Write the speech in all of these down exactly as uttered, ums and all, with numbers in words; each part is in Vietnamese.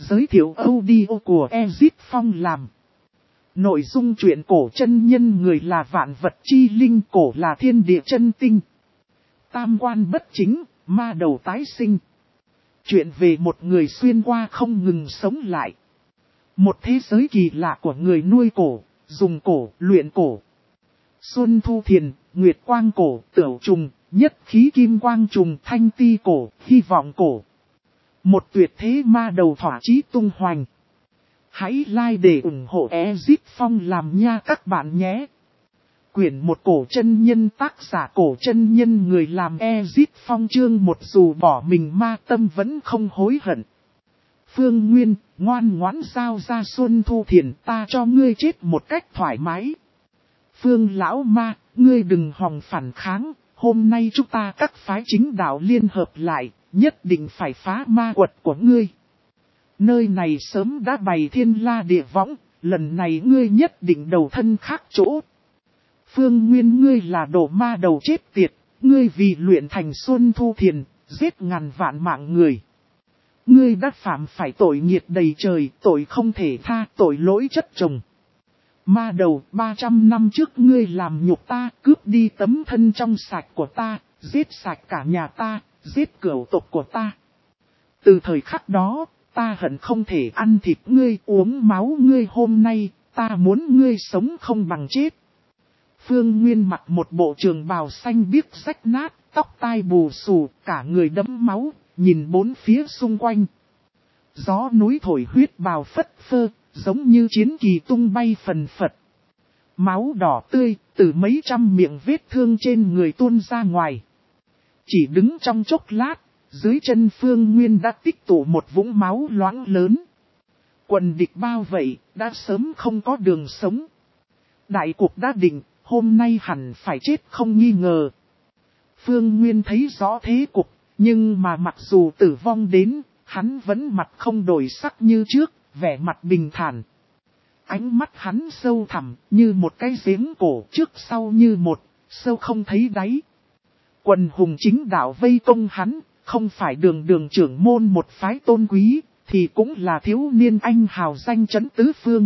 Giới thiệu audio của Exit Phong làm. Nội dung truyện cổ chân nhân người là vạn vật chi linh, cổ là thiên địa chân tinh. Tam quan bất chính, ma đầu tái sinh. Chuyện về một người xuyên qua không ngừng sống lại. Một thế giới kỳ lạ của người nuôi cổ, dùng cổ, luyện cổ. Xuân Thu Thiền, Nguyệt Quang cổ, Tửu Trùng, Nhất Khí Kim Quang Trùng, Thanh Ti cổ, Hy Vọng cổ. Một tuyệt thế ma đầu thỏa chí tung hoành. Hãy like để ủng hộ Exit Phong làm nha các bạn nhé. Quyển một cổ chân nhân, tác giả cổ chân nhân người làm Exit Phong, chương một dù bỏ mình ma tâm vẫn không hối hận. Phương Nguyên, ngoan ngoãn giao ra Xuân Thu Thiền, ta cho ngươi chết một cách thoải mái. Phương lão ma, ngươi đừng hòng phản kháng, hôm nay chúng ta các phái chính đạo liên hợp lại, nhất định phải phá ma quật của ngươi. Nơi này sớm đã bày thiên la địa võng, lần này ngươi nhất định đầu thân khác chỗ. Phương Nguyên, ngươi là đồ ma đầu chết tiệt, ngươi vì luyện thành Xuân Thu Thiền, giết ngàn vạn mạng người. Ngươi đã phạm phải tội nghiệt đầy trời, tội không thể tha, tội lỗi chất chồng. Ma đầu, ba trăm năm trước ngươi làm nhục ta, cướp đi tấm thân trong sạch của ta, giết sạch cả nhà ta, giết cửu tộc của ta. Từ thời khắc đó, ta hận không thể ăn thịt ngươi, uống máu ngươi, hôm nay, ta muốn ngươi sống không bằng chết. Phương Nguyên mặc một bộ trường bào xanh biếc rách nát, tóc tai bù xù, cả người đẫm máu, nhìn bốn phía xung quanh. Gió núi thổi huyết bào phất phơ, giống như chiến kỳ tung bay phần phật. Máu đỏ tươi, từ mấy trăm miệng vết thương trên người tuôn ra ngoài. Chỉ đứng trong chốc lát, dưới chân Phương Nguyên đã tích tụ một vũng máu loãng lớn. Quần địch bao vây, đã sớm không có đường sống. Đại cuộc đã định, hôm nay hẳn phải chết không nghi ngờ. Phương Nguyên thấy rõ thế cục, nhưng mà mặc dù tử vong đến, hắn vẫn mặt không đổi sắc như trước, vẻ mặt bình thản. Ánh mắt hắn sâu thẳm, như một cái giếng cổ, trước sau như một, sâu không thấy đáy. Quần hùng chính đạo vây công hắn, không phải đường đường trưởng môn một phái tôn quý, thì cũng là thiếu niên anh hào danh chấn tứ phương.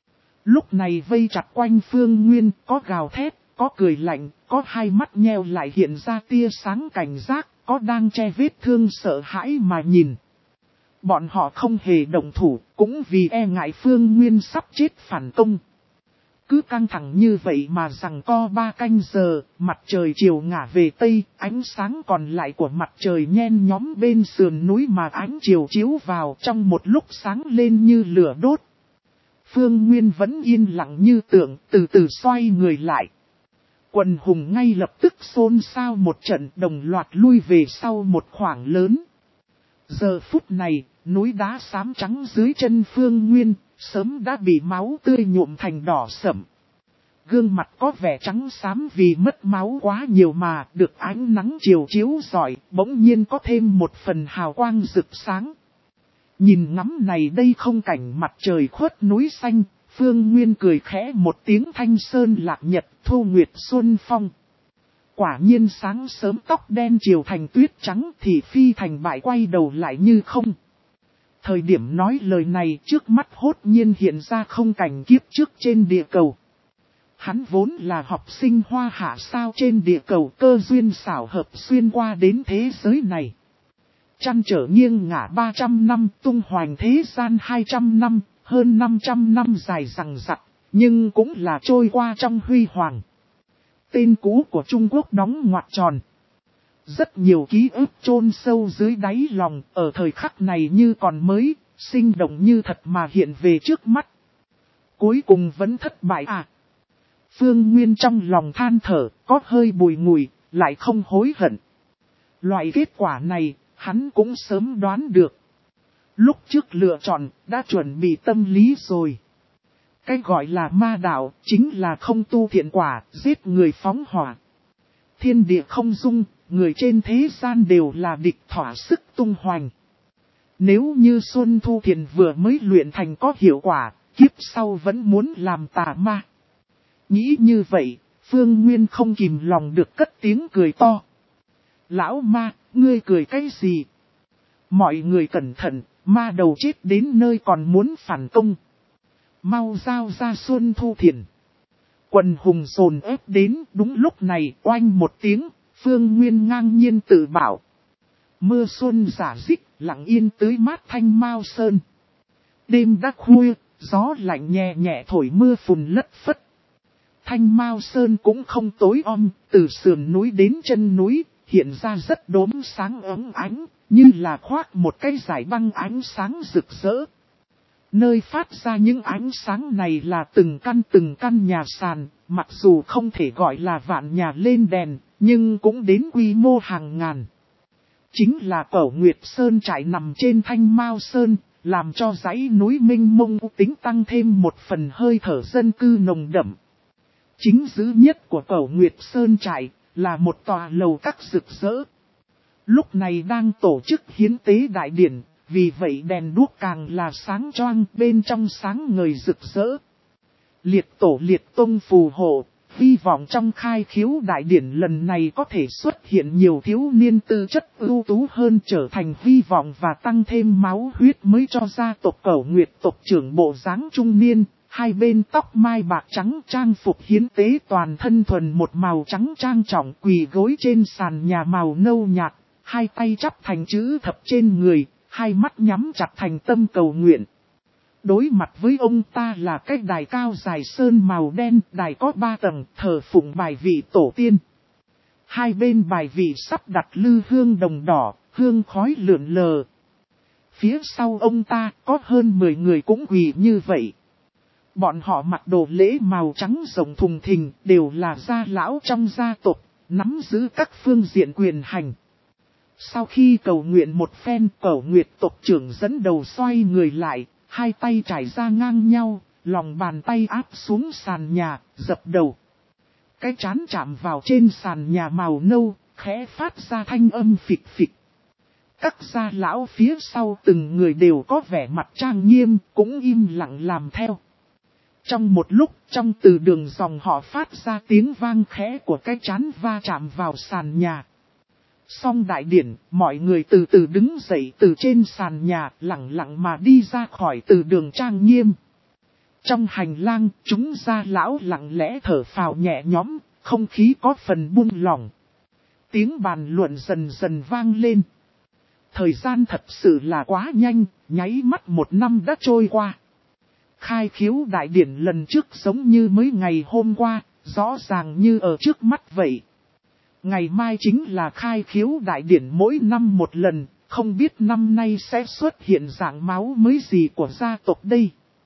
Lúc này vây chặt quanh Phương Nguyên, có gào thét, có cười lạnh, có hai mắt nheo lại hiện ra tia sáng cảnh giác, có đang che vết thương sợ hãi mà nhìn. Bọn họ không hề động thủ, cũng vì e ngại Phương Nguyên sắp chết phản công. Cứ căng thẳng như vậy mà giằng co ba canh giờ, mặt trời chiều ngả về tây, ánh sáng còn lại của mặt trời nhen nhóm bên sườn núi mà ánh chiều chiếu vào trong một lúc sáng lên như lửa đốt. Phương Nguyên vẫn yên lặng như tượng, từ từ xoay người lại. Quần hùng ngay lập tức xôn xao một trận, đồng loạt lui về sau một khoảng lớn. Giờ phút này, núi đá xám trắng dưới chân Phương Nguyên, sớm đã bị máu tươi nhuộm thành đỏ sẫm. Gương mặt có vẻ trắng xám vì mất máu quá nhiều mà được ánh nắng chiều chiếu rọi, bỗng nhiên có thêm một phần hào quang rực sáng. Nhìn ngắm này đây không cảnh mặt trời khuất núi xanh, Phương Nguyên cười khẽ một tiếng, thanh sơn lạc nhật, thu nguyệt xuân phong. Quả nhiên sáng sớm tóc đen chiều thành tuyết trắng thì phi thành bại, quay đầu lại như không. Thời điểm nói lời này, trước mắt hốt nhiên hiện ra không cảnh kiếp trước trên địa cầu. Hắn vốn là học sinh hoa hạ sao trên địa cầu, cơ duyên xảo hợp xuyên qua đến thế giới này. Chăn trở nghiêng ngả ba trăm năm, tung hoành thế gian hai trăm năm, hơn năm trăm năm dài dằng dặc, nhưng cũng là trôi qua trong huy hoàng. Tên cũ của Trung Quốc đóng ngoặc tròn. Rất nhiều ký ức chôn sâu dưới đáy lòng, ở thời khắc này như còn mới, sinh động như thật mà hiện về trước mắt. Cuối cùng vẫn thất bại à? Phương Nguyên trong lòng than thở, có hơi bùi ngùi, lại không hối hận. Loại kết quả này, hắn cũng sớm đoán được. Lúc trước lựa chọn, đã chuẩn bị tâm lý rồi. Cái gọi là ma đạo, chính là không tu thiện quả, giết người phóng hỏa. Thiên địa không dung, người trên thế gian đều là địch, thỏa sức tung hoành. Nếu như Xuân Thu Thiền vừa mới luyện thành có hiệu quả, kiếp sau vẫn muốn làm tà ma. Nghĩ như vậy, Phương Nguyên không kìm lòng được cất tiếng cười to. Lão ma, ngươi cười cái gì? Mọi người cẩn thận, ma đầu chết đến nơi còn muốn phản công. Mau giao ra Xuân Thu Thiền. Quần hùng dồn ép đến, đúng lúc này oanh một tiếng, Phương Nguyên ngang nhiên tự bảo. Mưa xuân giả dích, lặng yên tưới mát Thanh Mao Sơn. Đêm đã khuya, gió lạnh nhẹ nhẹ thổi mưa phùn lất phất. Thanh Mao Sơn cũng không tối om, từ sườn núi đến chân núi, hiện ra rất đốm sáng ấm ánh, như là khoác một cái dải băng ánh sáng rực rỡ. Nơi phát ra những ánh sáng này là từng căn từng căn nhà sàn, mặc dù không thể gọi là vạn nhà lên đèn, nhưng cũng đến quy mô hàng ngàn. Chính là Cẩu Nguyệt Sơn trại nằm trên Thanh Mao Sơn, làm cho dãy núi mênh mông tính tăng thêm một phần hơi thở dân cư nồng đậm. Chính giữ nhất của Cẩu Nguyệt Sơn trại là một tòa lầu các rực rỡ. Lúc này đang tổ chức hiến tế đại điển, vì vậy đèn đuốc càng là sáng choang, bên trong sáng ngời rực rỡ. Liệt tổ liệt tông phù hộ, hy vọng trong khai khiếu đại điển lần này có thể xuất hiện nhiều thiếu niên tư chất ưu tú hơn, trở thành hy vọng và tăng thêm máu huyết mới cho gia tộc Cẩu Nguyệt tộc trưởng bộ dáng trung niên. Hai bên tóc mai bạc trắng trang phục hiến tế toàn thân thuần một màu trắng trang trọng, quỳ gối trên sàn nhà màu nâu nhạt, hai tay chắp thành chữ thập trên người, hai mắt nhắm chặt thành tâm cầu nguyện. Đối mặt với ông ta là cái đài cao dài sơn màu đen, đài có ba tầng, thờ phụng bài vị tổ tiên. Hai bên bài vị sắp đặt lư hương đồng đỏ, hương khói lượn lờ. Phía sau ông ta có hơn mười người cũng quỳ như vậy. Bọn họ mặc đồ lễ màu trắng rộng thùng thình, đều là gia lão trong gia tộc, nắm giữ các phương diện quyền hành. Sau khi cầu nguyện một phen, Cẩu Nguyệt tộc trưởng dẫn đầu xoay người lại, hai tay trải ra ngang nhau, lòng bàn tay áp xuống sàn nhà, dập đầu. Cái trán chạm vào trên sàn nhà màu nâu, khẽ phát ra thanh âm phịch phịch. Các gia lão phía sau từng người đều có vẻ mặt trang nghiêm, cũng im lặng làm theo. Trong một lúc, trong từ đường dòng họ phát ra tiếng vang khẽ của cái trán va chạm vào sàn nhà. Xong đại điển, mọi người từ từ đứng dậy từ trên sàn nhà, lặng lặng mà đi ra khỏi từ đường trang nghiêm. Trong hành lang, chúng gia lão lặng lẽ thở phào nhẹ nhõm, không khí có phần buông lỏng. Tiếng bàn luận dần dần vang lên. Thời gian thật sự là quá nhanh, nháy mắt một năm đã trôi qua. Khai khiếu đại điển lần trước giống như mấy ngày hôm qua, rõ ràng như ở trước mắt vậy. Ngày mai chính là khai khiếu đại điển mỗi năm một lần, không biết năm nay sẽ xuất hiện dạng máu mới gì của gia tộc đây.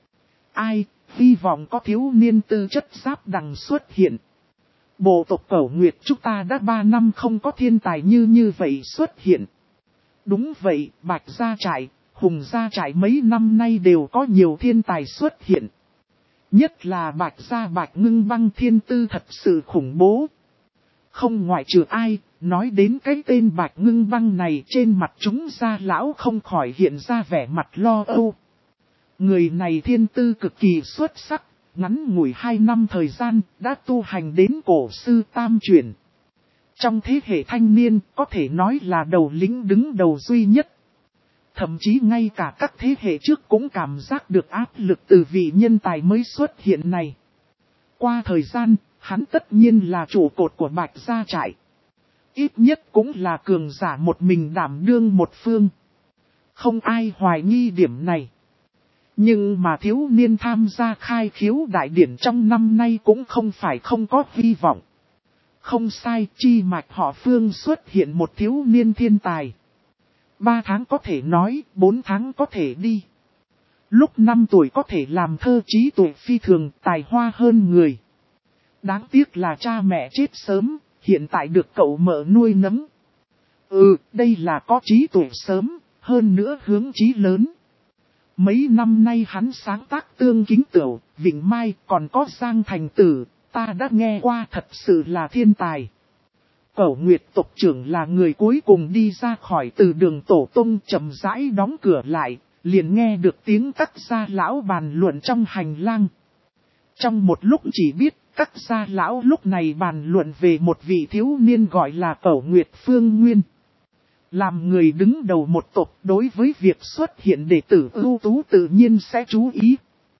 Ai, hy vọng có thiếu niên tư chất giáp đằng xuất hiện. Bộ tộc Cẩu Nguyệt chúng ta đã ba năm không có thiên tài như như vậy xuất hiện. Đúng vậy, Bạch Gia Trại, Hùng Gia Trại mấy năm nay đều có nhiều thiên tài xuất hiện. Nhất là Bạch Gia Bạch Ngưng Băng thiên tư thật sự khủng bố. Không ngoại trừ ai, nói đến cái tên Bạch Ngưng Băng này trên mặt chúng gia lão không khỏi hiện ra vẻ mặt lo âu. Người này thiên tư cực kỳ xuất sắc, ngắn ngủi hai năm thời gian đã tu hành đến cổ sư tam chuyển. Trong thế hệ thanh niên có thể nói là đầu lĩnh đứng đầu duy nhất. Thậm chí ngay cả các thế hệ trước cũng cảm giác được áp lực từ vị nhân tài mới xuất hiện này. Qua thời gian, hắn tất nhiên là trụ cột của Bạch Gia Trại. Ít nhất cũng là cường giả một mình đảm đương một phương. Không ai hoài nghi điểm này. Nhưng mà thiếu niên tham gia khai khiếu đại điển trong năm nay cũng không phải không có hy vọng. Không sai, chi mạch họ Phương xuất hiện một thiếu niên thiên tài. Ba tháng có thể nói, bốn tháng có thể đi. Lúc năm tuổi có thể làm thơ, trí tuệ phi thường, tài hoa hơn người. Đáng tiếc là cha mẹ chết sớm, hiện tại được cậu mợ nuôi nấng. Ừ, đây là có trí tuệ sớm, hơn nữa hướng chí lớn. Mấy năm nay hắn sáng tác Tương Kính Tửu, Vịnh Mai, còn có Giang Thành Tử, ta đã nghe qua, thật sự là thiên tài. Cẩu Nguyệt tộc trưởng là người cuối cùng đi ra khỏi từ đường tổ tông, chậm rãi đóng cửa lại, liền nghe được tiếng các gia lão bàn luận trong hành lang. Trong một lúc chỉ biết, các gia lão lúc này bàn luận về một vị thiếu niên gọi là Cẩu Nguyệt Phương Nguyên. Làm người đứng đầu một tộc đối với việc xuất hiện đệ tử ưu tú tự nhiên sẽ chú ý.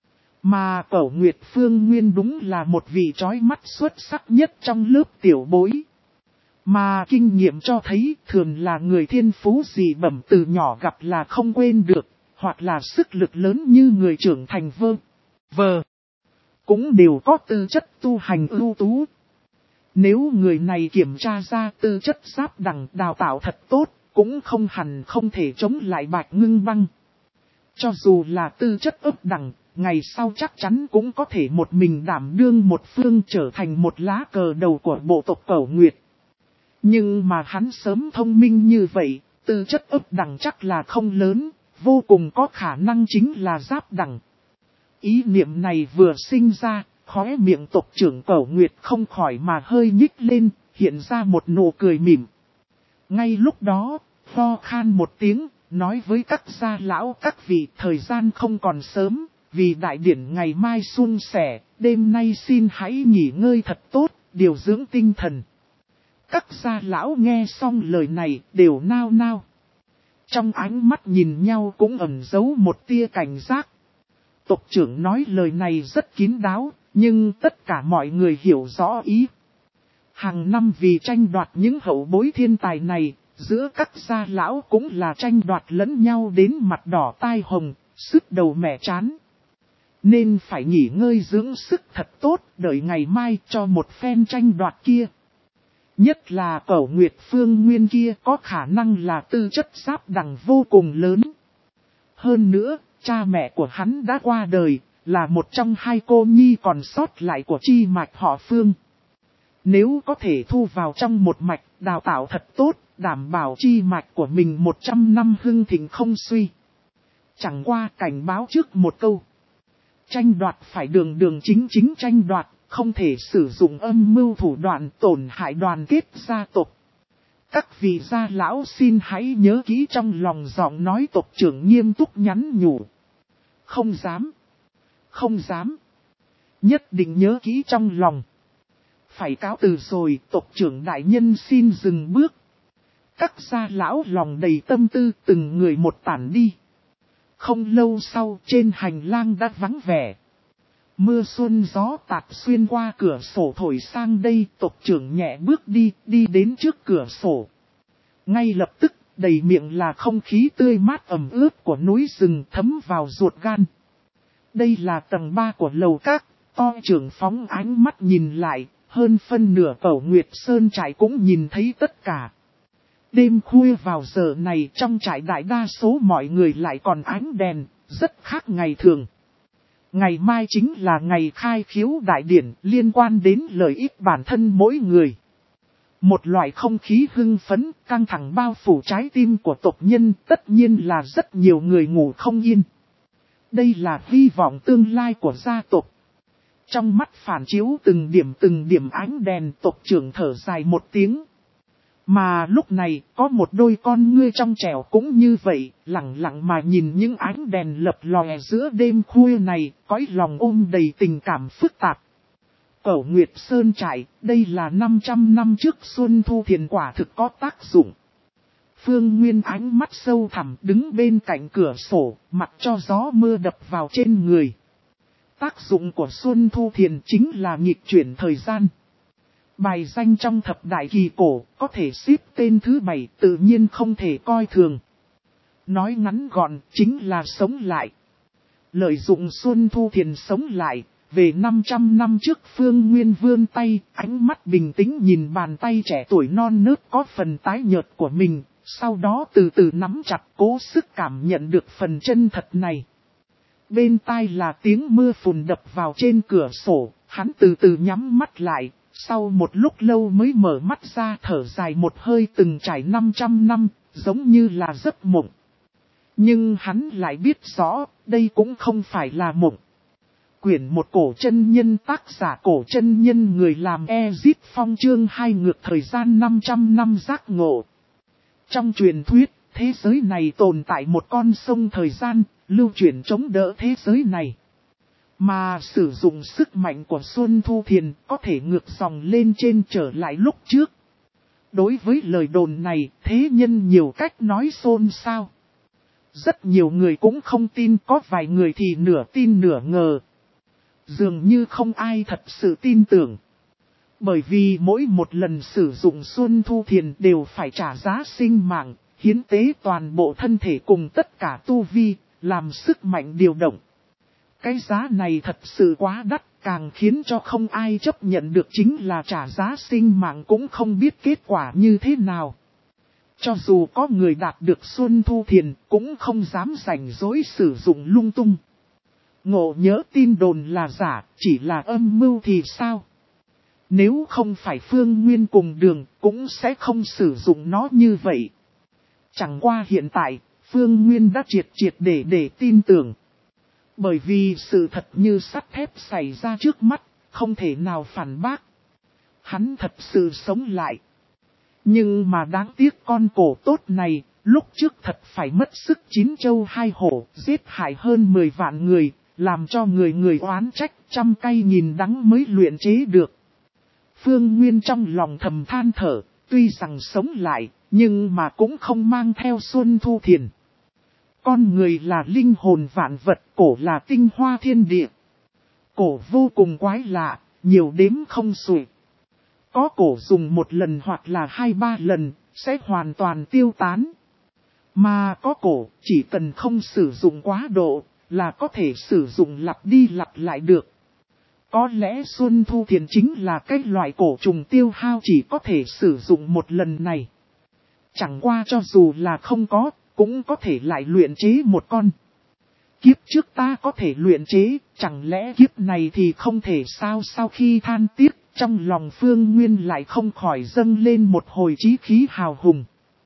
Mà Cẩu Nguyệt Phương Nguyên đúng là một vị chói mắt xuất sắc nhất trong lớp tiểu bối. Mà kinh nghiệm cho thấy thường là người thiên phú dị bẩm từ nhỏ gặp là không quên được, hoặc là sức lực lớn như người trưởng thành vơ, vờ. Cũng đều có tư chất tu hành ưu tú. Nếu người này kiểm tra ra tư chất giáp đẳng đào tạo thật tốt, cũng không hẳn không thể chống lại Bạch Ngưng Băng. Cho dù là tư chất ấp đẳng, ngày sau chắc chắn cũng có thể một mình đảm đương một phương trở thành một lá cờ đầu của bộ tộc Cẩu Nguyệt. Nhưng mà hắn sớm thông minh như vậy, tư chất ấp đẳng chắc là không lớn, vô cùng có khả năng chính là giáp đẳng. Ý niệm này vừa sinh ra, khóe miệng tộc trưởng Cẩu Nguyệt không khỏi mà hơi nhích lên, hiện ra một nụ cười mỉm. Ngay lúc đó, ho khan một tiếng, nói với các gia lão các vị thời gian không còn sớm, vì đại điển ngày mai suôn sẻ, đêm nay xin hãy nghỉ ngơi thật tốt, điều dưỡng tinh thần. Các gia lão nghe xong lời này đều nao nao. Trong ánh mắt nhìn nhau cũng ẩn giấu một tia cảnh giác. Tộc trưởng nói lời này rất kín đáo, nhưng tất cả mọi người hiểu rõ ý. Hàng năm vì tranh đoạt những hậu bối thiên tài này, giữa các gia lão cũng là tranh đoạt lẫn nhau đến mặt đỏ tai hồng, sức đầu mẻ chán. Nên phải nghỉ ngơi dưỡng sức thật tốt, đợi ngày mai cho một phen tranh đoạt kia. Nhất là Cẩu Nguyệt Phương Nguyên kia có khả năng là tư chất giáp đẳng vô cùng lớn. Hơn nữa, cha mẹ của hắn đã qua đời, là một trong hai cô nhi còn sót lại của chi mạch họ Phương. Nếu có thể thu vào trong một mạch, đào tạo thật tốt, đảm bảo chi mạch của mình một trăm năm hưng thịnh không suy. Chẳng qua cảnh báo trước một câu. Tranh đoạt phải đường đường chính chính tranh đoạt, không thể sử dụng âm mưu thủ đoạn tổn hại đoàn kết gia tộc. Các vị gia lão xin hãy nhớ kỹ trong lòng giọng nói tộc trưởng nghiêm túc nhắn nhủ. Không dám. Không dám. Nhất định nhớ kỹ trong lòng. Phải cáo từ rồi, tộc trưởng đại nhân xin dừng bước. Các gia lão lòng đầy tâm tư từng người một tản đi. Không lâu sau trên hành lang đã vắng vẻ. Mưa xuân gió tạt xuyên qua cửa sổ thổi sang đây, tộc trưởng nhẹ bước đi, đi đến trước cửa sổ. Ngay lập tức, đầy miệng là không khí tươi mát ẩm ướt của núi rừng thấm vào ruột gan. Đây là tầng ba của lầu các, to trưởng phóng ánh mắt nhìn lại, hơn phân nửa Cẩu Nguyệt Sơn trại cũng nhìn thấy tất cả. Đêm khuya vào giờ này trong trại đại đa số mọi người lại còn ánh đèn, rất khác ngày thường. Ngày mai chính là ngày khai khiếu đại điển liên quan đến lợi ích bản thân mỗi người. Một loại không khí hưng phấn, căng thẳng bao phủ trái tim của tộc nhân, tất nhiên là rất nhiều người ngủ không yên. Đây là hy vọng tương lai của gia tộc. Trong mắt phản chiếu từng điểm từng điểm ánh đèn, tộc trưởng thở dài một tiếng. Mà lúc này, có một đôi con ngươi trong trẻo cũng như vậy, lặng lặng mà nhìn những ánh đèn lập lòe giữa đêm khuya này, cõi lòng ôm đầy tình cảm phức tạp. Cẩu Nguyệt Sơn trại, đây là năm trăm năm trước Xuân Thu Thiền quả thực có tác dụng. Phương Nguyên ánh mắt sâu thẳm đứng bên cạnh cửa sổ, mặc cho gió mưa đập vào trên người. Tác dụng của Xuân Thu Thiền chính là nghịch chuyển thời gian. Bài danh trong thập đại kỳ cổ, có thể xếp tên thứ bảy tự nhiên không thể coi thường. Nói ngắn gọn, chính là sống lại. Lợi dụng Xuân Thu Thiền sống lại, về năm trăm năm trước Phương Nguyên vươn tay, ánh mắt bình tĩnh nhìn bàn tay trẻ tuổi non nớt có phần tái nhợt của mình, sau đó từ từ nắm chặt cố sức cảm nhận được phần chân thật này. Bên tai là tiếng mưa phùn đập vào trên cửa sổ, hắn từ từ nhắm mắt lại. Sau một lúc lâu mới mở mắt ra thở dài một hơi từng trải năm trăm năm, giống như là giấc mộng. Nhưng hắn lại biết rõ, đây cũng không phải là mộng. Quyển một cổ chân nhân tác giả cổ chân nhân người làm Ezit Phong chương hai ngược thời gian năm trăm năm giác ngộ. Trong truyền thuyết, thế giới này tồn tại một con sông thời gian, lưu chuyển chống đỡ thế giới này. Mà sử dụng sức mạnh của Xuân Thu Thiền có thể ngược dòng lên trên trở lại lúc trước. Đối với lời đồn này, thế nhân nhiều cách nói xôn xao. Rất nhiều người cũng không tin, có vài người thì nửa tin nửa ngờ. Dường như không ai thật sự tin tưởng. Bởi vì mỗi một lần sử dụng Xuân Thu Thiền đều phải trả giá sinh mạng, hiến tế toàn bộ thân thể cùng tất cả tu vi, làm sức mạnh điều động. Cái giá này thật sự quá đắt, càng khiến cho không ai chấp nhận được chính là trả giá sinh mạng cũng không biết kết quả như thế nào. Cho dù có người đạt được Xuân Thu Thiền cũng không dám rảnh rỗi sử dụng lung tung. Ngộ nhớ tin đồn là giả, chỉ là âm mưu thì sao? Nếu không phải Phương Nguyên cùng Đường cũng sẽ không sử dụng nó như vậy. Chẳng qua hiện tại, Phương Nguyên đã triệt triệt để để tin tưởng. Bởi vì sự thật như sắt thép xảy ra trước mắt, không thể nào phản bác. Hắn thật sự sống lại. Nhưng mà đáng tiếc con cổ tốt này, lúc trước thật phải mất sức chín châu hai hổ, giết hại hơn mười vạn người, làm cho người người oán trách, trăm cay nhìn đắng mới luyện chế được. Phương Nguyên trong lòng thầm than thở, tuy rằng sống lại, nhưng mà cũng không mang theo Xuân Thu Thiền. Con người là linh hồn vạn vật, cổ là tinh hoa thiên địa. Cổ vô cùng quái lạ, nhiều đếm không xuể. Có cổ dùng một lần hoặc là hai ba lần, sẽ hoàn toàn tiêu tán. Mà có cổ, chỉ cần không sử dụng quá độ, là có thể sử dụng lặp đi lặp lại được. Có lẽ Xuân Thu Thiền chính là cái loại cổ trùng tiêu hao chỉ có thể sử dụng một lần này. Chẳng qua cho dù là không có, cũng có thể lại luyện chế một con. Kiếp trước ta có thể luyện chế, chẳng lẽ kiếp này thì không thể sao? Sau khi than tiếc, trong lòng Phương Nguyên lại không khỏi dâng lên một hồi chí khí hào hùng.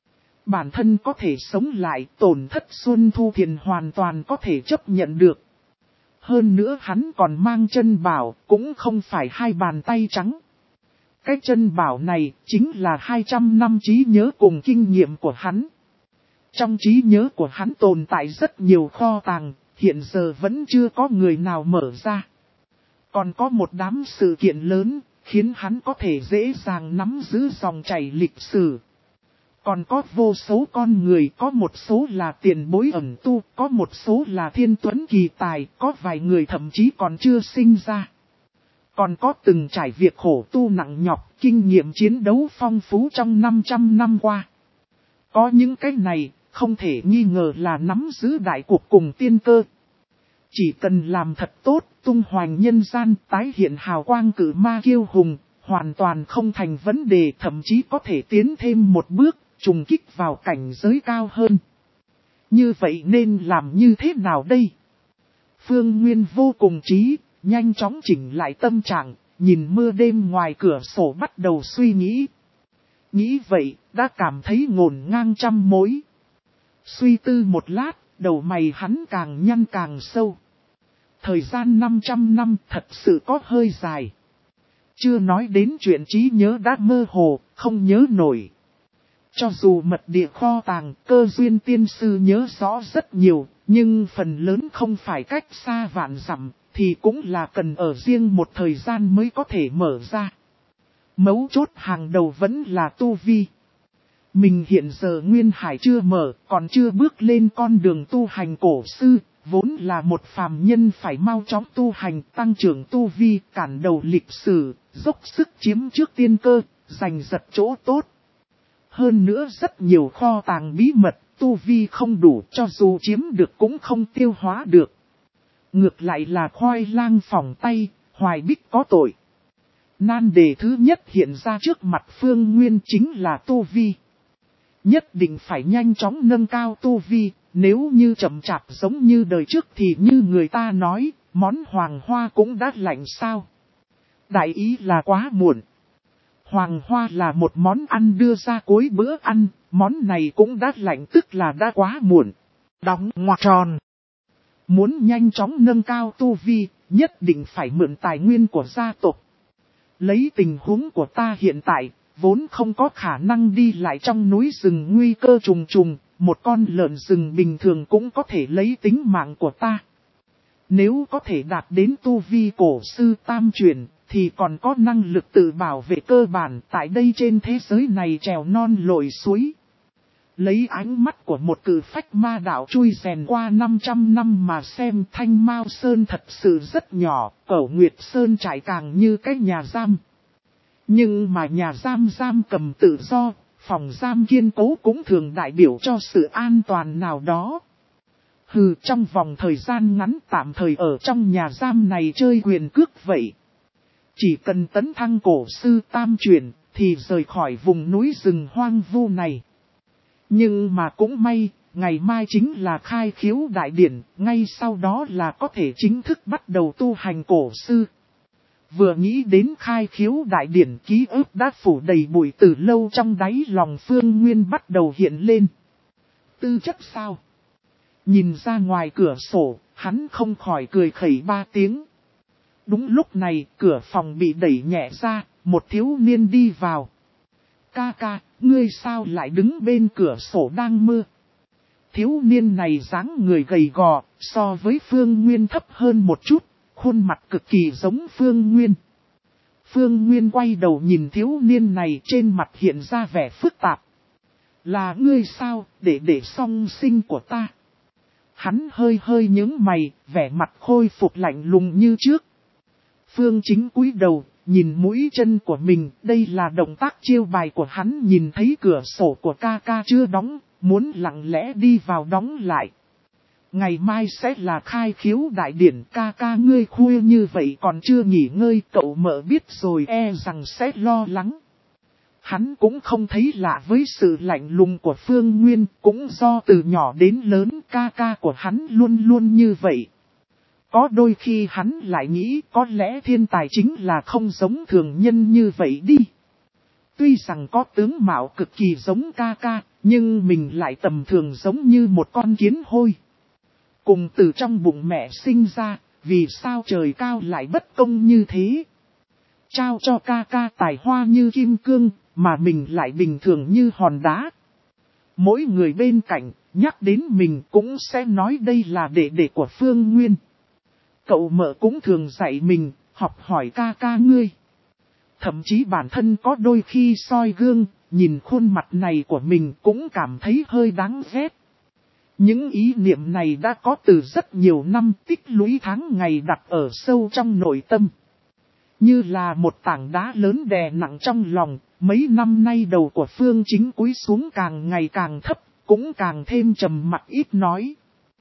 Bản thân có thể sống lại, tổn thất Xuân Thu Thiền hoàn toàn có thể chấp nhận được. Hơn nữa hắn còn mang chân bảo, cũng không phải hai bàn tay trắng. Cái chân bảo này chính là hai trăm năm trí nhớ cùng kinh nghiệm của hắn. Trong trí nhớ của hắn tồn tại rất nhiều kho tàng, hiện giờ vẫn chưa có người nào mở ra. Còn có một đám sự kiện lớn, khiến hắn có thể dễ dàng nắm giữ dòng chảy lịch sử. Còn có vô số con người, có một số là tiền bối ẩn tu, có một số là thiên tuấn kỳ tài, có vài người thậm chí còn chưa sinh ra. Còn có từng trải việc khổ tu nặng nhọc, kinh nghiệm chiến đấu phong phú trong năm trăm năm qua. Có những cái này, không thể nghi ngờ là nắm giữ đại cuộc cùng tiên cơ. Chỉ cần làm thật tốt, tung hoành nhân gian, tái hiện hào quang cử ma kiêu hùng, hoàn toàn không thành vấn đề, thậm chí có thể tiến thêm một bước, trùng kích vào cảnh giới cao hơn. Như vậy nên làm như thế nào đây? Phương Nguyên vô cùng trí, nhanh chóng chỉnh lại tâm trạng, nhìn mưa đêm ngoài cửa sổ bắt đầu suy nghĩ. Nghĩ vậy, đã cảm thấy ngổn ngang trăm mối. Suy tư một lát, đầu mày hắn càng nhăn càng sâu. Thời gian năm trăm năm thật sự có hơi dài. Chưa nói đến chuyện trí nhớ đã mơ hồ, không nhớ nổi. Cho dù mật địa kho tàng, cơ duyên tiên sư nhớ rõ rất nhiều, nhưng phần lớn không phải cách xa vạn dặm, thì cũng là cần ở riêng một thời gian mới có thể mở ra. Mấu chốt hàng đầu vẫn là tu vi. Mình hiện giờ nguyên hải chưa mở, còn chưa bước lên con đường tu hành cổ sư, vốn là một phàm nhân phải mau chóng tu hành, tăng trưởng tu vi, cản đầu lịch sử, dốc sức chiếm trước tiên cơ, giành giật chỗ tốt. Hơn nữa rất nhiều kho tàng bí mật, tu vi không đủ, cho dù chiếm được cũng không tiêu hóa được. Ngược lại là khoai lang phỏng tay, hoài bích có tội. Nan đề thứ nhất hiện ra trước mặt Phương Nguyên chính là tu vi. Nhất định phải nhanh chóng nâng cao tu vi, nếu như chậm chạp giống như đời trước thì như người ta nói, món hoàng hoa cũng đã lạnh sao. Đại ý là quá muộn. Hoàng hoa là một món ăn đưa ra cuối bữa ăn, món này cũng đã lạnh tức là đã quá muộn. Đóng ngoặc tròn. Muốn nhanh chóng nâng cao tu vi, nhất định phải mượn tài nguyên của gia tộc. Lấy tình huống của ta hiện tại, vốn không có khả năng đi lại trong núi rừng nguy cơ trùng trùng, một con lợn rừng bình thường cũng có thể lấy tính mạng của ta. Nếu có thể đạt đến tu vi cổ sư tam truyền, thì còn có năng lực tự bảo vệ cơ bản tại đây trên thế giới này trèo non lội suối. Lấy ánh mắt của một cử phách ma đạo chui rèn qua năm trăm năm mà xem Thanh Mao Sơn thật sự rất nhỏ, Cẩu Nguyệt Sơn trải càng như cái nhà giam. Nhưng mà nhà giam giam cầm tự do, phòng giam kiên cố cũng thường đại biểu cho sự an toàn nào đó. Hừ, trong vòng thời gian ngắn tạm thời ở trong nhà giam này chơi quyền cước vậy. Chỉ cần tấn thăng cổ sư tam chuyển thì rời khỏi vùng núi rừng hoang vu này. Nhưng mà cũng may, ngày mai chính là khai khiếu đại điển, ngay sau đó là có thể chính thức bắt đầu tu hành cổ sư. Vừa nghĩ đến khai khiếu đại điển, ký ức đã phủ đầy bụi từ lâu trong đáy lòng Phương Nguyên bắt đầu hiện lên. Tư chất sao? Nhìn ra ngoài cửa sổ, hắn không khỏi cười khẩy ba tiếng. Đúng lúc này, cửa phòng bị đẩy nhẹ ra, một thiếu niên đi vào. Ca ca, ngươi sao lại đứng bên cửa sổ đang mưa? Thiếu niên này dáng người gầy gò, so với Phương Nguyên thấp hơn một chút, khuôn mặt cực kỳ giống Phương Nguyên. Phương Nguyên quay đầu nhìn thiếu niên này, trên mặt hiện ra vẻ phức tạp. Là ngươi sao, để để song sinh của ta? Hắn hơi hơi nhướng mày, vẻ mặt khôi phục lạnh lùng như trước. Phương Chính cúi đầu, nhìn mũi chân của mình, đây là động tác chiêu bài của hắn, nhìn thấy cửa sổ của ca ca chưa đóng, muốn lặng lẽ đi vào đóng lại. Ngày mai sẽ là khai khiếu đại điển, ca ca ngươi khuya như vậy còn chưa nghỉ ngơi, cậu mợ biết rồi e rằng sẽ lo lắng. Hắn cũng không thấy lạ với sự lạnh lùng của Phương Nguyên, cũng do từ nhỏ đến lớn ca ca của hắn luôn luôn như vậy. Có đôi khi hắn lại nghĩ có lẽ thiên tài chính là không giống thường nhân như vậy đi. Tuy rằng có tướng mạo cực kỳ giống ca ca, nhưng mình lại tầm thường giống như một con kiến hôi. Cùng từ trong bụng mẹ sinh ra, vì sao trời cao lại bất công như thế? Trao cho ca ca tài hoa như kim cương, mà mình lại bình thường như hòn đá. Mỗi người bên cạnh, nhắc đến mình cũng sẽ nói đây là đệ đệ của Phương Nguyên. Cậu mợ cũng thường dạy mình, học hỏi ca ca ngươi. Thậm chí bản thân có đôi khi soi gương, nhìn khuôn mặt này của mình cũng cảm thấy hơi đáng ghét. Những ý niệm này đã có từ rất nhiều năm, tích lũy tháng ngày đặt ở sâu trong nội tâm. Như là một tảng đá lớn đè nặng trong lòng, mấy năm nay đầu của Phương Chính cúi xuống càng ngày càng thấp, cũng càng thêm trầm mặc ít nói.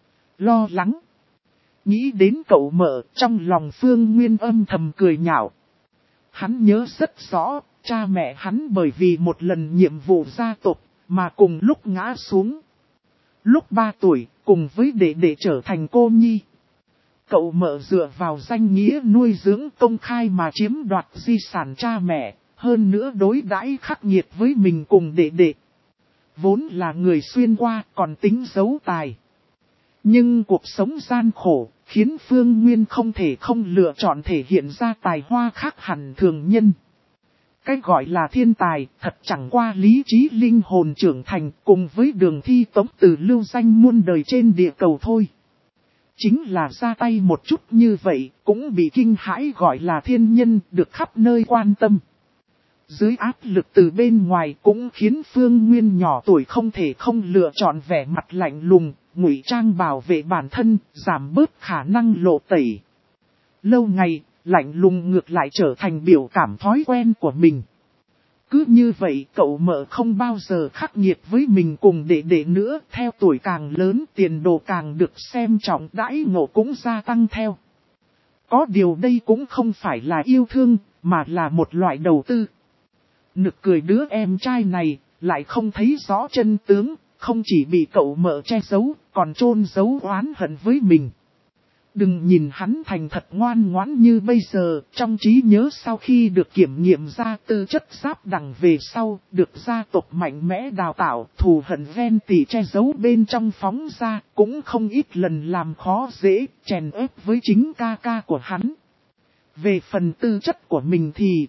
Lo lắng. Nghĩ đến cậu mợ, trong lòng Phương Nguyên âm thầm cười nhạo. Hắn nhớ rất rõ, cha mẹ hắn bởi vì một lần nhiệm vụ gia tộc, mà cùng lúc ngã xuống. Lúc ba tuổi, cùng với đệ đệ trở thành cô nhi. Cậu mợ dựa vào danh nghĩa nuôi dưỡng công khai mà chiếm đoạt di sản cha mẹ, hơn nữa đối đãi khắc nghiệt với mình cùng đệ đệ. Vốn là người xuyên qua còn tính giấu tài. Nhưng cuộc sống gian khổ, khiến Phương Nguyên không thể không lựa chọn thể hiện ra tài hoa khác hẳn thường nhân. Cái gọi là thiên tài, thật chẳng qua lý trí linh hồn trưởng thành cùng với đường thi tống từ lưu danh muôn đời trên địa cầu thôi. Chính là ra tay một chút như vậy, cũng bị kinh hãi gọi là thiên nhân, được khắp nơi quan tâm. Dưới áp lực từ bên ngoài cũng khiến Phương Nguyên nhỏ tuổi không thể không lựa chọn vẻ mặt lạnh lùng, ngụy trang bảo vệ bản thân, giảm bớt khả năng lộ tẩy. Lâu ngày, lạnh lùng ngược lại trở thành biểu cảm thói quen của mình. Cứ như vậy cậu mợ không bao giờ khắc nghiệt với mình cùng đệ đệ nữa, theo tuổi càng lớn tiền đồ càng được xem trọng, đãi ngộ cũng gia tăng theo. Có điều đây cũng không phải là yêu thương, mà là một loại đầu tư. Nực cười đứa em trai này, lại không thấy rõ chân tướng, không chỉ bị cậu mợ che giấu, còn chôn giấu oán hận với mình. Đừng nhìn hắn thành thật ngoan ngoãn như bây giờ, trong trí nhớ sau khi được kiểm nghiệm ra tư chất giáp đẳng về sau, được gia tộc mạnh mẽ đào tạo, thù hận ven tỉ che giấu bên trong phóng ra, cũng không ít lần làm khó dễ, chèn ép với chính ca ca của hắn. Về phần tư chất của mình thì,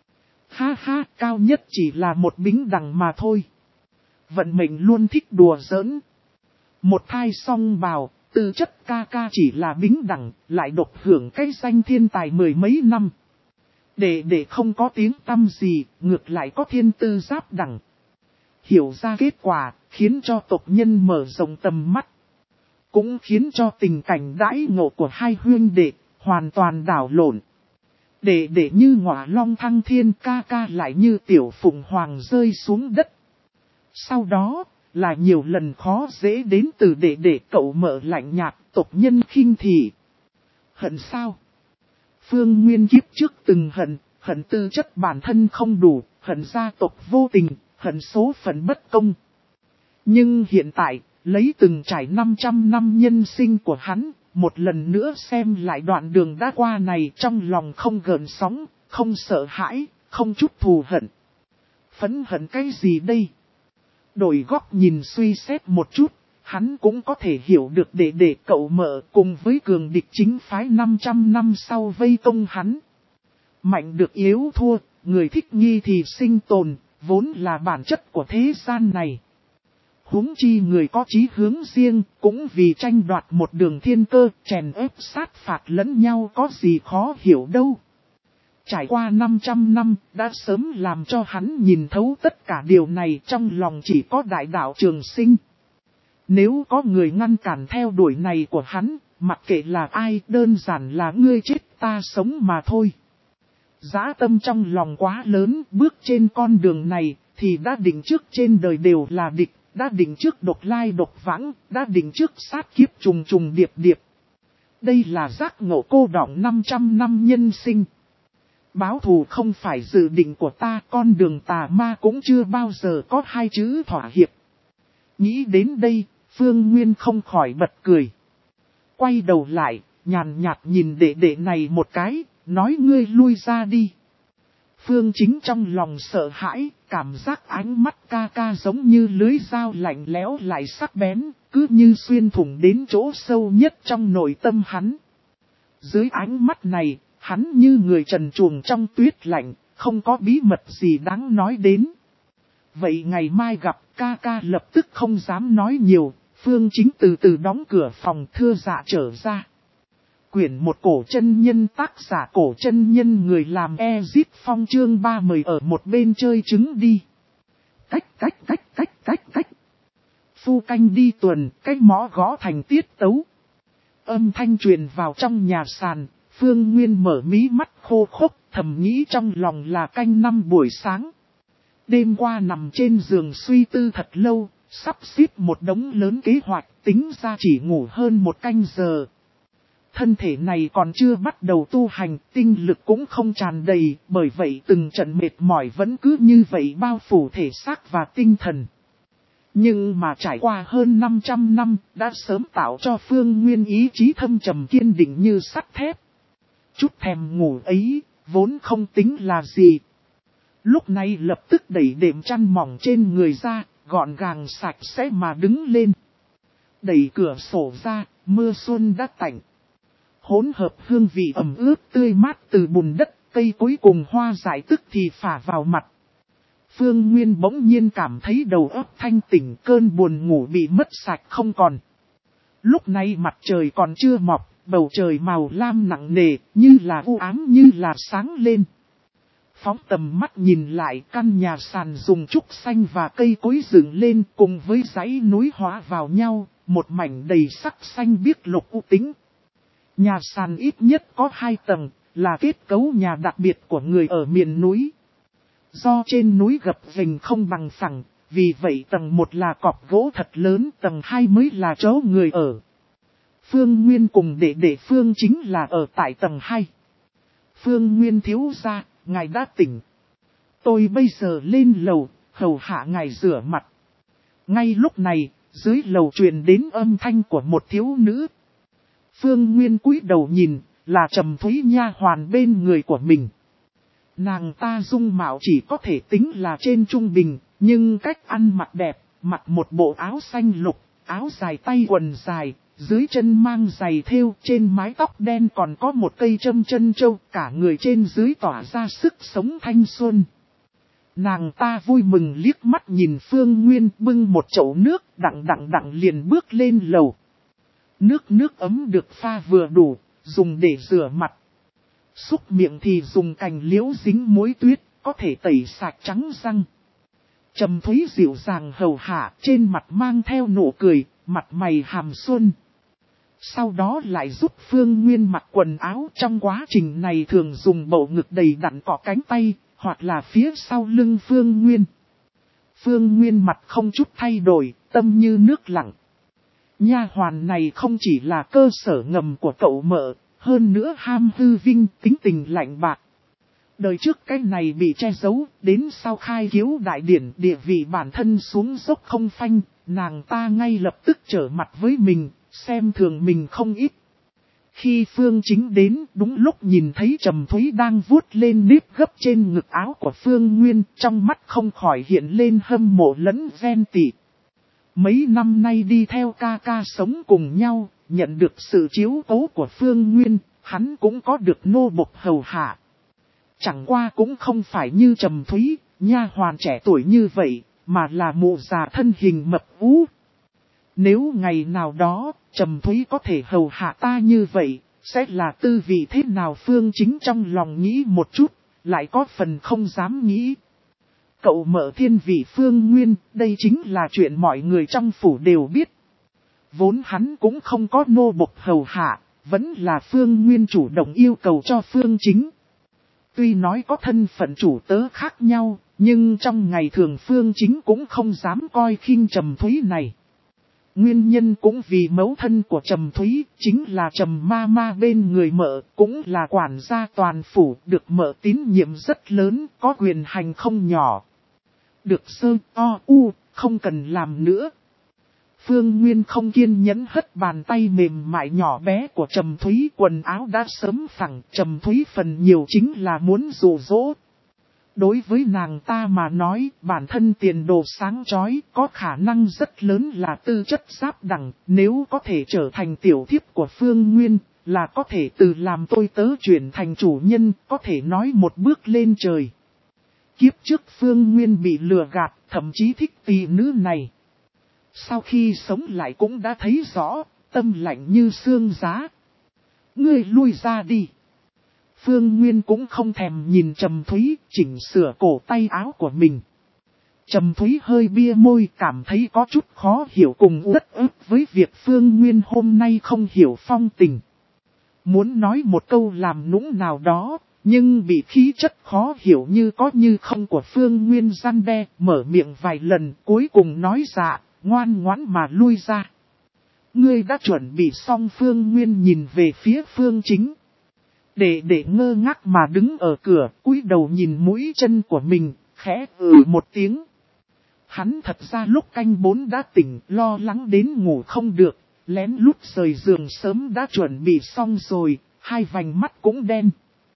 ha ha, cao nhất chỉ là một bính đẳng mà thôi. Vận mệnh luôn thích đùa giỡn. Một thai song bào, tư chất ca ca chỉ là bính đẳng, lại độc hưởng cái danh thiên tài mười mấy năm. Đệ đệ không có tiếng tăm gì, ngược lại có thiên tư giáp đẳng. Hiểu ra kết quả, khiến cho tộc nhân mở rộng tầm mắt. Cũng khiến cho tình cảnh đãi ngộ của hai huynh đệ, hoàn toàn đảo lộn. Đệ đệ như ngọa long thăng thiên, ca ca lại như tiểu phụng hoàng rơi xuống đất. Sau đó, là nhiều lần khó dễ đến từ đệ đệ cậu mở lạnh nhạt, tộc nhân khinh thị. Hận sao? Phương Nguyên kiếp trước từng hận, hận tư chất bản thân không đủ, hận gia tộc vô tình, hận số phận bất công. Nhưng hiện tại, lấy từng trải năm trăm năm nhân sinh của hắn, một lần nữa xem lại đoạn đường đã qua này, trong lòng không gợn sóng, không sợ hãi, không chút thù hận. Phẫn hận cái gì đây? Đổi góc nhìn suy xét một chút, hắn cũng có thể hiểu được để để cậu mở cùng với cường địch chính phái năm trăm năm sau vây công hắn. Mạnh được yếu thua, người thích nghi thì sinh tồn, vốn là bản chất của thế gian này. Huống chi người có chí hướng riêng, cũng vì tranh đoạt một đường thiên cơ, chèn ép sát phạt lẫn nhau có gì khó hiểu đâu. Trải qua năm trăm năm, đã sớm làm cho hắn nhìn thấu tất cả điều này, trong lòng chỉ có đại đạo trường sinh. Nếu có người ngăn cản theo đuổi này của hắn, mặc kệ là ai, đơn giản là ngươi chết ta sống mà thôi. Dã tâm trong lòng quá lớn, bước trên con đường này, thì đã định trước trên đời đều là địch, đã định trước độc lai độc vãng, đã định trước sát kiếp trùng trùng điệp điệp. Đây là giác ngộ cô đọng năm trăm năm nhân sinh. Báo thù không phải dự định của ta, con đường tà ma cũng chưa bao giờ có hai chữ thỏa hiệp. Nghĩ đến đây, Phương Nguyên không khỏi bật cười. Quay đầu lại, nhàn nhạt nhìn đệ đệ này một cái, nói ngươi lui ra đi. Phương Chính trong lòng sợ hãi, cảm giác ánh mắt ca ca giống như lưới dao lạnh lẽo lại sắc bén, cứ như xuyên thủng đến chỗ sâu nhất trong nội tâm hắn. Dưới ánh mắt này, hắn như người trần truồng trong tuyết lạnh, không có bí mật gì đáng nói đến. Vậy ngày mai gặp, ca ca lập tức không dám nói nhiều, Phương Chính từ từ đóng cửa phòng thưa dạ trở ra. Quyển một cổ chân nhân, tác giả cổ chân nhân, người làm Ezip Phong, chương ba mươi ở một bên chơi trứng đi. Cách cách cách cách cách cách. Phu canh đi tuần, cái mõ gõ thành tiết tấu. Âm thanh truyền vào trong nhà sàn, Phương Nguyên mở mí mắt khô khốc, thầm nghĩ trong lòng là canh năm buổi sáng. Đêm qua nằm trên giường suy tư thật lâu, sắp xếp một đống lớn kế hoạch, tính ra chỉ ngủ hơn một canh giờ. Thân thể này còn chưa bắt đầu tu hành, tinh lực cũng không tràn đầy, bởi vậy từng trận mệt mỏi vẫn cứ như vậy bao phủ thể xác và tinh thần. Nhưng mà trải qua hơn năm trăm năm, đã sớm tạo cho Phương Nguyên ý chí thâm trầm kiên định như sắt thép. Chút thèm ngủ ấy, vốn không tính là gì. Lúc này lập tức đẩy đệm chăn mỏng trên người ra, gọn gàng sạch sẽ mà đứng lên. Đẩy cửa sổ ra, mưa xuân đã tạnh. Hỗn hợp hương vị ẩm ướt tươi mát từ bùn đất, cây cối cùng hoa dại tức thì phả vào mặt. Phương Nguyên bỗng nhiên cảm thấy đầu óc thanh tỉnh, cơn buồn ngủ bị mất sạch không còn. Lúc này mặt trời còn chưa mọc, bầu trời màu lam nặng nề, như là u ám như là sáng lên. Phóng tầm mắt nhìn lại, căn nhà sàn dùng trúc xanh và cây cối dựng lên cùng với dãy núi hóa vào nhau, một mảnh đầy sắc xanh biếc lục u tĩnh. Nhà sàn ít nhất có hai tầng, là kết cấu nhà đặc biệt của người ở miền núi. Do trên núi gập ghềnh không bằng phẳng, vì vậy tầng một là cọc gỗ thật lớn, tầng hai mới là chỗ người ở. Phương Nguyên cùng đệ đệ Phương Chính là ở tại tầng hai. Phương Nguyên thiếu gia, ngài đã tỉnh. Tôi bây giờ lên lầu, hầu hạ ngài rửa mặt. Ngay lúc này, dưới lầu truyền đến âm thanh của một thiếu nữ. Phương Nguyên cúi đầu nhìn, là Trầm Thúy nha hoàn bên người của mình. Nàng ta dung mạo chỉ có thể tính là trên trung bình, nhưng cách ăn mặc đẹp, mặc một bộ áo xanh lục, áo dài tay quần dài, dưới chân mang giày thêu, trên mái tóc đen còn có một cây châm chân châu, cả người trên dưới tỏa ra sức sống thanh xuân. Nàng ta vui mừng liếc mắt nhìn Phương Nguyên bưng một chậu nước, đặng đặng đặng liền bước lên lầu. Nước nước ấm được pha vừa đủ, dùng để rửa mặt. Xúc miệng thì dùng cành liễu dính muối tuyết, có thể tẩy sạch trắng răng. Trầm Thúy dịu dàng hầu hạ, trên mặt mang theo nụ cười, mặt mày hàm xuân. Sau đó lại giúp Phương Nguyên mặc quần áo, trong quá trình này thường dùng bầu ngực đầy đặn cọ cánh tay, hoặc là phía sau lưng Phương Nguyên. Phương Nguyên mặt không chút thay đổi, tâm như nước lặng. Nha hoàn này không chỉ là cơ sở ngầm của cậu mợ, hơn nữa ham hư vinh, tính tình lạnh bạc. Đời trước cái này bị che giấu, đến sau khai kiếu đại điển địa vị bản thân xuống dốc không phanh, nàng ta ngay lập tức trở mặt với mình, xem thường mình không ít. Khi Phương Chính đến, đúng lúc nhìn thấy Trầm Thúy đang vuốt lên nếp gấp trên ngực áo của Phương Nguyên, trong mắt không khỏi hiện lên hâm mộ lẫn ghen tị. Mấy năm nay đi theo ca ca sống cùng nhau, nhận được sự chiếu cố của Phương Nguyên, hắn cũng có được nô bộc hầu hạ. Chẳng qua cũng không phải như Trầm Thúy, nha hoàn trẻ tuổi như vậy, mà là mụ già thân hình mập ú. Nếu ngày nào đó, Trầm Thúy có thể hầu hạ ta như vậy, sẽ là tư vị thế nào? Phương Chính trong lòng nghĩ một chút, lại có phần không dám nghĩ. Cậu mợ thiên vị Phương Nguyên, đây chính là chuyện mọi người trong phủ đều biết. Vốn hắn cũng không có nô bộc hầu hạ, vẫn là Phương Nguyên chủ động yêu cầu cho Phương Chính. Tuy nói có thân phận chủ tớ khác nhau, nhưng trong ngày thường Phương Chính cũng không dám coi khinh Trầm Thúy này. Nguyên nhân cũng vì mẫu thân của Trầm Thúy, chính là Trầm ma ma bên người mợ, cũng là quản gia toàn phủ, được mợ tín nhiệm rất lớn, có quyền hành không nhỏ. Được sơ o u, không cần làm nữa. Phương Nguyên không kiên nhẫn hất bàn tay mềm mại nhỏ bé của Trầm Thúy, quần áo đã sớm phẳng, Trầm Thúy phần nhiều chính là muốn dụ dỗ. Đối với nàng ta mà nói, bản thân tiền đồ sáng chói, có khả năng rất lớn là tư chất giáp đẳng, nếu có thể trở thành tiểu thiếp của Phương Nguyên, là có thể từ làm tôi tớ chuyển thành chủ nhân, có thể nói một bước lên trời. Kiếp trước Phương Nguyên bị lừa gạt, thậm chí thích tỷ nữ này. Sau khi sống lại cũng đã thấy rõ, tâm lạnh như xương giá. Ngươi lui ra đi. Phương Nguyên cũng không thèm nhìn Trầm Thúy, chỉnh sửa cổ tay áo của mình. Trầm Thúy hơi bia môi, cảm thấy có chút khó hiểu cùng uất ức với việc Phương Nguyên hôm nay không hiểu phong tình. Muốn nói một câu làm nũng nào đó, nhưng bị khí chất khó hiểu như có như không của Phương Nguyên răn đe, mở miệng vài lần, cuối cùng nói dạ, ngoan ngoãn mà lui ra. Ngươi đã chuẩn bị xong? Phương Nguyên nhìn về phía Phương Chính. Để để ngơ ngác mà đứng ở cửa, cúi đầu nhìn mũi chân của mình, khẽ ừ một tiếng. Hắn thật ra lúc canh bốn đã tỉnh, lo lắng đến ngủ không được, lén lút rời giường sớm đã chuẩn bị xong rồi, hai vành mắt cũng đen.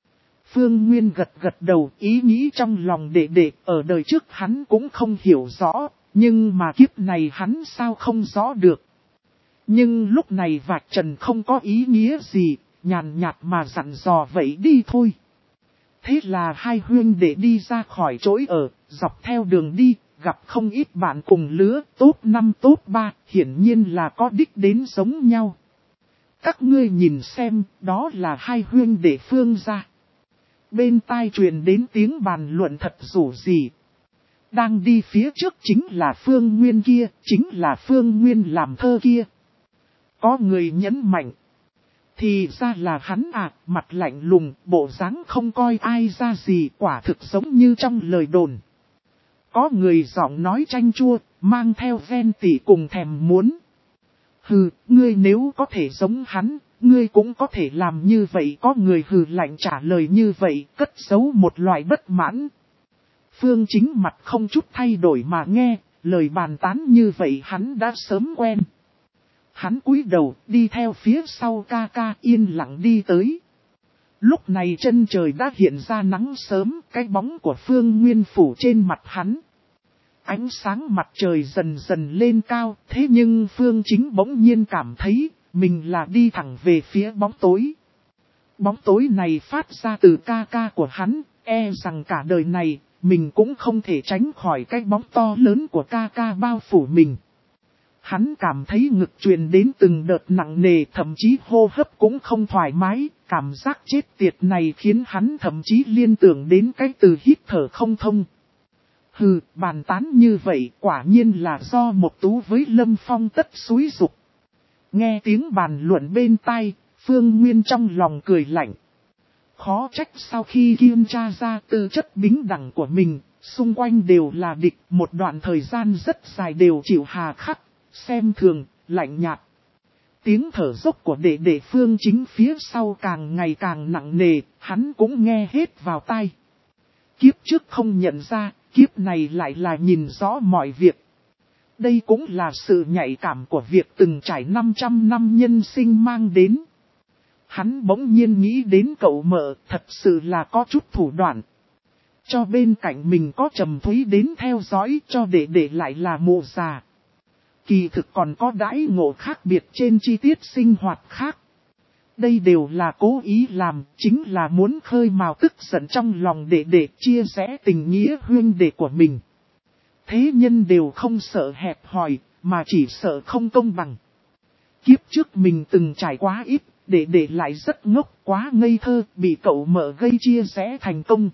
Phương Nguyên gật gật đầu, ý nghĩ trong lòng đệ đệ, ở đời trước hắn cũng không hiểu rõ, nhưng mà kiếp này hắn sao không rõ được. Nhưng lúc này vạch trần không có ý nghĩa gì, nhàn nhạt mà dặn dò vậy đi thôi. Thế là hai huynh đệ đi ra khỏi chỗ ở, dọc theo đường đi, gặp không ít bạn cùng lứa, top năm top ba, hiển nhiên là có đích đến giống nhau. Các ngươi nhìn xem, đó là hai huynh đệ Phương gia. Bên tai truyền đến tiếng bàn luận thật rủ gì. Đang đi phía trước chính là Phương Nguyên kia, chính là Phương Nguyên làm thơ kia. Có người nhấn mạnh. Thì ra là hắn à, mặt lạnh lùng, bộ dáng không coi ai ra gì, quả thực giống như trong lời đồn. Có người giọng nói chanh chua, mang theo ghen tị cùng thèm muốn. Hừ, ngươi nếu có thể giống hắn, ngươi cũng có thể làm như vậy. Có người hừ lạnh trả lời như vậy, cất giấu một loại bất mãn. Phương Chính mặt không chút thay đổi mà nghe, lời bàn tán như vậy hắn đã sớm quen. Hắn cúi đầu, đi theo phía sau ca ca yên lặng đi tới. Lúc này chân trời đã hiện ra nắng sớm, cái bóng của Phương Nguyên phủ trên mặt hắn. Ánh sáng mặt trời dần dần lên cao, thế nhưng Phương Chính bỗng nhiên cảm thấy, mình là đi thẳng về phía bóng tối. Bóng tối này phát ra từ ca ca của hắn, e rằng cả đời này, mình cũng không thể tránh khỏi cái bóng to lớn của ca ca bao phủ mình. Hắn cảm thấy ngực truyền đến từng đợt nặng nề, thậm chí hô hấp cũng không thoải mái, cảm giác chết tiệt này khiến hắn thậm chí liên tưởng đến cái từ hít thở không thông. Hừ, bàn tán như vậy quả nhiên là do một Tú với Lâm Phong tất xúi dục. Nghe tiếng bàn luận bên tai, Phương Nguyên trong lòng cười lạnh. Khó trách sau khi kiểm tra ra tư chất bính đẳng của mình, xung quanh đều là địch, một đoạn thời gian rất dài đều chịu hà khắc, xem thường, lạnh nhạt. Tiếng thở dốc của đệ đệ Phương Chính phía sau càng ngày càng nặng nề, hắn cũng nghe hết vào tai. Kiếp trước không nhận ra, kiếp này lại là nhìn rõ mọi việc. Đây cũng là sự nhạy cảm của việc từng trải năm trăm năm nhân sinh mang đến. Hắn bỗng nhiên nghĩ đến cậu mợ, thật sự là có chút thủ đoạn. Cho bên cạnh mình có Trầm Thúy đến theo dõi, cho để để lại là mụ già. Kỳ thực còn có đãi ngộ khác biệt trên chi tiết sinh hoạt khác. Đây đều là cố ý làm, chính là muốn khơi mào tức giận trong lòng để để chia sẻ tình nghĩa huynh đệ của mình. Thế nhân đều không sợ hẹp hòi, mà chỉ sợ không công bằng. Kiếp trước mình từng trải quá ít, để để lại rất ngốc, quá ngây thơ, bị cậu mợ gây chia rẽ thành công.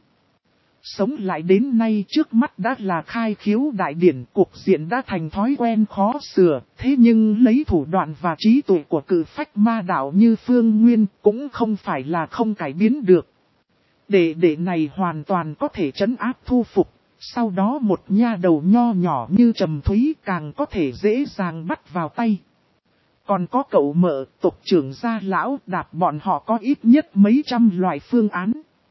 Sống lại đến nay trước mắt đã là khai khiếu đại điển, cuộc diện đã thành thói quen khó sửa, thế nhưng lấy thủ đoạn và trí tuệ của cự phách ma đạo như Phương Nguyên cũng không phải là không cải biến được. Để để này hoàn toàn có thể trấn áp thu phục, sau đó một nha đầu nho nhỏ như Trầm Thúy càng có thể dễ dàng bắt vào tay. Còn có cậu mợ, tộc trưởng gia lão đạp bọn họ có ít nhất mấy trăm loại phương án.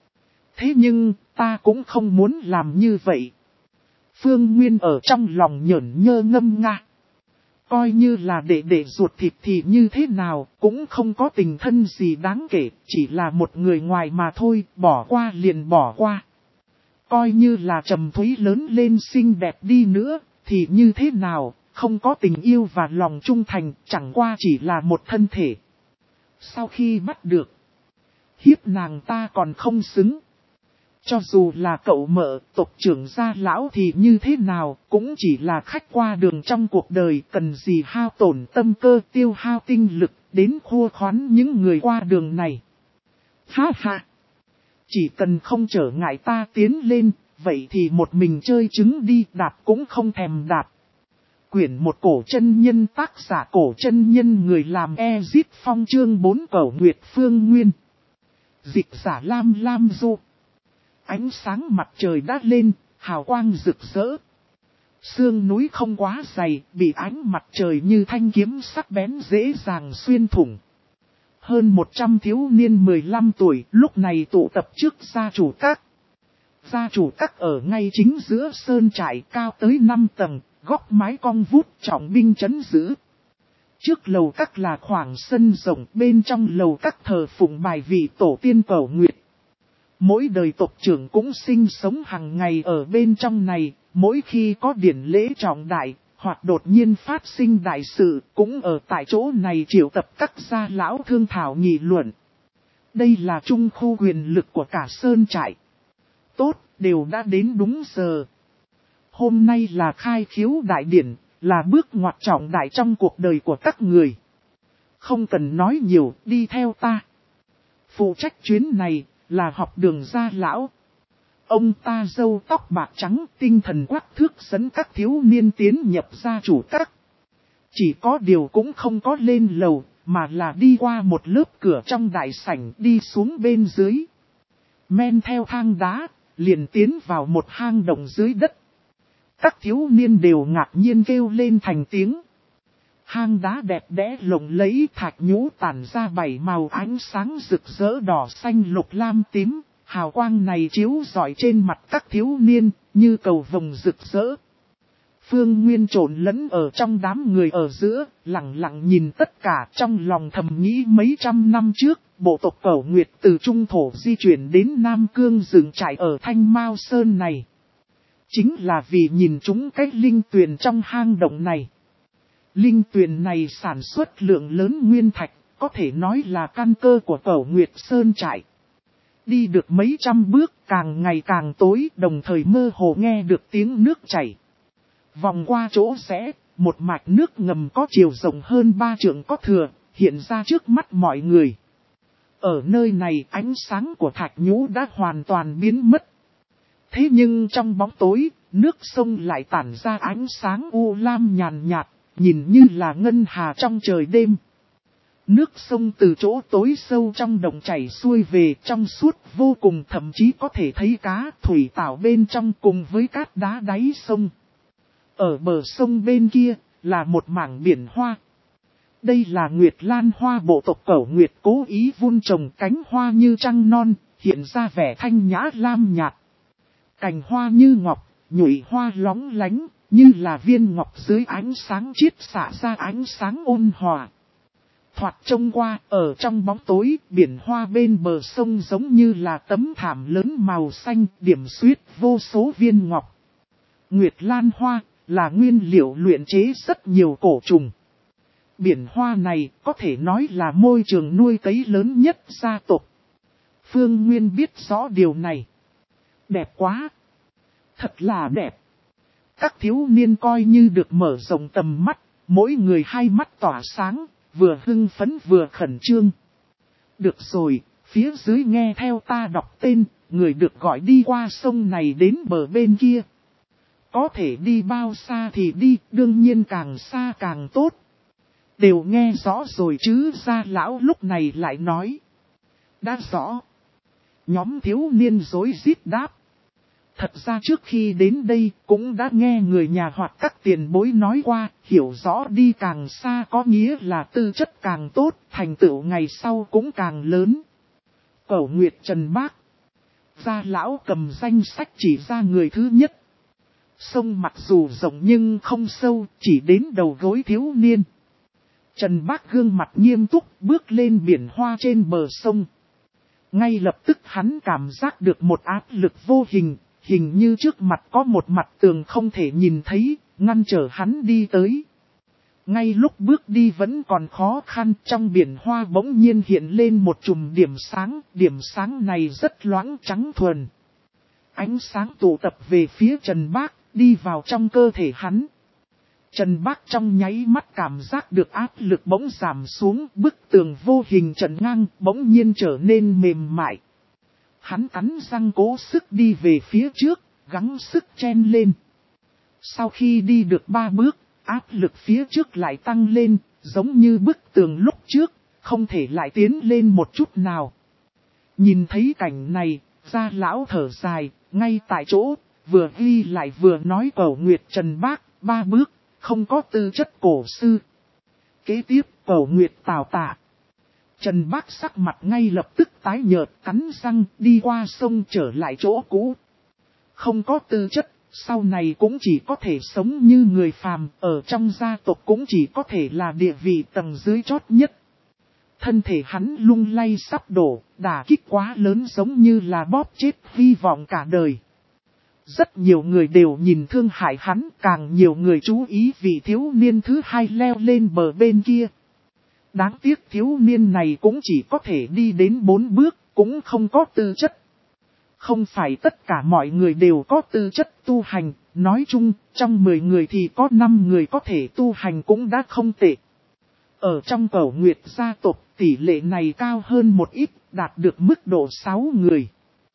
Thế nhưng, ta cũng không muốn làm như vậy. Phương Nguyên ở trong lòng nhởn nhơ ngâm nga. Coi như là để để ruột thịt thì như thế nào, cũng không có tình thân gì đáng kể, chỉ là một người ngoài mà thôi, bỏ qua liền bỏ qua. Coi như là Trầm Thúy lớn lên xinh đẹp đi nữa, thì như thế nào, không có tình yêu và lòng trung thành, chẳng qua chỉ là một thân thể. Sau khi bắt được, hiếp nàng ta còn không xứng. Cho dù là cậu mợ, tộc trưởng gia lão thì như thế nào, cũng chỉ là khách qua đường trong cuộc đời, cần gì hao tổn tâm cơ tiêu hao tinh lực, đến khua khoán những người qua đường này. Ha ha! Chỉ cần không trở ngại ta tiến lên, vậy thì một mình chơi trứng đi, đạp cũng không thèm đạp. Quyển một cổ chân nhân, tác giả cổ chân nhân, người làm Ezip Phong, chương bốn Cẩu Nguyệt Phương Nguyên. Dịch giả Lam Lam Du. Ánh sáng mặt trời đã lên, hào quang rực rỡ. Sương núi không quá dày, bị ánh mặt trời như thanh kiếm sắc bén dễ dàng xuyên thủng. Hơn một trăm thiếu niên mười lăm tuổi lúc này tụ tập trước gia chủ các. Gia chủ các ở ngay chính giữa sơn trại cao tới năm tầng, góc mái cong vút, trọng binh trấn giữ. Trước lầu các là khoảng sân rộng, bên trong lầu các thờ phụng bài vị tổ tiên Cẩu Nguyệt. Mỗi đời tộc trưởng cũng sinh sống hàng ngày ở bên trong này, mỗi khi có điển lễ trọng đại, hoặc đột nhiên phát sinh đại sự, cũng ở tại chỗ này triệu tập các gia lão thương thảo nghị luận. Đây là trung khu quyền lực của cả sơn trại. Tốt, đều đã đến đúng giờ. Hôm nay là khai khiếu đại điển, là bước ngoặt trọng đại trong cuộc đời của các người. Không cần nói nhiều, đi theo ta. Phụ trách chuyến này là học đường gia lão. Ông ta râu tóc bạc trắng, tinh thần quắc thước dẫn các thiếu niên tiến nhập gia chủ các. Chỉ có điều cũng không có lên lầu, mà là đi qua một lớp cửa trong đại sảnh đi xuống bên dưới. Men theo thang đá, liền tiến vào một hang động dưới đất. Các thiếu niên đều ngạc nhiên kêu lên thành tiếng. Hang đá đẹp đẽ lộng lẫy, thạch nhũ tản ra bảy màu ánh sáng rực rỡ đỏ xanh lục lam tím. Hào quang này chiếu rọi trên mặt các thiếu niên, như cầu vồng rực rỡ. Phương Nguyên trộn lẫn ở trong đám người ở giữa, lặng lặng nhìn tất cả, trong lòng thầm nghĩ mấy trăm năm trước, bộ tộc Cẩu Nguyệt từ Trung Thổ di chuyển đến Nam Cương dựng trại ở Thanh Mao Sơn này. Chính là vì nhìn chúng cái linh tuyền trong hang động này. Linh tuyền này sản xuất lượng lớn nguyên thạch, có thể nói là căn cơ của Cẩu Nguyệt Sơn trại. Đi được mấy trăm bước, càng ngày càng tối, đồng thời mơ hồ nghe được tiếng nước chảy. Vòng qua chỗ rẽ, một mạch nước ngầm có chiều rộng hơn ba trượng có thừa, hiện ra trước mắt mọi người. Ở nơi này ánh sáng của thạch nhũ đã hoàn toàn biến mất. Thế nhưng trong bóng tối, nước sông lại tản ra ánh sáng u lam nhàn nhạt, nhìn như là ngân hà trong trời đêm. Nước sông từ chỗ tối sâu trong đồng chảy xuôi về trong suốt vô cùng, thậm chí có thể thấy cá thủy tảo bên trong cùng với cát đá đáy sông. Ở bờ sông bên kia là một mảng biển hoa. Đây là Nguyệt Lan hoa bộ tộc Cẩu Nguyệt cố ý vun trồng cánh hoa như trăng non, hiện ra vẻ thanh nhã lam nhạt. Cành hoa như ngọc, nhụy hoa lóng lánh, như là viên ngọc dưới ánh sáng chiết xạ ra ánh sáng ôn hòa. Thoạt trông qua, ở trong bóng tối, biển hoa bên bờ sông giống như là tấm thảm lớn màu xanh, điểm xuyết vô số viên ngọc. Nguyệt Lan hoa là nguyên liệu luyện chế rất nhiều cổ trùng. Biển hoa này có thể nói là môi trường nuôi cấy lớn nhất gia tộc. Phương Nguyên biết rõ điều này. Đẹp quá! Thật là đẹp! Các thiếu niên coi như được mở rộng tầm mắt, mỗi người hai mắt tỏa sáng, vừa hưng phấn vừa khẩn trương. Được rồi, phía dưới nghe theo ta đọc tên, người được gọi đi qua sông này đến bờ bên kia. Có thể đi bao xa thì đi, đương nhiên càng xa càng tốt. Đều nghe rõ rồi chứ, Gia lão lúc này lại nói. Đã rõ. Nhóm thiếu niên rối rít đáp. Thật ra trước khi đến đây cũng đã nghe người nhà hoặc các tiền bối nói qua, hiểu rõ đi càng xa có nghĩa là tư chất càng tốt, thành tựu ngày sau cũng càng lớn. Cẩu Nguyệt Trần Bác. Gia lão cầm danh sách chỉ ra người thứ nhất. Sông mặc dù rộng nhưng không sâu, chỉ đến đầu gối thiếu niên. Trần Bác gương mặt nghiêm túc bước lên biển hoa trên bờ sông. Ngay lập tức hắn cảm giác được một áp lực vô hình, hình như trước mặt có một mặt tường không thể nhìn thấy, ngăn trở hắn đi tới. Ngay lúc bước đi vẫn còn khó khăn, trong biển hoa bỗng nhiên hiện lên một chùm điểm sáng, điểm sáng này rất loãng trắng thuần. Ánh sáng tụ tập về phía Trần Bác, đi vào trong cơ thể hắn. Trần Bác trong nháy mắt cảm giác được áp lực bỗng giảm xuống, bức tường vô hình trần ngang bỗng nhiên trở nên mềm mại. Hắn cắn răng cố sức đi về phía trước, gắng sức chen lên. Sau khi đi được ba bước, áp lực phía trước lại tăng lên, giống như bức tường lúc trước, không thể lại tiến lên một chút nào. Nhìn thấy cảnh này, Gia lão thở dài, ngay tại chỗ, vừa ghi lại vừa nói Cẩu Nguyệt Trần Bác, ba bước, không có tư chất cổ sư. Kế tiếp, Cẩu Nguyệt Tào Tạ. Trần Bác sắc mặt ngay lập tức tái nhợt, cắn răng đi qua sông trở lại chỗ cũ. Không có tư chất, sau này cũng chỉ có thể sống như người phàm, ở trong gia tộc cũng chỉ có thể là địa vị tầng dưới chót nhất. Thân thể hắn lung lay sắp đổ, đả kích quá lớn giống như là bóp chết hy vọng cả đời. Rất nhiều người đều nhìn thương hại hắn, càng nhiều người chú ý vì thiếu niên thứ hai leo lên bờ bên kia. Đáng tiếc thiếu niên này cũng chỉ có thể đi đến bốn bước, cũng không có tư chất. Không phải tất cả mọi người đều có tư chất tu hành, nói chung, trong mười người thì có năm người có thể tu hành cũng đã không tệ. Ở trong Cẩu Nguyệt gia tộc, tỷ lệ này cao hơn một ít, đạt được mức độ sáu người.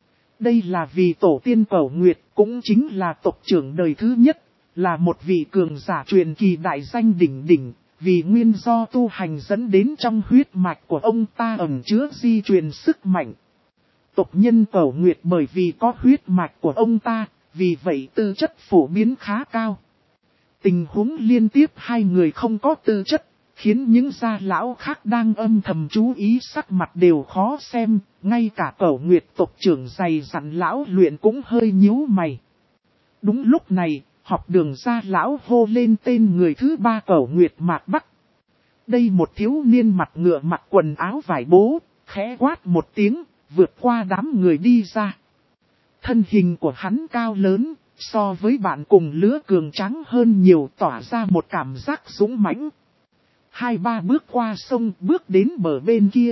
Đây là vì tổ tiên Cẩu Nguyệt cũng chính là tộc trưởng đời thứ nhất, là một vị cường giả truyền kỳ đại danh đỉnh đỉnh, vì nguyên do tu hành dẫn đến trong huyết mạch của ông ta ẩn chứa di truyền sức mạnh. Tộc nhân Cẩu Nguyệt bởi vì có huyết mạch của ông ta, vì vậy tư chất phổ biến khá cao. Tình huống liên tiếp hai người không có tư chất, khiến những gia lão khác đang âm thầm chú ý sắc mặt đều khó xem, ngay cả Cẩu Nguyệt tộc trưởng dày dặn lão luyện cũng hơi nhíu mày. Đúng lúc này, học đường gia lão hô lên tên người thứ ba Cẩu Nguyệt Mạc Bắc. Đây một thiếu niên mặt ngựa mặc quần áo vải bố, khẽ quát một tiếng, vượt qua đám người đi ra. Thân hình của hắn cao lớn, so với bạn cùng lứa cường tráng hơn nhiều, tỏa ra một cảm giác dũng mãnh. Hai ba bước qua sông, bước đến bờ bên kia.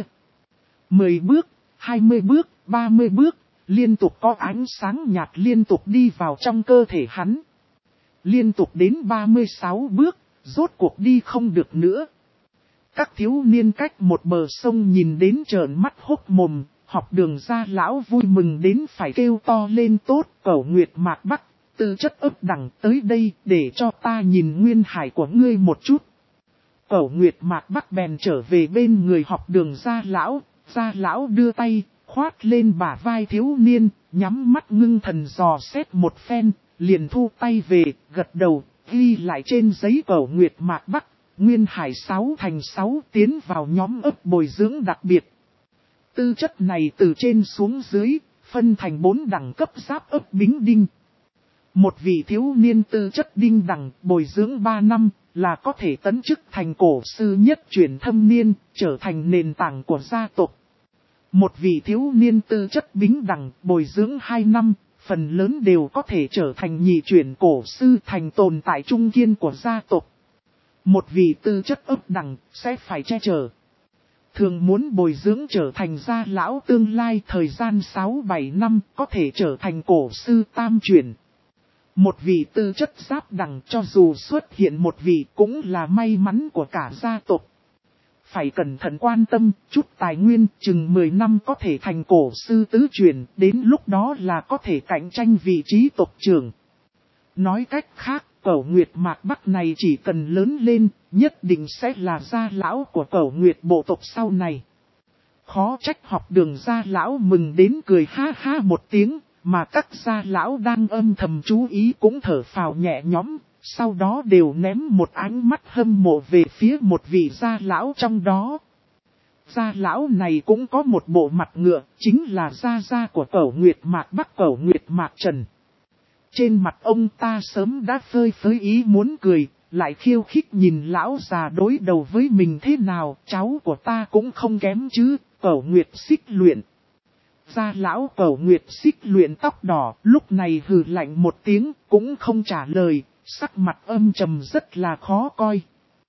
Mười bước, hai mươi bước, ba mươi bước, liên tục có ánh sáng nhạt liên tục đi vào trong cơ thể hắn. Liên tục đến ba mươi sáu bước, rốt cuộc đi không được nữa. Các thiếu niên cách một bờ sông nhìn đến trợn mắt hốc mồm, học đường gia lão vui mừng đến phải kêu to lên tốt. Cẩu Nguyệt Mạc Bắc, tư chất ấp đẳng tới đây để cho ta nhìn nguyên hải của ngươi một chút. Cẩu Nguyệt Mạc Bắc bèn trở về bên người học đường gia lão, gia lão đưa tay, khoát lên bả vai thiếu niên, nhắm mắt ngưng thần dò xét một phen, liền thu tay về, gật đầu, ghi lại trên giấy Cẩu Nguyệt Mạc Bắc, nguyên hải sáu thành sáu tiến vào nhóm ấp bồi dưỡng đặc biệt. Tư chất này từ trên xuống dưới, phân thành bốn đẳng cấp giáp ấp bính đinh. Một vị thiếu niên tư chất đinh đẳng bồi dưỡng ba năm là có thể tấn chức thành cổ sư nhất chuyển thâm niên, trở thành nền tảng của gia tộc. Một vị thiếu niên tư chất bính đẳng bồi dưỡng hai năm, phần lớn đều có thể trở thành nhị chuyển cổ sư thành tồn tại trung kiên của gia tộc. Một vị tư chất ấp đẳng sẽ phải che chở. Thường muốn bồi dưỡng trở thành gia lão tương lai thời gian sáu bảy năm có thể trở thành cổ sư tam chuyển. Một vị tư chất giáp đẳng cho dù xuất hiện một vị cũng là may mắn của cả gia tộc. Phải cẩn thận quan tâm, chút tài nguyên chừng mười năm có thể thành cổ sư tứ chuyển, đến lúc đó là có thể cạnh tranh vị trí tộc trưởng. Nói cách khác, Cẩu Nguyệt Mạc Bắc này chỉ cần lớn lên, nhất định sẽ là gia lão của Cẩu Nguyệt bộ tộc sau này. Khó trách học đường gia lão mừng đến cười ha ha một tiếng, mà các gia lão đang âm thầm chú ý cũng thở phào nhẹ nhõm, sau đó đều ném một ánh mắt hâm mộ về phía một vị gia lão trong đó. Gia lão này cũng có một bộ mặt ngựa, chính là gia gia của Cẩu Nguyệt Mạc Bắc Cẩu Nguyệt Mạc Trần. Trên mặt ông ta sớm đã phơi phới ý muốn cười, lại khiêu khích nhìn lão già đối đầu với mình thế nào, cháu của ta cũng không kém chứ, Cẩu Nguyệt Xích Luyện. Gia lão Cẩu Nguyệt Xích Luyện tóc đỏ, lúc này hừ lạnh một tiếng, cũng không trả lời, sắc mặt âm trầm rất là khó coi.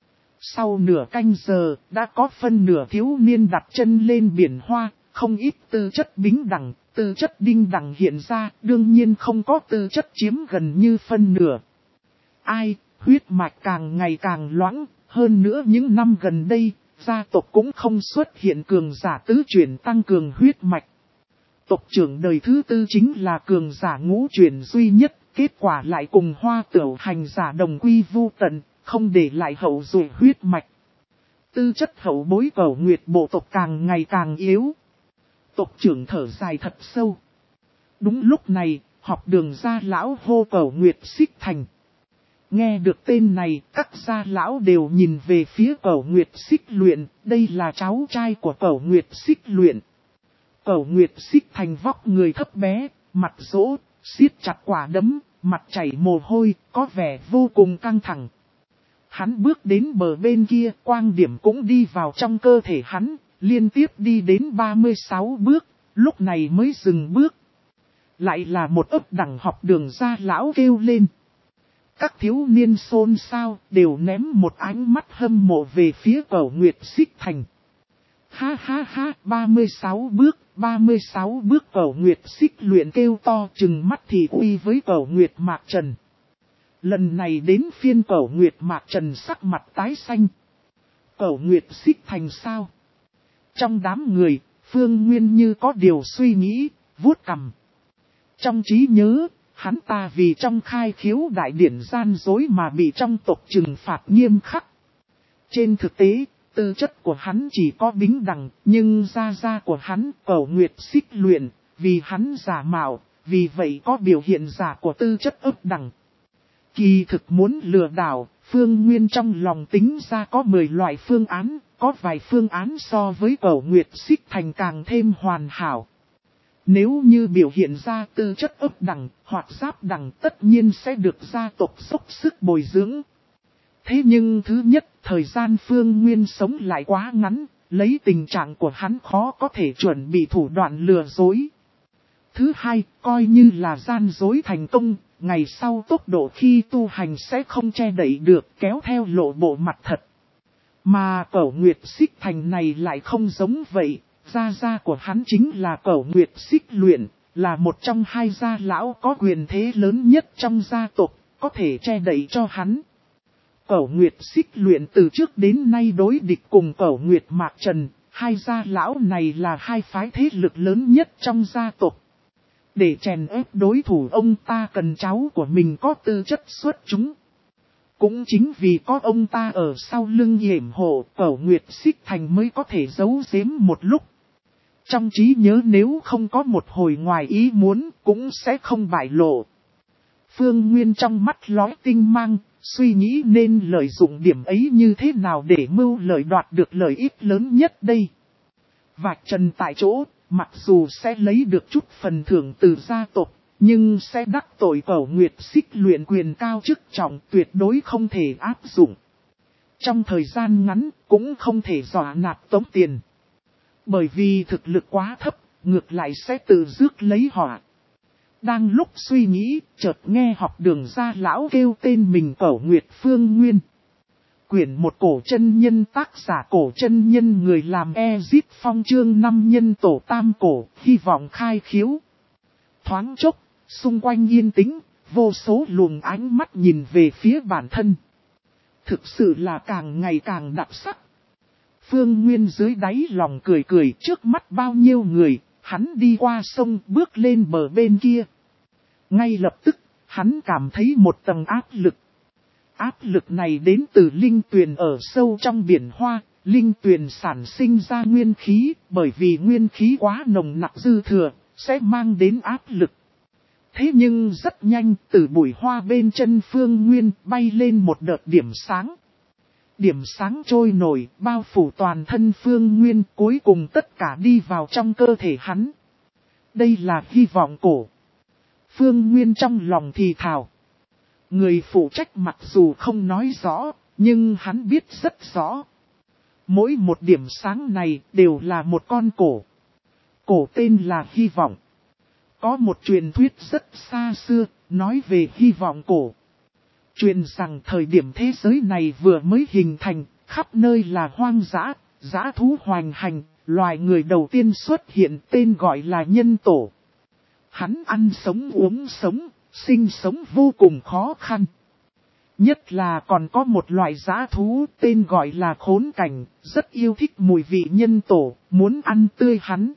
Sau nửa canh giờ, đã có phân nửa thiếu niên đặt chân lên biển hoa, không ít tư chất bính đẳng, tư chất đinh đẳng hiện ra, đương nhiên không có tư chất chiếm gần như phân nửa. Ai, huyết mạch càng ngày càng loãng, hơn nữa những năm gần đây, gia tộc cũng không xuất hiện cường giả tứ chuyển tăng cường huyết mạch. Tộc trưởng đời thứ tư chính là cường giả ngũ chuyển duy nhất, kết quả lại cùng Hoa Tửu hành giả đồng quy vu tận, không để lại hậu duệ huyết mạch. Tư chất hậu bối Cẩu Nguyệt bộ tộc càng ngày càng yếu. Tộc trưởng thở dài thật sâu. Đúng lúc này, học đường gia lão hô Cẩu Nguyệt Xích Thành. Nghe được tên này, các gia lão đều nhìn về phía Cẩu Nguyệt Xích Luyện, đây là cháu trai của Cẩu Nguyệt Xích Luyện. Cẩu Nguyệt Xích Thành vóc người thấp bé, mặt rỗ, siết chặt quả đấm, mặt chảy mồ hôi, có vẻ vô cùng căng thẳng. Hắn bước đến bờ bên kia, quang điểm cũng đi vào trong cơ thể hắn, liên tiếp đi đến ba mươi sáu bước, lúc này mới dừng bước. Lại là một ấp đẳng học đường gia lão kêu lên. Các thiếu niên xôn xao, đều ném một ánh mắt hâm mộ về phía Cẩu Nguyệt Xích Thành. Ha ha ha, ba mươi sáu bước, ba mươi sáu bước Cẩu Nguyệt Xích Luyện kêu to chừng mắt thì uy với Cẩu Nguyệt Mạc Trần. Lần này đến phiên Cẩu Nguyệt Mạc Trần sắc mặt tái xanh. Cẩu Nguyệt Xích Thành sao? Trong đám người, Phương Nguyên như có điều suy nghĩ, vuốt cằm. Trong trí nhớ, hắn ta vì trong khai khiếu đại điển gian dối mà bị trong tộc trừng phạt nghiêm khắc. Trên thực tế, tư chất của hắn chỉ có bính đẳng, nhưng gia gia của hắn, Cẩu Nguyệt Xích Luyện, vì hắn giả mạo, vì vậy có biểu hiện giả của tư chất ấp đẳng. Kỳ thực muốn lừa đảo, Phương Nguyên trong lòng tính ra có mười loại phương án, có vài phương án so với Cẩu Nguyệt Xích Thành càng thêm hoàn hảo. Nếu như biểu hiện ra tư chất ấp đẳng hoặc giáp đẳng tất nhiên sẽ được gia tộc dốc sức bồi dưỡng. Thế nhưng thứ nhất, thời gian Phương Nguyên sống lại quá ngắn, lấy tình trạng của hắn khó có thể chuẩn bị thủ đoạn lừa dối. Thứ hai, coi như là gian dối thành công, ngày sau tốc độ khi tu hành sẽ không che đậy được kéo theo lộ bộ mặt thật. Mà Cẩu Nguyệt Xích Thành này lại không giống vậy, gia gia của hắn chính là Cẩu Nguyệt Xích Luyện, là một trong hai gia lão có quyền thế lớn nhất trong gia tộc, có thể che đậy cho hắn. Cẩu Nguyệt Xích Luyện từ trước đến nay đối địch cùng Cẩu Nguyệt Mạc Trần, hai gia lão này là hai phái thế lực lớn nhất trong gia tộc. Để chèn ép đối thủ ông ta cần cháu của mình có tư chất xuất chúng. Cũng chính vì có ông ta ở sau lưng yểm hộ, Cẩu Nguyệt Xích Thành mới có thể giấu giếm một lúc. Trong trí nhớ nếu không có một hồi ngoài ý muốn cũng sẽ không bại lộ. Phương Nguyên trong mắt lóe tinh mang, suy nghĩ nên lợi dụng điểm ấy như thế nào để mưu lợi đoạt được lợi ích lớn nhất đây. Vạch trần tại chỗ, mặc dù sẽ lấy được chút phần thưởng từ gia tộc, nhưng sẽ đắc tội Cẩu Nguyệt Xích Luyện quyền cao chức trọng tuyệt đối không thể áp dụng. Trong thời gian ngắn cũng không thể dọa nạt tống tiền. Bởi vì thực lực quá thấp, ngược lại sẽ tự rước lấy họa. Đang lúc suy nghĩ, chợt nghe học đường gia lão kêu tên mình Cẩu Nguyệt Phương Nguyên. Quyển một cổ chân nhân tác giả cổ chân nhân người làm Ezit Phong chương năm nhân tổ tam cổ, hy vọng khai khiếu. Thoáng chốc, xung quanh yên tĩnh, vô số luồng ánh mắt nhìn về phía bản thân. Thực sự là càng ngày càng đặc sắc. Phương Nguyên dưới đáy lòng cười cười trước mắt bao nhiêu người, hắn đi qua sông bước lên bờ bên kia. Ngay lập tức, hắn cảm thấy một tầng áp lực. Áp lực này đến từ linh tuyền ở sâu trong biển hoa, linh tuyền sản sinh ra nguyên khí, bởi vì nguyên khí quá nồng nặc dư thừa, sẽ mang đến áp lực. Thế nhưng rất nhanh, từ bụi hoa bên chân Phương Nguyên bay lên một đợt điểm sáng. Điểm sáng trôi nổi, bao phủ toàn thân Phương Nguyên, cuối cùng tất cả đi vào trong cơ thể hắn. Đây là hy vọng cổ. Phương Nguyên trong lòng thì thào. Người phụ trách mặc dù không nói rõ, nhưng hắn biết rất rõ. Mỗi một điểm sáng này đều là một con cổ. Cổ tên là hy vọng. Có một truyền thuyết rất xa xưa, nói về hy vọng cổ. Truyền rằng thời điểm thế giới này vừa mới hình thành, khắp nơi là hoang dã, dã thú hoành hành, loài người đầu tiên xuất hiện tên gọi là nhân tổ. Hắn ăn sống uống sống, sinh sống vô cùng khó khăn. Nhất là còn có một loại dã thú tên gọi là khốn cảnh, rất yêu thích mùi vị nhân tổ, muốn ăn tươi hắn.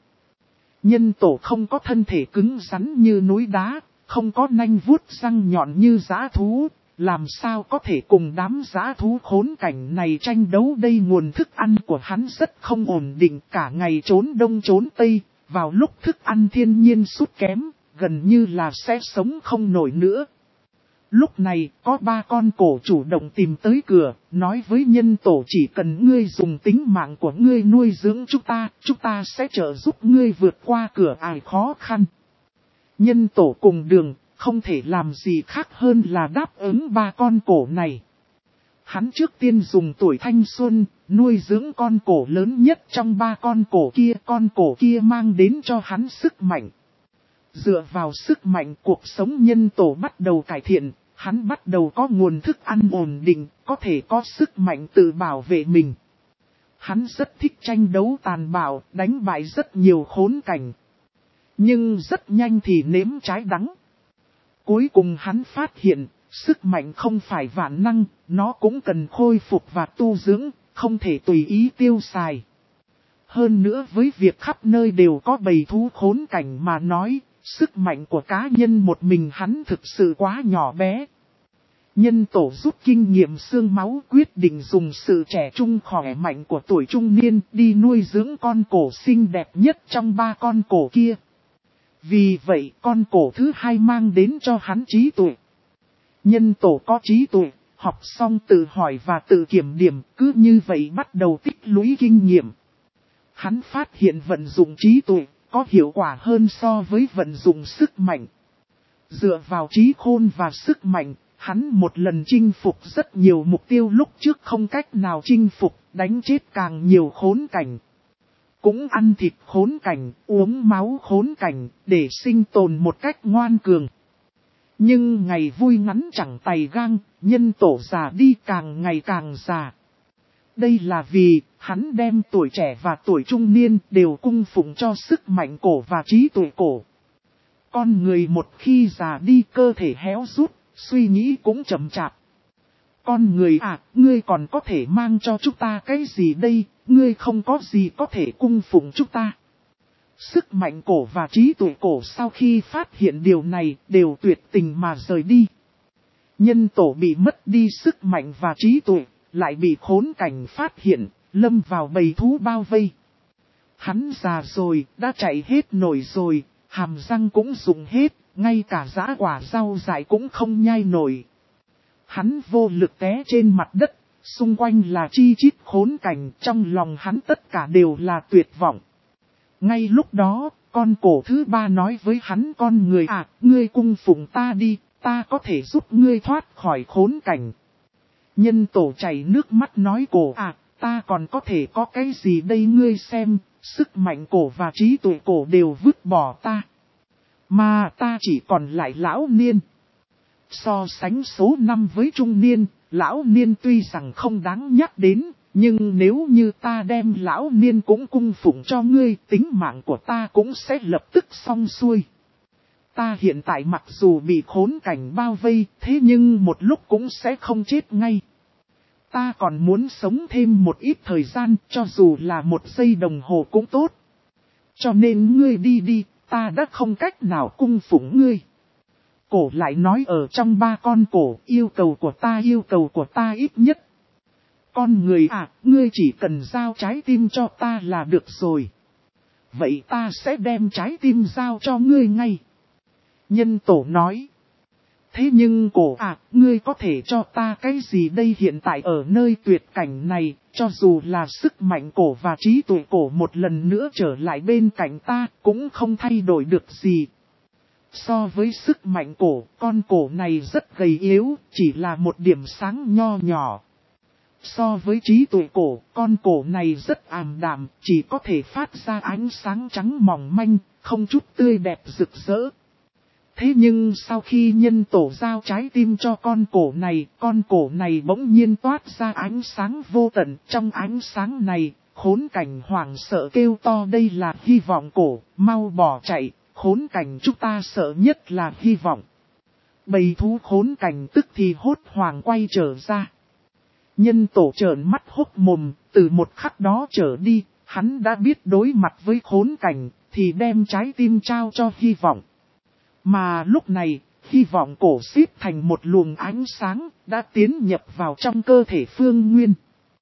Nhân tổ không có thân thể cứng rắn như núi đá, không có nanh vuốt răng nhọn như dã thú, làm sao có thể cùng đám dã thú khốn cảnh này tranh đấu đây. Nguồn thức ăn của hắn rất không ổn định, cả ngày trốn đông trốn tây, vào lúc thức ăn thiên nhiên sút kém, gần như là sẽ sống không nổi nữa. Lúc này, có ba con cổ chủ động tìm tới cửa, nói với nhân tổ chỉ cần ngươi dùng tính mạng của ngươi nuôi dưỡng chúng ta, chúng ta sẽ trợ giúp ngươi vượt qua cửa ải khó khăn. Nhân tổ cùng đường, không thể làm gì khác hơn là đáp ứng ba con cổ này. Hắn trước tiên dùng tuổi thanh xuân, nuôi dưỡng con cổ lớn nhất trong ba con cổ kia, con cổ kia mang đến cho hắn sức mạnh. Dựa vào sức mạnh cuộc sống nhân tổ bắt đầu cải thiện, hắn bắt đầu có nguồn thức ăn ổn định, có thể có sức mạnh tự bảo vệ mình. Hắn rất thích tranh đấu tàn bạo, đánh bại rất nhiều khốn cảnh. Nhưng rất nhanh thì nếm trái đắng. Cuối cùng hắn phát hiện, sức mạnh không phải vạn năng, nó cũng cần khôi phục và tu dưỡng, không thể tùy ý tiêu xài. Hơn nữa với việc khắp nơi đều có bầy thú khốn cảnh mà nói, sức mạnh của cá nhân một mình hắn thực sự quá nhỏ bé. Nhân tổ rút kinh nghiệm xương máu quyết định dùng sự trẻ trung khỏe mạnh của tuổi trung niên đi nuôi dưỡng con cổ xinh đẹp nhất trong ba con cổ kia. Vì vậy con cổ thứ hai mang đến cho hắn trí tuệ. Nhân tổ có trí tuệ, học xong tự hỏi và tự kiểm điểm, cứ như vậy bắt đầu tích lũy kinh nghiệm. Hắn phát hiện vận dụng trí tuệ có hiệu quả hơn so với vận dụng sức mạnh. Dựa vào trí khôn và sức mạnh, hắn một lần chinh phục rất nhiều mục tiêu lúc trước không cách nào chinh phục, đánh chết càng nhiều khốn cảnh. Cũng ăn thịt khốn cảnh, uống máu khốn cảnh, để sinh tồn một cách ngoan cường. Nhưng ngày vui ngắn chẳng tày gang, nhân tổ già đi càng ngày càng già. Đây là vì, hắn đem tuổi trẻ và tuổi trung niên đều cung phụng cho sức mạnh cổ và trí tuệ cổ. Con người một khi già đi cơ thể héo rút, suy nghĩ cũng chậm chạp. Con người à, ngươi còn có thể mang cho chúng ta cái gì đây, ngươi không có gì có thể cung phụng chúng ta. Sức mạnh cổ và trí tuệ cổ sau khi phát hiện điều này đều tuyệt tình mà rời đi. Nhân tổ bị mất đi sức mạnh và trí tuệ, lại bị khốn cảnh phát hiện, lâm vào bầy thú bao vây. Hắn già rồi, đã chạy hết nổi rồi, hàm răng cũng dùng hết, ngay cả giã quả rau dại cũng không nhai nổi. Hắn vô lực té trên mặt đất, xung quanh là chi chít khốn cảnh, trong lòng hắn tất cả đều là tuyệt vọng. Ngay lúc đó, con cổ thứ ba nói với hắn: con người à, ngươi cung phụng ta đi, ta có thể giúp ngươi thoát khỏi khốn cảnh. Nhân tổ chảy nước mắt nói: cổ à, ta còn có thể có cái gì đây, ngươi xem, sức mạnh cổ và trí tuệ cổ đều vứt bỏ ta. Mà ta chỉ còn lại lão niên. So sánh số năm với trung niên, lão niên tuy rằng không đáng nhắc đến, nhưng nếu như ta đem lão niên cũng cung phụng cho ngươi, tính mạng của ta cũng sẽ lập tức xong xuôi. Ta hiện tại mặc dù bị khốn cảnh bao vây, thế nhưng một lúc cũng sẽ không chết ngay. Ta còn muốn sống thêm một ít thời gian, cho dù là một giây đồng hồ cũng tốt. Cho nên ngươi đi đi, ta đã không cách nào cung phụng ngươi. Cổ lại nói: ở trong ba con cổ, yêu cầu của ta yêu cầu của ta ít nhất. Con người à, ngươi chỉ cần giao trái tim cho ta là được rồi. Vậy ta sẽ đem trái tim giao cho ngươi ngay. Nhân tổ nói: thế nhưng cổ à, ngươi có thể cho ta cái gì đây, hiện tại ở nơi tuyệt cảnh này, cho dù là sức mạnh cổ và trí tuệ cổ một lần nữa trở lại bên cạnh ta, cũng không thay đổi được gì. So với sức mạnh cổ, con cổ này rất gầy yếu, chỉ là một điểm sáng nho nhỏ. So với trí tuệ cổ, con cổ này rất ảm đạm, chỉ có thể phát ra ánh sáng trắng mỏng manh, không chút tươi đẹp rực rỡ. Thế nhưng sau khi nhân tổ giao trái tim cho con cổ này, con cổ này bỗng nhiên toát ra ánh sáng vô tận. Trong ánh sáng này, khốn cảnh hoảng sợ kêu to: đây là hy vọng cổ, mau bỏ chạy, khốn cảnh chúng ta sợ nhất là hy vọng. Bầy thú khốn cảnh tức thì hốt hoảng quay trở ra. Nhân tổ trợn mắt hốc mồm, từ một khắc đó trở đi, hắn đã biết đối mặt với khốn cảnh, thì đem trái tim trao cho hy vọng. Mà lúc này, hy vọng cổ xếp thành một luồng ánh sáng, đã tiến nhập vào trong cơ thể Phương Nguyên.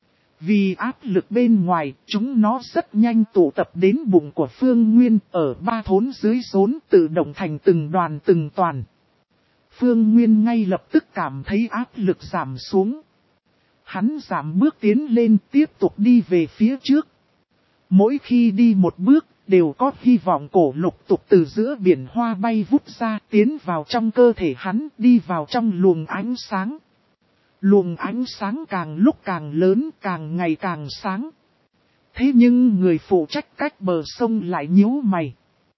Vì áp lực bên ngoài, chúng nó rất nhanh tụ tập đến bụng của Phương Nguyên, ở ba thốn dưới rốn tự động thành từng đoàn từng toàn. Phương Nguyên ngay lập tức cảm thấy áp lực giảm xuống. Hắn giảm bước tiến lên, tiếp tục đi về phía trước. Mỗi khi đi một bước, đều có hy vọng cổ lục tục từ giữa biển hoa bay vút ra, tiến vào trong cơ thể hắn, đi vào trong luồng ánh sáng. Luồng ánh sáng càng lúc càng lớn, càng ngày càng sáng. Thế nhưng người phụ trách cách bờ sông lại nhíu mày.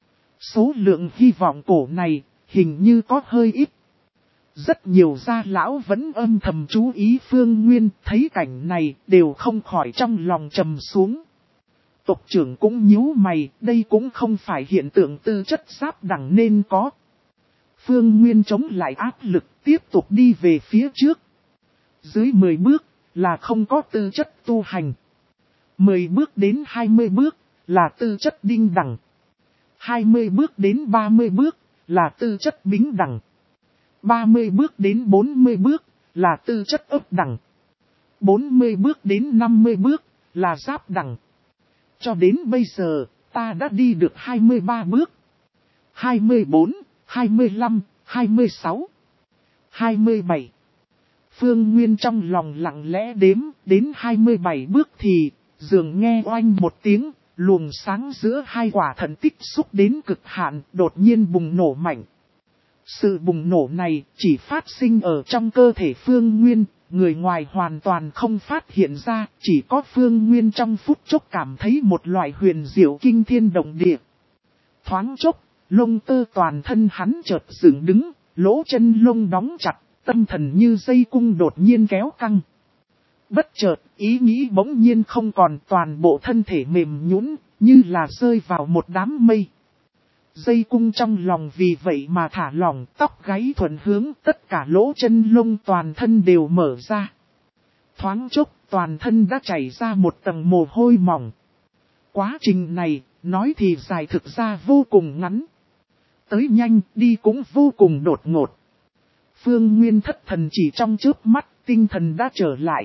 Số lượng hy vọng cổ này, hình như có hơi ít. Rất nhiều gia lão vẫn âm thầm chú ý Phương Nguyên, thấy cảnh này, đều không khỏi trong lòng trầm xuống. Tộc trưởng cũng nhíu mày, đây cũng không phải hiện tượng tư chất giáp đẳng nên có. Phương Nguyên chống lại áp lực, tiếp tục đi về phía trước. Dưới mười bước, là không có tư chất tu hành. mười bước đến hai mươi bước, là tư chất đinh đẳng. hai mươi bước đến ba mươi bước, là tư chất bính đẳng. ba mươi bước đến bốn mươi bước, là tư chất ấp đẳng. bốn mươi bước đến năm mươi bước, là giáp đẳng. Cho đến bây giờ, ta đã đi được hai mươi ba bước. hai mươi bốn, hai mươi lăm, hai mươi sáu, hai mươi bảy. Phương Nguyên trong lòng lặng lẽ đếm, đến hai mươi bảy bước thì, dường nghe oanh một tiếng, luồng sáng giữa hai quả thần tích xúc đến cực hạn, đột nhiên bùng nổ mạnh. Sự bùng nổ này chỉ phát sinh ở trong cơ thể Phương Nguyên, người ngoài hoàn toàn không phát hiện ra, chỉ có Phương Nguyên trong phút chốc cảm thấy một loại huyền diệu kinh thiên động địa. Thoáng chốc, lông tơ toàn thân hắn chợt dựng đứng, lỗ chân lông đóng chặt, tâm thần như dây cung đột nhiên kéo căng. Bất chợt, ý nghĩ bỗng nhiên không còn, toàn bộ thân thể mềm nhũn, như là rơi vào một đám mây. Dây cung trong lòng vì vậy mà thả lỏng, tóc gáy thuận hướng, tất cả lỗ chân lông toàn thân đều mở ra. Thoáng chốc, toàn thân đã chảy ra một tầng mồ hôi mỏng. Quá trình này, nói thì dài thực ra vô cùng ngắn. Tới nhanh, đi cũng vô cùng đột ngột. Phương Nguyên thất thần chỉ trong chớp mắt, tinh thần đã trở lại.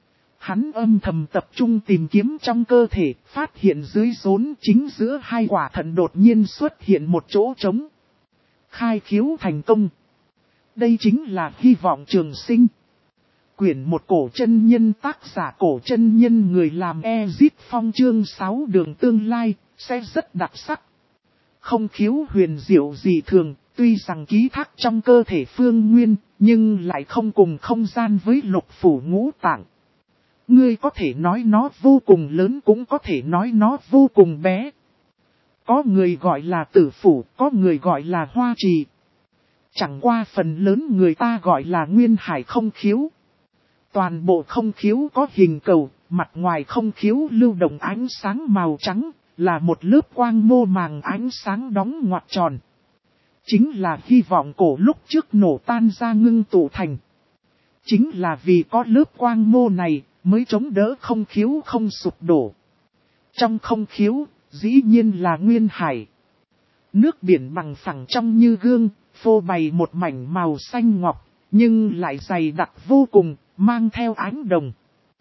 Hắn âm thầm tập trung tìm kiếm trong cơ thể, phát hiện dưới rốn chính giữa hai quả thận đột nhiên xuất hiện một chỗ trống. Khai khiếu thành công. Đây chính là hy vọng trường sinh. Quyển một cổ chân nhân, tác giả cổ chân nhân, người làm Ezit Phong, chương sáu đường tương lai, sẽ rất đặc sắc. Không khiếu huyền diệu gì thường, tuy rằng ký thác trong cơ thể Phương Nguyên, nhưng lại không cùng không gian với lục phủ ngũ tạng. Ngươi có thể nói nó vô cùng lớn, cũng có thể nói nó vô cùng bé. Có người gọi là tử phủ, có người gọi là hoa trì. Chẳng qua phần lớn người ta gọi là nguyên hải không khiếu. Toàn bộ không khiếu có hình cầu, mặt ngoài không khiếu lưu động ánh sáng màu trắng, là một lớp quang mô màng ánh sáng đóng ngoặc tròn. Chính là hy vọng cổ lúc trước nổ tan ra ngưng tụ thành. Chính là vì có lớp quang mô này, mới chống đỡ không khiếu không sụp đổ. Trong không khiếu, dĩ nhiên là nguyên hải. Nước biển bằng phẳng trong như gương, phô bày một mảnh màu xanh ngọc, nhưng lại dày đặc vô cùng, mang theo ánh đồng.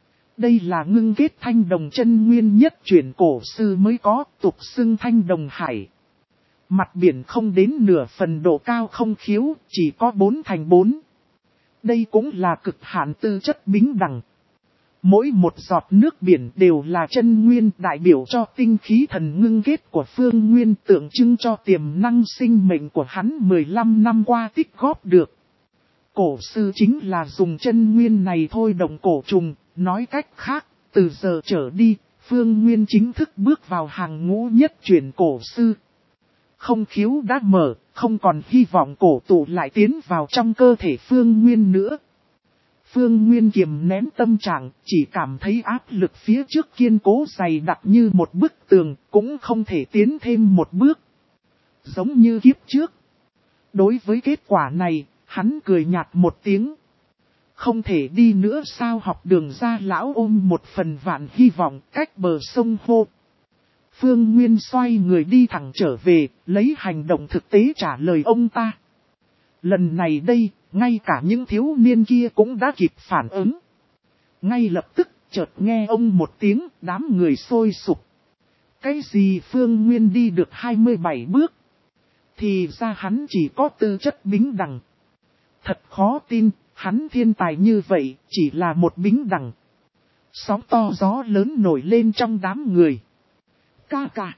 Đây là ngưng kết thanh đồng chân nguyên nhất chuyển cổ sư mới có, tục xưng thanh đồng hải. Mặt biển không đến nửa phần độ cao không khiếu, chỉ có bốn thành bốn. Đây cũng là cực hạn tư chất bính đẳng. Mỗi một giọt nước biển đều là chân nguyên, đại biểu cho tinh khí thần ngưng kết của Phương Nguyên, tượng trưng cho tiềm năng sinh mệnh của hắn mười lăm năm qua tích góp được. Cổ sư chính là dùng chân nguyên này thôi động cổ trùng, nói cách khác, từ giờ trở đi, Phương Nguyên chính thức bước vào hàng ngũ nhất chuyển cổ sư. Không khiếu đã mở, không còn hy vọng cổ tụ lại tiến vào trong cơ thể Phương Nguyên nữa. Phương Nguyên kiềm nén tâm trạng, chỉ cảm thấy áp lực phía trước kiên cố dày đặc như một bức tường, cũng không thể tiến thêm một bước. Giống như kiếp trước. Đối với kết quả này, hắn cười nhạt một tiếng. Không thể đi nữa sao, học đường ra lão ôm một phần vạn hy vọng cách bờ sông hô. Phương Nguyên xoay người đi thẳng trở về, lấy hành động thực tế trả lời ông ta. Lần này đây, ngay cả những thiếu niên kia cũng đã kịp phản ứng. Ngay lập tức, chợt nghe ông một tiếng, đám người sôi sục. Cái gì Phương Nguyên đi được hai mươi bảy bước? Thì ra hắn chỉ có tư chất bính đẳng. Thật khó tin, hắn thiên tài như vậy, chỉ là một bính đẳng. Sóng to gió lớn nổi lên trong đám người. Ca ca.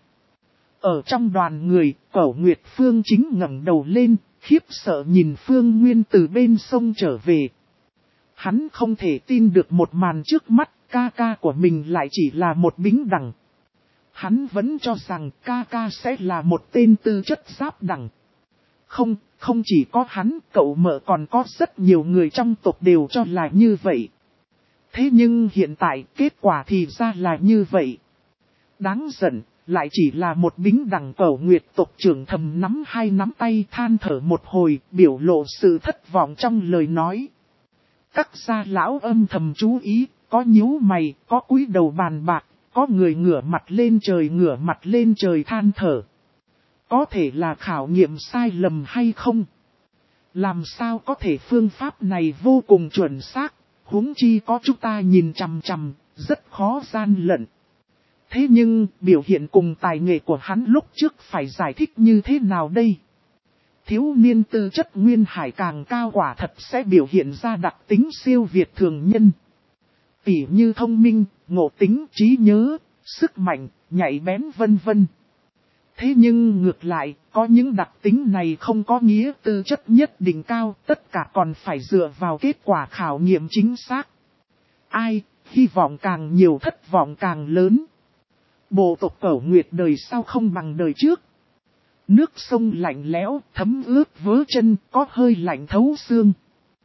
Ở trong đoàn người, Cẩu Nguyệt Phương chính ngẩng đầu lên, khiếp sợ nhìn Phương Nguyên từ bên sông trở về. Hắn không thể tin được một màn trước mắt, ca ca của mình lại chỉ là một bính đẳng. Hắn vẫn cho rằng ca ca sẽ là một tên tư chất giáp đẳng. Không, không chỉ có hắn, cậu mợ còn có rất nhiều người trong tộc đều cho là như vậy. Thế nhưng hiện tại kết quả thì ra là như vậy. Đáng giận, lại chỉ là một bính đẳng. Cẩu Nguyệt tộc trưởng thầm nắm hai nắm tay than thở một hồi, biểu lộ sự thất vọng trong lời nói. Các gia lão âm thầm chú ý, có nhíu mày, có cúi đầu bàn bạc, có người ngửa mặt lên trời ngửa mặt lên trời than thở. Có thể là khảo nghiệm sai lầm hay không? Làm sao có thể phương pháp này vô cùng chuẩn xác, huống chi có chúng ta nhìn chằm chằm, rất khó gian lận. Thế nhưng, biểu hiện cùng tài nghệ của hắn lúc trước phải giải thích như thế nào đây? Thiếu niên tư chất nguyên hải càng cao quả thật sẽ biểu hiện ra đặc tính siêu việt thường nhân. Tỉ như thông minh, ngộ tính, trí nhớ, sức mạnh, nhạy bén vân vân. Thế nhưng ngược lại, có những đặc tính này không có nghĩa tư chất nhất định cao, tất cả còn phải dựa vào kết quả khảo nghiệm chính xác. Ai, hy vọng càng nhiều thất vọng càng lớn. Bộ tộc Cẩu Nguyệt đời sau không bằng đời trước. Nước sông lạnh lẽo, thấm ướt vớ chân, có hơi lạnh thấu xương.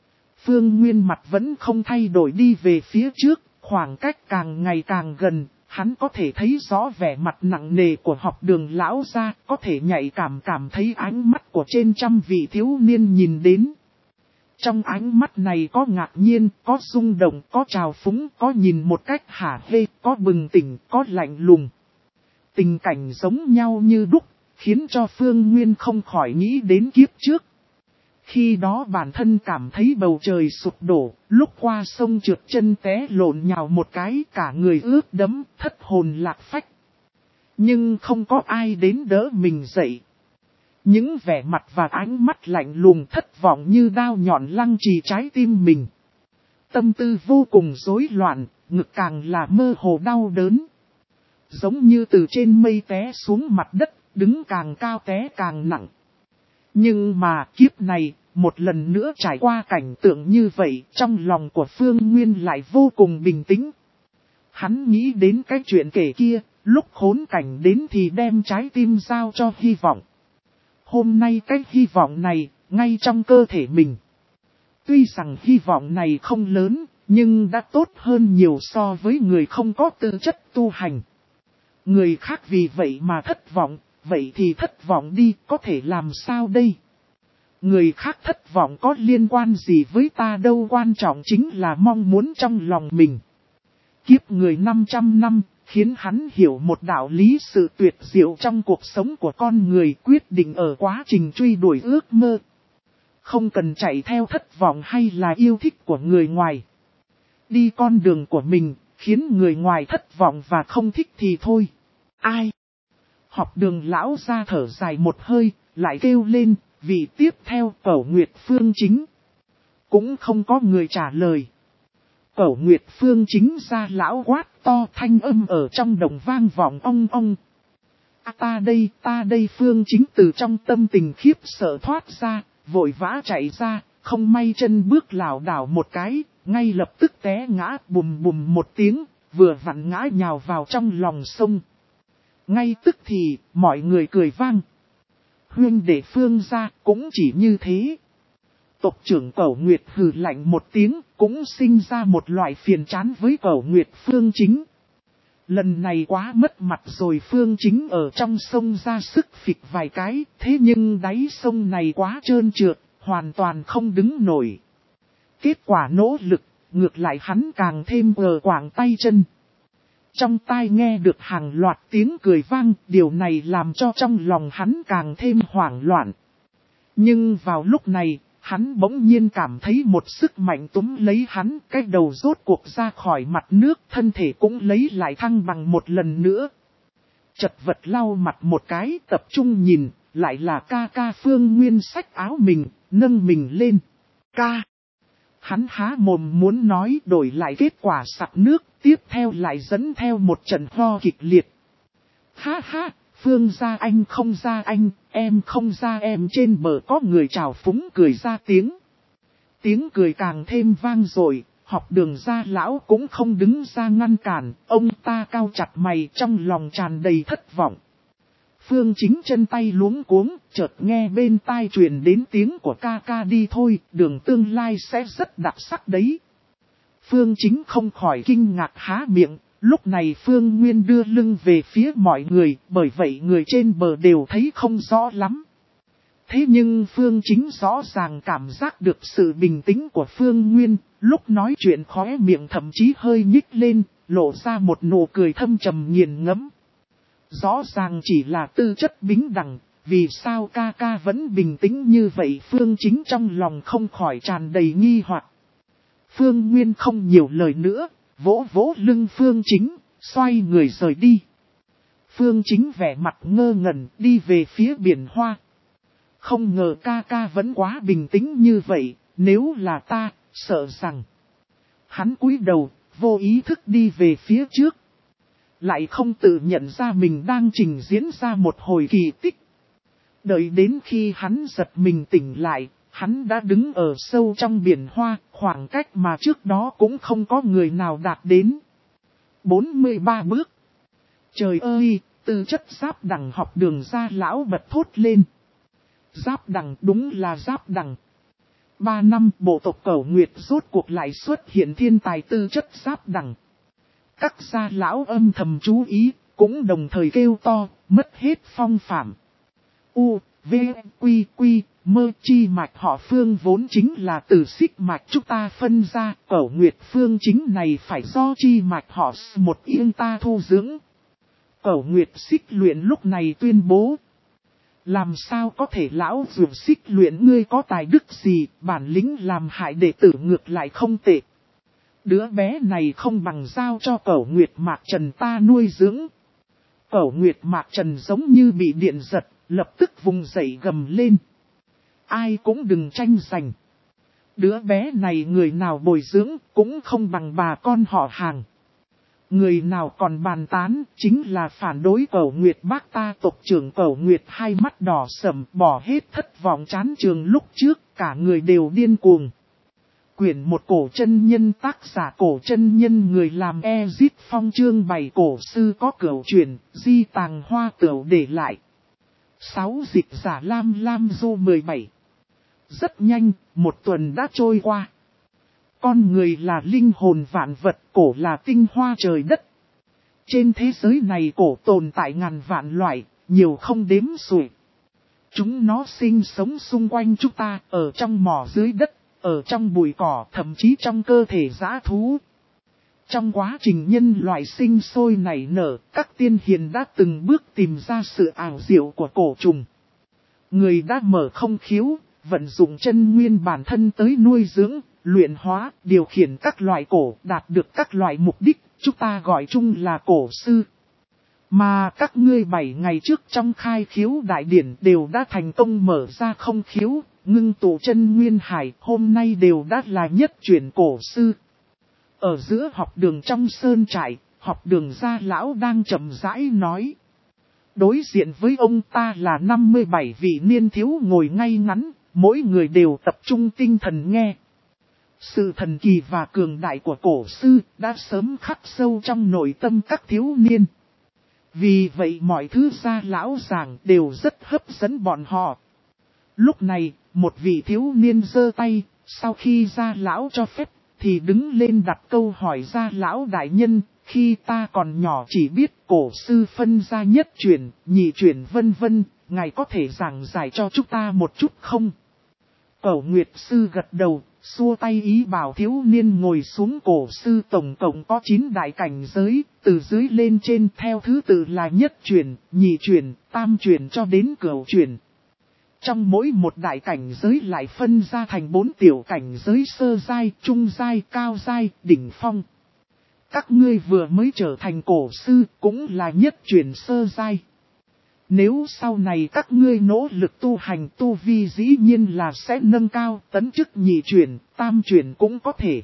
Phương Nguyên mặt vẫn không thay đổi đi về phía trước, khoảng cách càng ngày càng gần, Hắn có thể thấy rõ vẻ mặt nặng nề của học đường lão gia, có thể nhạy cảm cảm thấy ánh mắt của trên trăm vị thiếu niên nhìn đến. Trong ánh mắt này có ngạc nhiên, có rung động, có trào phúng, có nhìn một cách hả hê, có bừng tỉnh, có lạnh lùng. Tình cảnh giống nhau như đúc, khiến cho Phương Nguyên không khỏi nghĩ đến kiếp trước. Khi đó bản thân cảm thấy bầu trời sụp đổ, lúc qua sông trượt chân té lộn nhào một cái, cả người ướt đẫm, thất hồn lạc phách. Nhưng không có ai đến đỡ mình dậy. Những vẻ mặt và ánh mắt lạnh lùng thất vọng như đao nhọn lăng trì trái tim mình. Tâm tư vô cùng rối loạn, ngực càng là mơ hồ đau đớn. Giống như từ trên mây té xuống mặt đất, đứng càng cao té càng nặng. Nhưng mà kiếp này, một lần nữa trải qua cảnh tượng như vậy, trong lòng của Phương Nguyên lại vô cùng bình tĩnh. Hắn nghĩ đến cái chuyện kể kia, lúc khốn cảnh đến thì đem trái tim giao cho hy vọng. Hôm nay cái hy vọng này, ngay trong cơ thể mình. Tuy rằng hy vọng này không lớn, nhưng đã tốt hơn nhiều so với người không có tư chất tu hành. Người khác vì vậy mà thất vọng, vậy thì thất vọng đi, có thể làm sao đây? Người khác thất vọng có liên quan gì với ta đâu, quan trọng chính là mong muốn trong lòng mình. Kiếp người năm trăm năm, khiến hắn hiểu một đạo lý sự tuyệt diệu trong cuộc sống của con người, quyết định ở quá trình truy đuổi ước mơ. Không cần chạy theo thất vọng hay là yêu thích của người ngoài. Đi con đường của mình, khiến người ngoài thất vọng và không thích thì thôi. Ai? Học đường lão ra thở dài một hơi, lại kêu lên, vị tiếp theo Cẩu Nguyệt Phương Chính. Cũng không có người trả lời. Cẩu Nguyệt Phương Chính ra lão quát to, thanh âm ở trong đồng vang vọng ong ong. À, ta đây, ta đây. Phương Chính từ trong tâm tình khiếp sợ thoát ra, vội vã chạy ra, không may chân bước lảo đảo một cái, ngay lập tức té ngã bùm bùm một tiếng, vừa vặn ngã nhào vào trong lòng sông. Ngay tức thì, mọi người cười vang. Huynh đệ Phương gia cũng chỉ như thế. Tộc trưởng Cẩu Nguyệt hừ lạnh một tiếng, cũng sinh ra một loại phiền chán với Cẩu Nguyệt Phương Chính. Lần này quá mất mặt rồi, Phương Chính ở trong sông ra sức phịch vài cái, thế nhưng đáy sông này quá trơn trượt, hoàn toàn không đứng nổi. Kết quả nỗ lực, ngược lại hắn càng thêm gờ quảng tay chân. Trong tai nghe được hàng loạt tiếng cười vang, điều này làm cho trong lòng hắn càng thêm hoảng loạn. Nhưng vào lúc này, hắn bỗng nhiên cảm thấy một sức mạnh túm lấy hắn, cái đầu rốt cuộc ra khỏi mặt nước, thân thể cũng lấy lại thăng bằng một lần nữa. Chật vật lau mặt một cái, tập trung nhìn, lại là ca ca Phương Nguyên xách áo mình, nâng mình lên. Ca! Hắn há mồm muốn nói, đổi lại kết quả sặc nước, tiếp theo lại dẫn theo một trận ho kịch liệt. Ha ha, Phương gia anh không ra anh, em không ra em. Trên bờ có người chào phúng cười ra tiếng. Tiếng cười càng thêm vang dội, học đường gia lão cũng không đứng ra ngăn cản, ông ta cau chặt mày trong lòng tràn đầy thất vọng. Phương Chính chân tay luống cuống, chợt nghe bên tai truyền đến tiếng của ca ca đi thôi, đường tương lai sẽ rất đặc sắc đấy. Phương Chính không khỏi kinh ngạc há miệng, lúc này Phương Nguyên đưa lưng về phía mọi người, bởi vậy người trên bờ đều thấy không rõ lắm. Thế nhưng Phương Chính rõ ràng cảm giác được sự bình tĩnh của Phương Nguyên, lúc nói chuyện khóe miệng thậm chí hơi nhích lên, lộ ra một nụ cười thâm trầm nghiền ngẫm. Rõ ràng chỉ là tư chất bính đẳng, vì sao ca ca vẫn bình tĩnh như vậy? Phương Chính trong lòng không khỏi tràn đầy nghi hoặc. Phương Nguyên không nhiều lời nữa, vỗ vỗ lưng Phương Chính, xoay người rời đi. Phương Chính vẻ mặt ngơ ngẩn đi về phía biển hoa. Không ngờ ca ca vẫn quá bình tĩnh như vậy, nếu là ta, sợ rằng. Hắn cúi đầu, vô ý thức đi về phía trước. Lại không tự nhận ra mình đang trình diễn ra một hồi kỳ tích. Đợi đến khi hắn giật mình tỉnh lại, hắn đã đứng ở sâu trong biển hoa, khoảng cách mà trước đó cũng không có người nào đạt đến. bốn mươi ba bước. Trời ơi, tư chất Giáp Đằng! Học đường gia lão bật thốt lên. Giáp Đằng, đúng là Giáp Đằng. Ba năm bộ tộc Cẩu Nguyệt rốt cuộc lại xuất hiện thiên tài tư chất Giáp Đằng. Các gia lão âm thầm chú ý, cũng đồng thời kêu to, mất hết phong phạm. U, V, Quy, Quy, Mơ chi mạch họ Phương vốn chính là từ xích mạch chúng ta phân ra, Cẩu Nguyệt Phương chính này phải do chi mạch họ một yên ta thu dưỡng. Cẩu Nguyệt xích luyện lúc này tuyên bố. Làm sao có thể lão dược xích luyện ngươi có tài đức gì, bản lĩnh làm hại đệ tử ngược lại không tệ. Đứa bé này không bằng giao cho Cẩu Nguyệt Mạc Trần ta nuôi dưỡng. Cẩu Nguyệt Mạc Trần giống như bị điện giật, lập tức vùng dậy gầm lên. Ai cũng đừng tranh giành. Đứa bé này người nào bồi dưỡng cũng không bằng bà con họ hàng. Người nào còn bàn tán chính là phản đối Cẩu Nguyệt bác ta tộc trưởng Cẩu Nguyệt hai mắt đỏ sầm bỏ hết thất vọng chán trường lúc trước cả người đều điên cuồng. Quyển một cổ chân nhân tác giả cổ chân nhân người làm Ezit Phong chương bảy cổ sư có cửu truyền, di tàng hoa tửu để lại. sáu Dịch giả Lam Lam Du mười bảy. Rất nhanh, một tuần đã trôi qua. Con người là linh hồn vạn vật, cổ là tinh hoa trời đất. Trên thế giới này cổ tồn tại ngàn vạn loại, nhiều không đếm xuể. Chúng nó sinh sống xung quanh chúng ta, ở trong mỏ dưới đất, ở trong bụi cỏ, thậm chí trong cơ thể dã thú. Trong quá trình nhân loại sinh sôi nảy nở, các tiên hiền đã từng bước tìm ra sự ảo diệu của cổ trùng. Người đã mở không khiếu, vận dụng chân nguyên bản thân tới nuôi dưỡng, luyện hóa, điều khiển các loại cổ, đạt được các loại mục đích, chúng ta gọi chung là cổ sư. Mà các ngươi bảy ngày trước trong khai khiếu đại điển đều đã thành công mở ra không khiếu, ngưng tụ chân nguyên hải, hôm nay đều đã là nhất chuyển cổ sư. Ở giữa học đường trong sơn trại, học đường gia lão đang chậm rãi nói. Đối diện với ông ta là năm mươi bảy vị niên thiếu ngồi ngay ngắn, mỗi người đều tập trung tinh thần nghe. Sự thần kỳ và cường đại của cổ sư đã sớm khắc sâu trong nội tâm các thiếu niên. Vì vậy mọi thứ gia lão giảng đều rất hấp dẫn bọn họ. Lúc này, một vị thiếu niên giơ tay, sau khi gia lão cho phép, thì đứng lên đặt câu hỏi gia lão đại nhân, khi ta còn nhỏ chỉ biết cổ sư phân ra nhất chuyển, nhị chuyển vân vân, ngài có thể giảng giải cho chúng ta một chút không? Cẩu Nguyệt sư gật đầu, xua tay ý bảo thiếu niên ngồi xuống. Cổ sư tổng cộng có chín đại cảnh giới, từ dưới lên trên theo thứ tự là nhất chuyển, nhị chuyển, tam chuyển cho đến cửu chuyển. Trong mỗi một đại cảnh giới lại phân ra thành bốn tiểu cảnh giới sơ giai, trung giai, cao giai, đỉnh phong. Các ngươi vừa mới trở thành cổ sư cũng là nhất chuyển sơ giai. Nếu sau này các ngươi nỗ lực tu hành tu vi dĩ nhiên là sẽ nâng cao, tấn chức nhị chuyển, tam chuyển cũng có thể.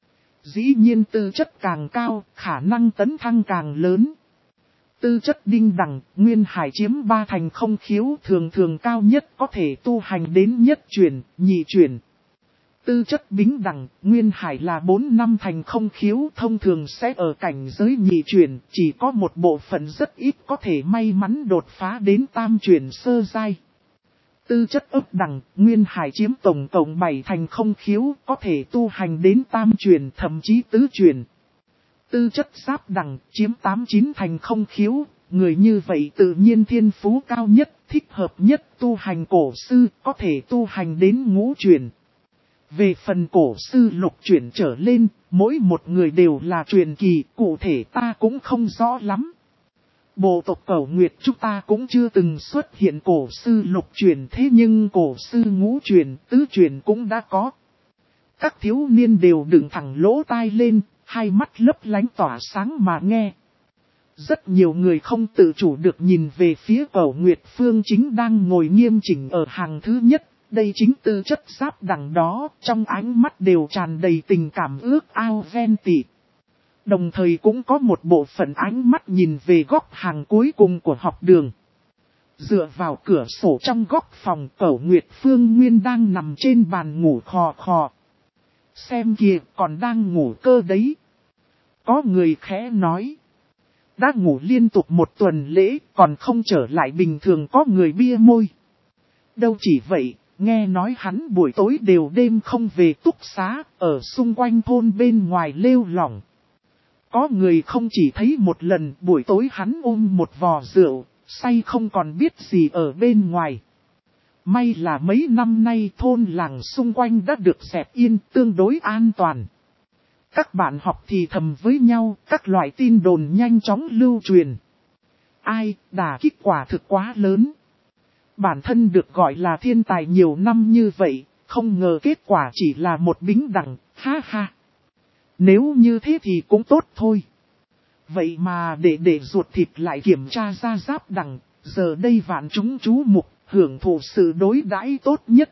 Dĩ nhiên tư chất càng cao, khả năng tấn thăng càng lớn. Tư chất đinh đẳng, nguyên hải chiếm ba thành không khiếu thường thường cao nhất có thể tu hành đến nhất chuyển, nhị chuyển. Tư chất bính đẳng, nguyên hải là bốn năm thành không khiếu thông thường sẽ ở cảnh giới nhị chuyển, chỉ có một bộ phận rất ít có thể may mắn đột phá đến tam chuyển sơ giai. Tư chất ấp đẳng, nguyên hải chiếm tổng cộng bảy thành không khiếu có thể tu hành đến tam chuyển thậm chí tứ chuyển. Tư chất giáp đẳng, chiếm tám chín thành không khiếu, người như vậy tự nhiên thiên phú cao nhất, thích hợp nhất tu hành cổ sư, có thể tu hành đến ngũ chuyển. Về phần cổ sư lục chuyển trở lên, mỗi một người đều là truyền kỳ, cụ thể ta cũng không rõ lắm. Bộ tộc Cẩu Nguyệt chúng ta cũng chưa từng xuất hiện cổ sư lục chuyển, thế nhưng cổ sư ngũ chuyển, tứ chuyển cũng đã có. Các thiếu niên đều đựng thẳng lỗ tai lên, hai mắt lấp lánh tỏa sáng mà nghe. Rất nhiều người không tự chủ được nhìn về phía Cẩu Nguyệt Phương chính đang ngồi nghiêm chỉnh ở hàng thứ nhất. Đây chính tư chất giáp đẳng đó, trong ánh mắt đều tràn đầy tình cảm ước ao ghen tị. Đồng thời cũng có một bộ phận ánh mắt nhìn về góc hàng cuối cùng của học đường. Dựa vào cửa sổ trong góc phòng, Cẩu Nguyệt Phương Nguyên đang nằm trên bàn ngủ khò khò. Xem kìa, còn đang ngủ cơ đấy. Có người khẽ nói. Đã ngủ liên tục một tuần lễ, còn không trở lại bình thường có người bia môi. Đâu chỉ vậy. Nghe nói hắn buổi tối đều đêm không về túc xá, ở xung quanh thôn bên ngoài lêu lỏng. Có người không chỉ thấy một lần, buổi tối hắn ôm một vò rượu, say không còn biết gì ở bên ngoài. May là mấy năm nay thôn làng xung quanh đã được dẹp yên, tương đối an toàn. Các bạn học thì thầm với nhau, các loại tin đồn nhanh chóng lưu truyền. Ai, đả kích quả thực quá lớn. Bản thân được gọi là thiên tài nhiều năm như vậy, không ngờ kết quả chỉ là một bính đẳng, ha ha. Nếu như thế thì cũng tốt thôi. Vậy mà để để ruột thịt lại kiểm tra ra giáp đẳng, giờ đây vạn chúng chú mục, hưởng thụ sự đối đãi tốt nhất.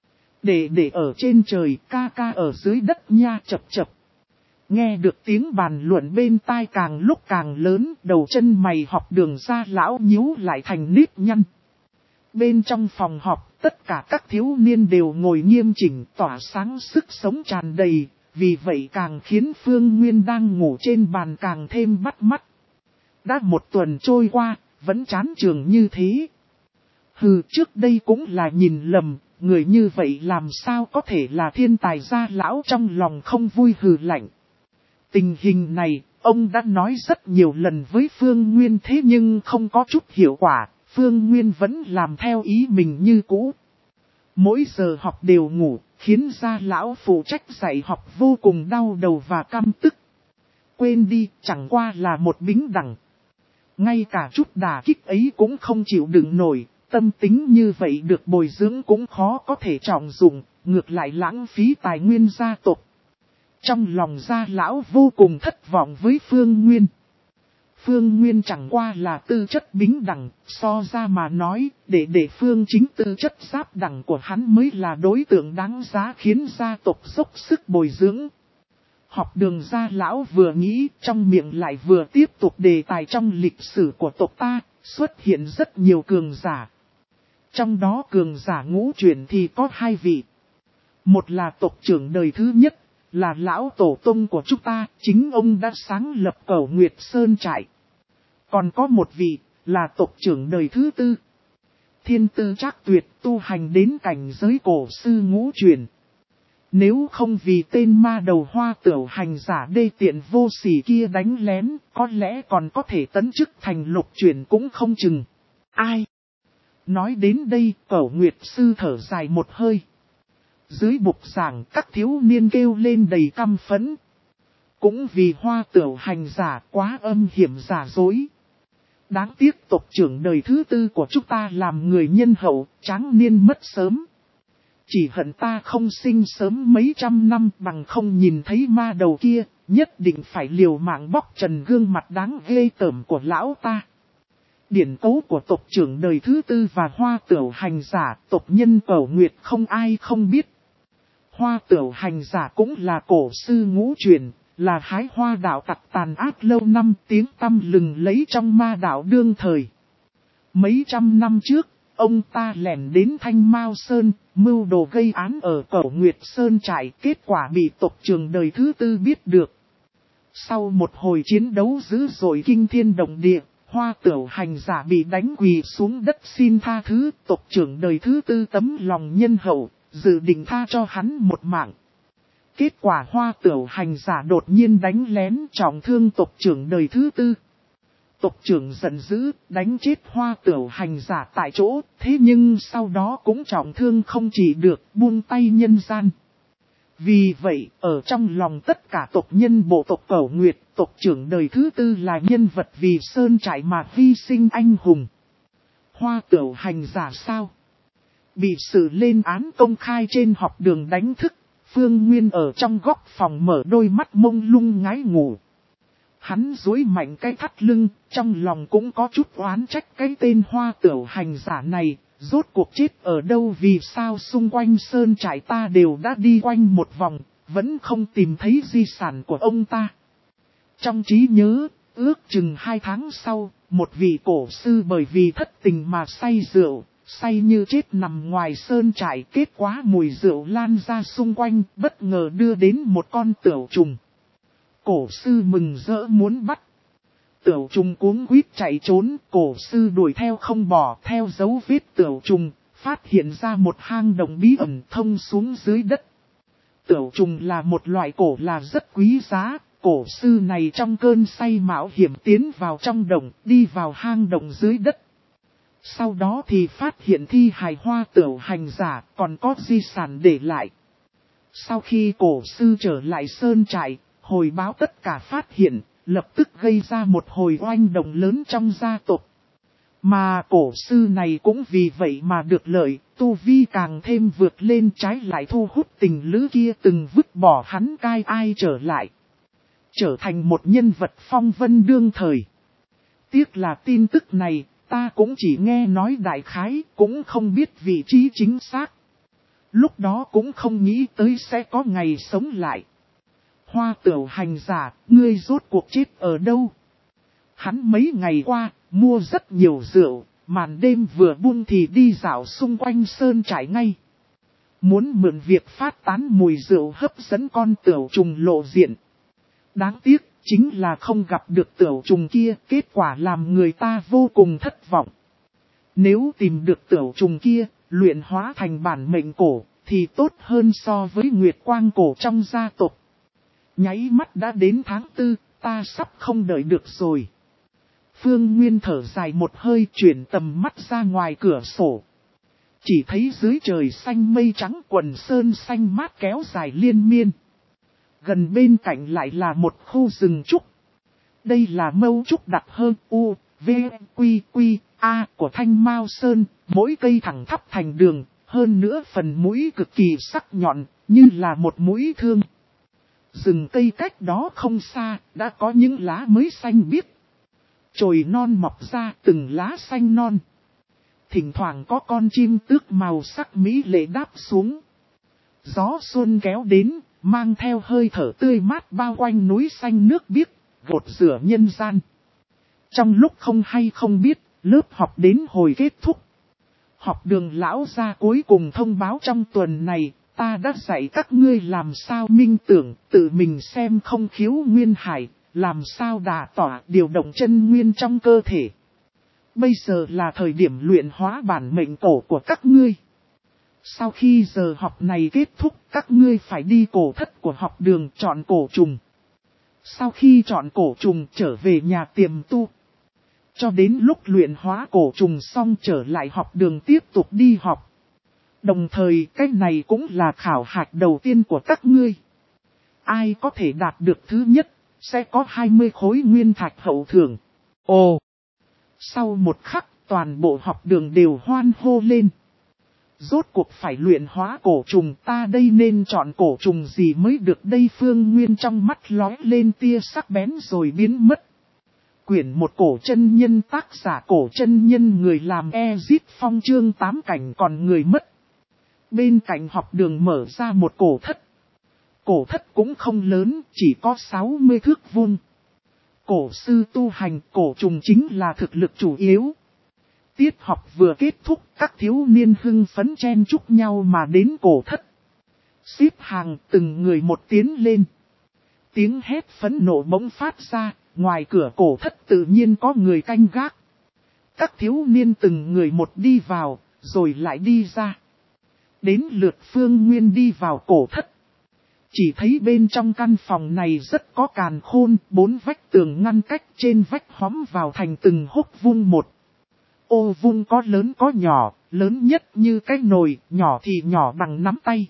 Để để ở trên trời, ca ca ở dưới đất nha, chập chập. Nghe được tiếng bàn luận bên tai càng lúc càng lớn, đầu chân mày học đường ra lão nhíu lại thành nếp nhăn. Bên trong phòng họp, tất cả các thiếu niên đều ngồi nghiêm chỉnh, tỏa sáng sức sống tràn đầy, vì vậy càng khiến Phương Nguyên đang ngủ trên bàn càng thêm bắt mắt. Đã một tuần trôi qua, vẫn chán trường như thế. Hừ, trước đây cũng là nhìn lầm, người như vậy làm sao có thể là thiên tài gia, lão trong lòng không vui hừ lạnh. Tình hình này, ông đã nói rất nhiều lần với Phương Nguyên thế nhưng không có chút hiệu quả, Phương Nguyên vẫn làm theo ý mình như cũ. Mỗi giờ học đều ngủ, khiến gia lão phụ trách dạy học vô cùng đau đầu và căm tức. Quên đi, chẳng qua là một bính đẳng. Ngay cả chút đả kích ấy cũng không chịu đựng nổi, tâm tính như vậy được bồi dưỡng cũng khó có thể trọng dụng, ngược lại lãng phí tài nguyên gia tộc. Trong lòng gia lão vô cùng thất vọng với Phương Nguyên. Phương Nguyên chẳng qua là tư chất bính đẳng, so ra mà nói, để để Phương chính tư chất giáp đẳng của hắn mới là đối tượng đáng giá khiến gia tộc dốc sức bồi dưỡng. Học đường gia lão vừa nghĩ, trong miệng lại vừa tiếp tục đề tài trong lịch sử của tộc ta, xuất hiện rất nhiều cường giả. Trong đó cường giả ngũ chuyển thì có hai vị. Một là tộc trưởng đời thứ nhất, là lão tổ tông của chúng ta, chính ông đã sáng lập Cẩu Nguyệt Sơn Trại. Còn có một vị, là tộc trưởng đời thứ tư. Thiên tư trác tuyệt, tu hành đến cảnh giới cổ sư ngũ truyền. Nếu không vì tên ma đầu Hoa Tửu hành giả đê tiện vô sỉ kia đánh lén, có lẽ còn có thể tấn chức thành lục truyền cũng không chừng. Ai? Nói đến đây, Cẩu Nguyệt sư thở dài một hơi. Dưới bục giảng, các thiếu niên kêu lên đầy căm phẫn. Cũng vì Hoa Tửu hành giả quá âm hiểm giả dối. Đáng tiếc tộc trưởng đời thứ tư của chúng ta làm người nhân hậu, tráng niên mất sớm. Chỉ hận ta không sinh sớm mấy trăm năm bằng không nhìn thấy ma đầu kia, nhất định phải liều mạng bóc trần gương mặt đáng ghê tởm của lão ta. Điển tấu của tộc trưởng đời thứ tư và Hoa Tửu hành giả, tộc nhân Cẩu Nguyệt không ai không biết. Hoa Tửu hành giả cũng là cổ sư ngũ truyền, là hái hoa đạo tặc tàn ác lâu năm, tiếng tăm lừng lấy trong ma đạo đương thời. Mấy trăm năm trước, ông ta lẻn đến Thanh Mao Sơn, mưu đồ gây án ở Cẩu Nguyệt Sơn Trại, kết quả bị tộc trưởng đời thứ tư biết được. Sau một hồi chiến đấu dữ dội kinh thiên động địa, Hoa Tửu hành giả bị đánh quỳ xuống đất xin tha thứ, tộc trưởng đời thứ tư tấm lòng nhân hậu, dự định tha cho hắn một mạng. Kết quả Hoa Tửu hành giả đột nhiên đánh lén trọng thương tộc trưởng đời thứ tư. Tộc trưởng giận dữ, đánh chết Hoa Tửu hành giả tại chỗ, thế nhưng sau đó cũng trọng thương không chỉ được, buông tay nhân gian. Vì vậy, ở trong lòng tất cả tộc nhân bộ tộc Cẩu Nguyệt, tộc trưởng đời thứ tư là nhân vật vì Sơn Trại mà hy sinh anh hùng. Hoa Tửu hành giả sao? Bị sự lên án công khai trên học đường đánh thức, Phương Nguyên ở trong góc phòng mở đôi mắt mông lung ngái ngủ. Hắn duỗi mạnh cái thắt lưng, trong lòng cũng có chút oán trách cái tên Hoa Tửu hành giả này, rốt cuộc chết ở đâu vì sao xung quanh Sơn Trại ta đều đã đi quanh một vòng, vẫn không tìm thấy di sản của ông ta. Trong trí nhớ, ước chừng hai tháng sau, một vị cổ sư bởi vì thất tình mà say rượu, say như chết nằm ngoài Sơn Trại, kết quả mùi rượu lan ra xung quanh, bất ngờ đưa đến một con tửu trùng. Cổ sư mừng rỡ muốn bắt. Tửu trùng cuống quýt chạy trốn, cổ sư đuổi theo không bỏ, theo dấu vết tửu trùng, phát hiện ra một hang động bí ẩn thông xuống dưới đất. Tửu trùng là một loại cổ là rất quý giá, cổ sư này trong cơn say mạo hiểm tiến vào trong đồng, đi vào hang động dưới đất. Sau đó thì phát hiện thi hài hoa tửu hành giả còn có di sản để lại. Sau khi cổ sư trở lại sơn trại, hồi báo tất cả phát hiện, lập tức gây ra một hồi oanh động lớn trong gia tộc. Mà cổ sư này cũng vì vậy mà được lợi, tu vi càng thêm vượt lên, trái lại thu hút tình lữ kia từng vứt bỏ hắn cai ai trở lại. Trở thành một nhân vật phong vân đương thời. Tiếc là tin tức này, ta cũng chỉ nghe nói đại khái, cũng không biết vị trí chính xác. Lúc đó cũng không nghĩ tới sẽ có ngày sống lại. Hoa tửu hành giả, ngươi rốt cuộc chết ở đâu? Hắn mấy ngày qua, mua rất nhiều rượu, màn đêm vừa buông thì đi dạo xung quanh sơn trại ngay. Muốn mượn việc phát tán mùi rượu hấp dẫn con tửu trùng lộ diện. Đáng tiếc, chính là không gặp được tửu trùng kia, kết quả làm người ta vô cùng thất vọng. Nếu tìm được tửu trùng kia, luyện hóa thành bản mệnh cổ, thì tốt hơn so với nguyệt quang cổ trong gia tộc. Nháy mắt đã đến tháng tư, ta sắp không đợi được rồi. Phương Nguyên thở dài một hơi, chuyển tầm mắt ra ngoài cửa sổ. Chỉ thấy dưới trời xanh mây trắng, quần sơn xanh mát kéo dài liên miên. Gần bên cạnh lại là một khu rừng trúc. Đây là mâu trúc đặc hơn U, V, Quy, Quy, A của Thanh Mao Sơn, mỗi cây thẳng thắp thành đường, hơn nữa phần mũi cực kỳ sắc nhọn, như là một mũi thương. Rừng cây cách đó không xa, đã có những lá mới xanh biếc. Chồi non mọc ra từng lá xanh non. Thỉnh thoảng có con chim tước màu sắc mỹ lệ đáp xuống. Gió xuân kéo đến, mang theo hơi thở tươi mát bao quanh núi xanh nước biếc, gột rửa nhân gian. Trong lúc không hay không biết, lớp học đến hồi kết thúc. Học đường lão gia cuối cùng thông báo trong tuần này, ta đã dạy các ngươi làm sao minh tưởng, tự mình xem không khiếu nguyên hải, làm sao đả tỏa điều động chân nguyên trong cơ thể. Bây giờ là thời điểm luyện hóa bản mệnh cổ của các ngươi. Sau khi giờ học này kết thúc, các ngươi phải đi cổ thất của học đường chọn cổ trùng. Sau khi chọn cổ trùng trở về nhà tiềm tu. Cho đến lúc luyện hóa cổ trùng xong trở lại học đường tiếp tục đi học. Đồng thời cách này cũng là khảo hạch đầu tiên của các ngươi. Ai có thể đạt được thứ nhất, sẽ có hai mươi khối nguyên thạch hậu thưởng. Ồ! Sau một khắc, toàn bộ học đường đều hoan hô lên. Rốt cuộc phải luyện hóa cổ trùng, ta đây nên chọn cổ trùng gì mới được đây? Phương Nguyên trong mắt lóe lên tia sắc bén rồi biến mất. Quyển một cổ chân nhân, tác giả cổ chân nhân, người làm Ezit Phong, chương tám cảnh còn người mất. Bên cạnh học đường mở ra một cổ thất. Cổ thất cũng không lớn, chỉ có sáu mươi thước vuông. Cổ sư tu hành, cổ trùng chính là thực lực chủ yếu. Tiết học vừa kết thúc, các thiếu niên hưng phấn chen chúc nhau mà đến cổ thất. Xếp hàng từng người một tiến lên. Tiếng hét phẫn nộ bỗng phát ra, ngoài cửa cổ thất tự nhiên có người canh gác. Các thiếu niên từng người một đi vào, rồi lại đi ra. Đến lượt Phương Nguyên đi vào cổ thất. Chỉ thấy bên trong căn phòng này rất có càn khôn, bốn vách tường ngăn cách, trên vách hóm vào thành từng hốc vuông một. Ô vuông có lớn có nhỏ, lớn nhất như cái nồi, nhỏ thì nhỏ bằng nắm tay.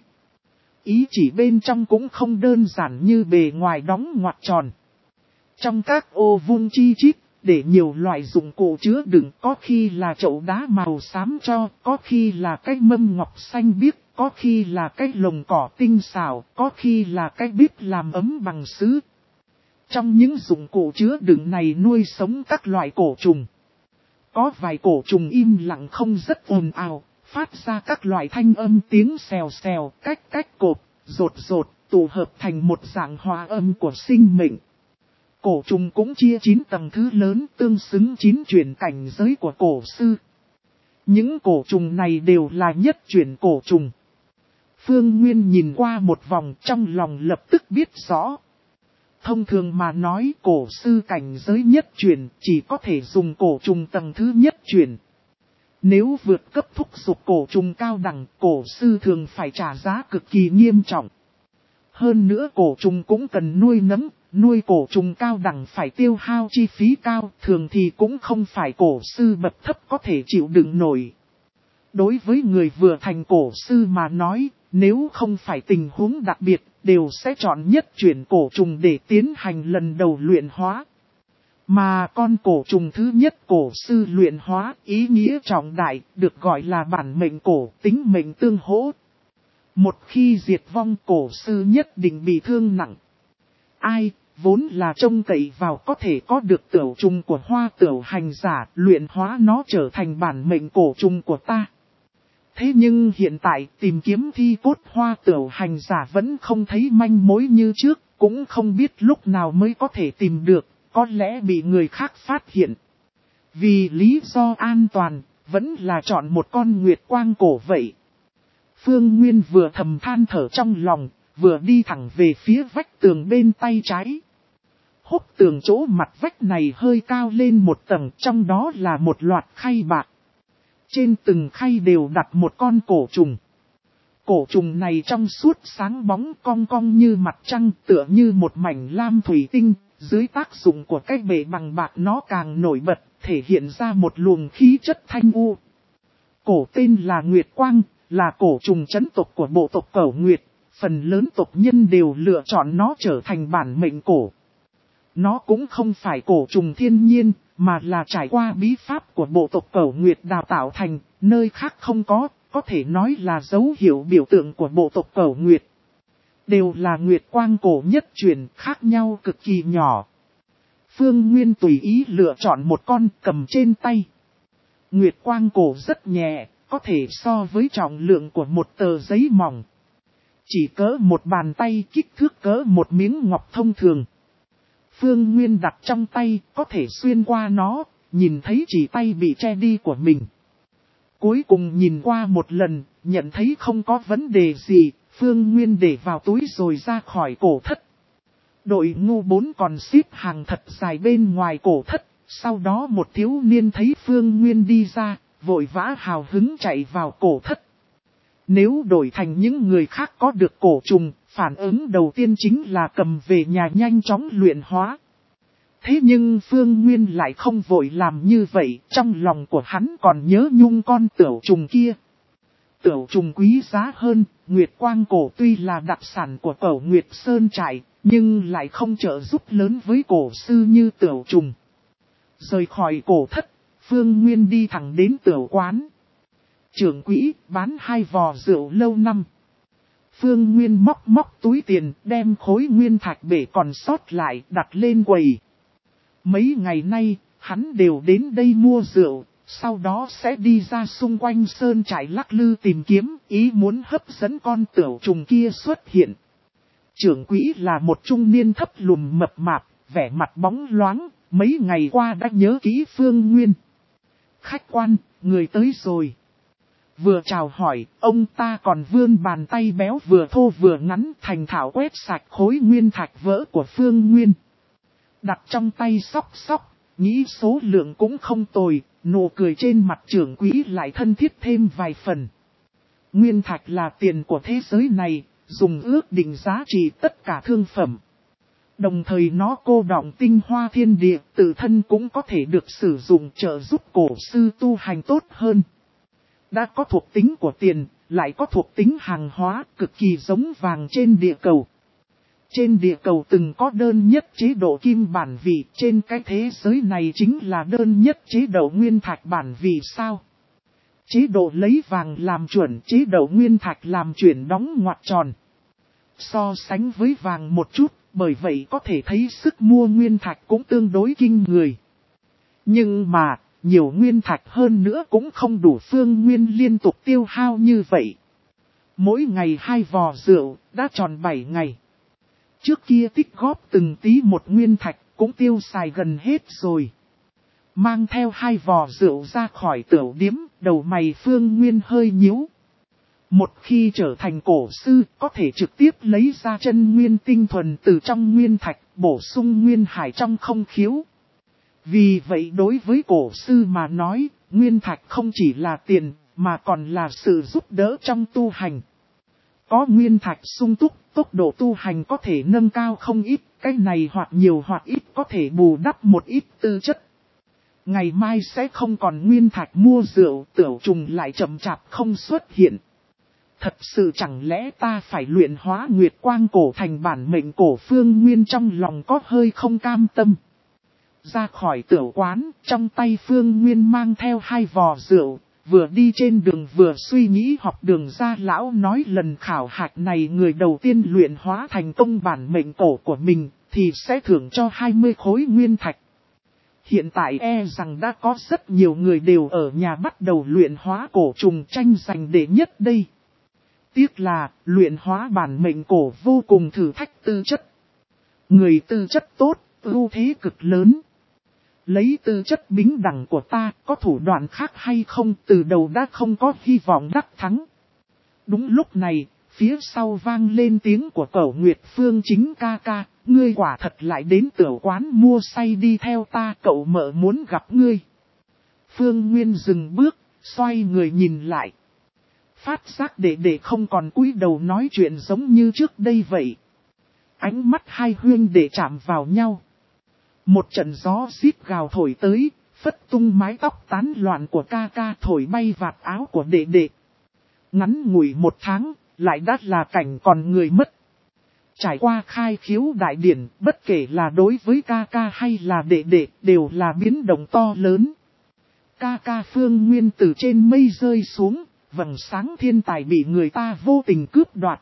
Ý chỉ bên trong cũng không đơn giản như bề ngoài đóng ngoặc tròn. Trong các ô vuông chi chít, để nhiều loại dụng cụ chứa đựng, có khi là chậu đá màu xám cho, có khi là cái mâm ngọc xanh biếc, có khi là cái lồng cỏ tinh xảo, có khi là cái bếp làm ấm bằng sứ. Trong những dụng cụ chứa đựng này nuôi sống các loại cổ trùng. Có vài cổ trùng im lặng không rất ồn ào, phát ra các loại thanh âm tiếng xèo xèo, cách cách cộp, rột rột, tụ hợp thành một dạng hòa âm của sinh mệnh. Cổ trùng cũng chia chín tầng thứ lớn, tương xứng chín chuyển cảnh giới của cổ sư. Những cổ trùng này đều là nhất chuyển cổ trùng. Phương Nguyên nhìn qua một vòng, trong lòng lập tức biết rõ. Thông thường mà nói, cổ sư cảnh giới nhất chuyển chỉ có thể dùng cổ trùng tầng thứ nhất chuyển. Nếu vượt cấp thúc giục cổ trùng cao đẳng, cổ sư thường phải trả giá cực kỳ nghiêm trọng. Hơn nữa cổ trùng cũng cần nuôi nấng, nuôi cổ trùng cao đẳng phải tiêu hao chi phí cao, thường thì cũng không phải cổ sư bậc thấp có thể chịu đựng nổi. Đối với người vừa thành cổ sư mà nói, nếu không phải tình huống đặc biệt, đều sẽ chọn nhất chuyển cổ trùng để tiến hành lần đầu luyện hóa. Mà con cổ trùng thứ nhất cổ sư luyện hóa, ý nghĩa trọng đại, được gọi là bản mệnh cổ, tính mệnh tương hỗ. Một khi diệt vong cổ sư nhất định bị thương nặng. Ai, vốn là trông cậy vào có thể có được tửu trùng của hoa tửu hành giả, luyện hóa nó trở thành bản mệnh cổ trùng của ta. Thế nhưng hiện tại tìm kiếm thi cốt hoa tửu hành giả vẫn không thấy manh mối như trước, cũng không biết lúc nào mới có thể tìm được, có lẽ bị người khác phát hiện. Vì lý do an toàn, vẫn là chọn một con nguyệt quang cổ vậy. Phương Nguyên vừa thầm than thở trong lòng, vừa đi thẳng về phía vách tường bên tay trái. Hốc tường chỗ mặt vách này hơi cao lên một tầng, trong đó là một loạt khay bạc. Trên từng khay đều đặt một con cổ trùng. Cổ trùng này trong suốt sáng bóng cong cong như mặt trăng, tựa như một mảnh lam thủy tinh, dưới tác dụng của cái bể bằng bạc nó càng nổi bật, thể hiện ra một luồng khí chất thanh u. Cổ tên là Nguyệt Quang, là cổ trùng chấn tộc của bộ tộc Cẩu Nguyệt, phần lớn tộc nhân đều lựa chọn nó trở thành bản mệnh cổ. Nó cũng không phải cổ trùng thiên nhiên, mà là trải qua bí pháp của bộ tộc Cẩu Nguyệt đào tạo thành, nơi khác không có, có thể nói là dấu hiệu biểu tượng của bộ tộc Cẩu Nguyệt. Đều là Nguyệt Quang cổ nhất truyền, khác nhau cực kỳ nhỏ. Phương Nguyên tùy ý lựa chọn một con cầm trên tay. Nguyệt Quang cổ rất nhẹ, có thể so với trọng lượng của một tờ giấy mỏng. Chỉ cỡ một bàn tay, kích thước cỡ một miếng ngọc thông thường. Phương Nguyên đặt trong tay, có thể xuyên qua nó, nhìn thấy chỉ tay bị che đi của mình. Cuối cùng nhìn qua một lần, nhận thấy không có vấn đề gì, Phương Nguyên để vào túi rồi ra khỏi cổ thất. Đội ngu bốn còn xếp hàng thật dài bên ngoài cổ thất, sau đó một thiếu niên thấy Phương Nguyên đi ra, vội vã hào hứng chạy vào cổ thất. Nếu đổi thành những người khác có được cổ trùng, phản ứng đầu tiên chính là cầm về nhà nhanh chóng luyện hóa. Thế nhưng Phương Nguyên lại không vội làm như vậy, trong lòng của hắn còn nhớ nhung con tửu trùng kia. Tửu trùng quý giá hơn, Nguyệt Quang cổ tuy là đặc sản của Cẩu Nguyệt Sơn Trại, nhưng lại không trợ giúp lớn với cổ sư như tửu trùng. Rời khỏi cổ thất, Phương Nguyên đi thẳng đến tửu quán. Trưởng quỹ bán hai vò rượu lâu năm. Phương Nguyên móc móc túi tiền, đem khối nguyên thạch bể còn sót lại đặt lên quầy. Mấy ngày nay, hắn đều đến đây mua rượu, sau đó sẽ đi ra xung quanh sơn trại lắc lư tìm kiếm, ý muốn hấp dẫn con tửu trùng kia xuất hiện. Trưởng quỹ là một trung niên thấp lùm mập mạp, vẻ mặt bóng loáng, mấy ngày qua đã nhớ kỹ Phương Nguyên. Khách quan, người tới rồi. Vừa chào hỏi, ông ta còn vươn bàn tay béo vừa thô vừa ngắn thành thạo quét sạch khối nguyên thạch vỡ của Phương Nguyên. Đặt trong tay sóc sóc, nghĩ số lượng cũng không tồi, nụ cười trên mặt trưởng quỹ lại thân thiết thêm vài phần. Nguyên thạch là tiền của thế giới này, dùng ước định giá trị tất cả thương phẩm. Đồng thời nó cô đọng tinh hoa thiên địa, tự thân cũng có thể được sử dụng trợ giúp cổ sư tu hành tốt hơn. Đã có thuộc tính của tiền, lại có thuộc tính hàng hóa cực kỳ giống vàng trên địa cầu. Trên địa cầu từng có đơn nhất chế độ kim bản vị, trên cái thế giới này chính là đơn nhất chế độ nguyên thạch bản vị sao. Chế độ lấy vàng làm chuẩn, chế độ nguyên thạch làm chuyển đóng ngoặc tròn. So sánh với vàng một chút, bởi vậy có thể thấy sức mua nguyên thạch cũng tương đối kinh người. Nhưng mà, nhiều nguyên thạch hơn nữa cũng không đủ Phương Nguyên liên tục tiêu hao như vậy. Mỗi ngày hai vò rượu, đã tròn bảy ngày. Trước kia tích góp từng tí một nguyên thạch, cũng tiêu xài gần hết rồi. Mang theo hai vò rượu ra khỏi tửu điếm, đầu mày Phương Nguyên hơi nhíu. Một khi trở thành cổ sư, có thể trực tiếp lấy ra chân nguyên tinh thuần từ trong nguyên thạch, bổ sung nguyên hải trong không khiếu. Vì vậy đối với cổ sư mà nói, nguyên thạch không chỉ là tiền, mà còn là sự giúp đỡ trong tu hành. Có nguyên thạch sung túc, tốc độ tu hành có thể nâng cao không ít, cái này hoặc nhiều hoặc ít có thể bù đắp một ít tư chất. Ngày mai sẽ không còn nguyên thạch mua rượu, tiểu trùng lại chậm chạp không xuất hiện. Thật sự chẳng lẽ ta phải luyện hóa nguyệt quang cổ thành bản mệnh cổ Phương Nguyên trong lòng có hơi không cam tâm. Ra khỏi tiểu quán, trong tay Phương Nguyên mang theo hai vò rượu, vừa đi trên đường vừa suy nghĩ học đường gia lão nói lần khảo hạch này người đầu tiên luyện hóa thành công bản mệnh cổ của mình, thì sẽ thưởng cho hai mươi khối nguyên thạch. Hiện tại e rằng đã có rất nhiều người đều ở nhà bắt đầu luyện hóa cổ trùng tranh giành đệ nhất đây. Tiếc là, luyện hóa bản mệnh cổ vô cùng thử thách tư chất. Người tư chất tốt, ưu thế cực lớn. Lấy tư chất bính đẳng của ta, có thủ đoạn khác hay không, từ đầu đã không có hy vọng đắc thắng. Đúng lúc này, phía sau vang lên tiếng của Cẩu Nguyệt Phương Chính ca ca, ngươi quả thật lại đến tiểu quán mua say đi theo ta, cậu mợ muốn gặp ngươi. Phương Nguyên dừng bước, xoay người nhìn lại. Phát giác đệ đệ không còn cúi đầu nói chuyện giống như trước đây vậy. Ánh mắt hai huyên đệ chạm vào nhau. Một trận gió xít gào thổi tới, phất tung mái tóc tán loạn của ca ca thổi bay vạt áo của đệ đệ. Ngắn ngủi một tháng, lại đã là cảnh còn người mất. Trải qua khai khiếu đại điển, bất kể là đối với ca ca hay là đệ đệ, đều là biến động to lớn. Ca ca Phương Nguyên từ trên mây rơi xuống, vầng sáng thiên tài bị người ta vô tình cướp đoạt.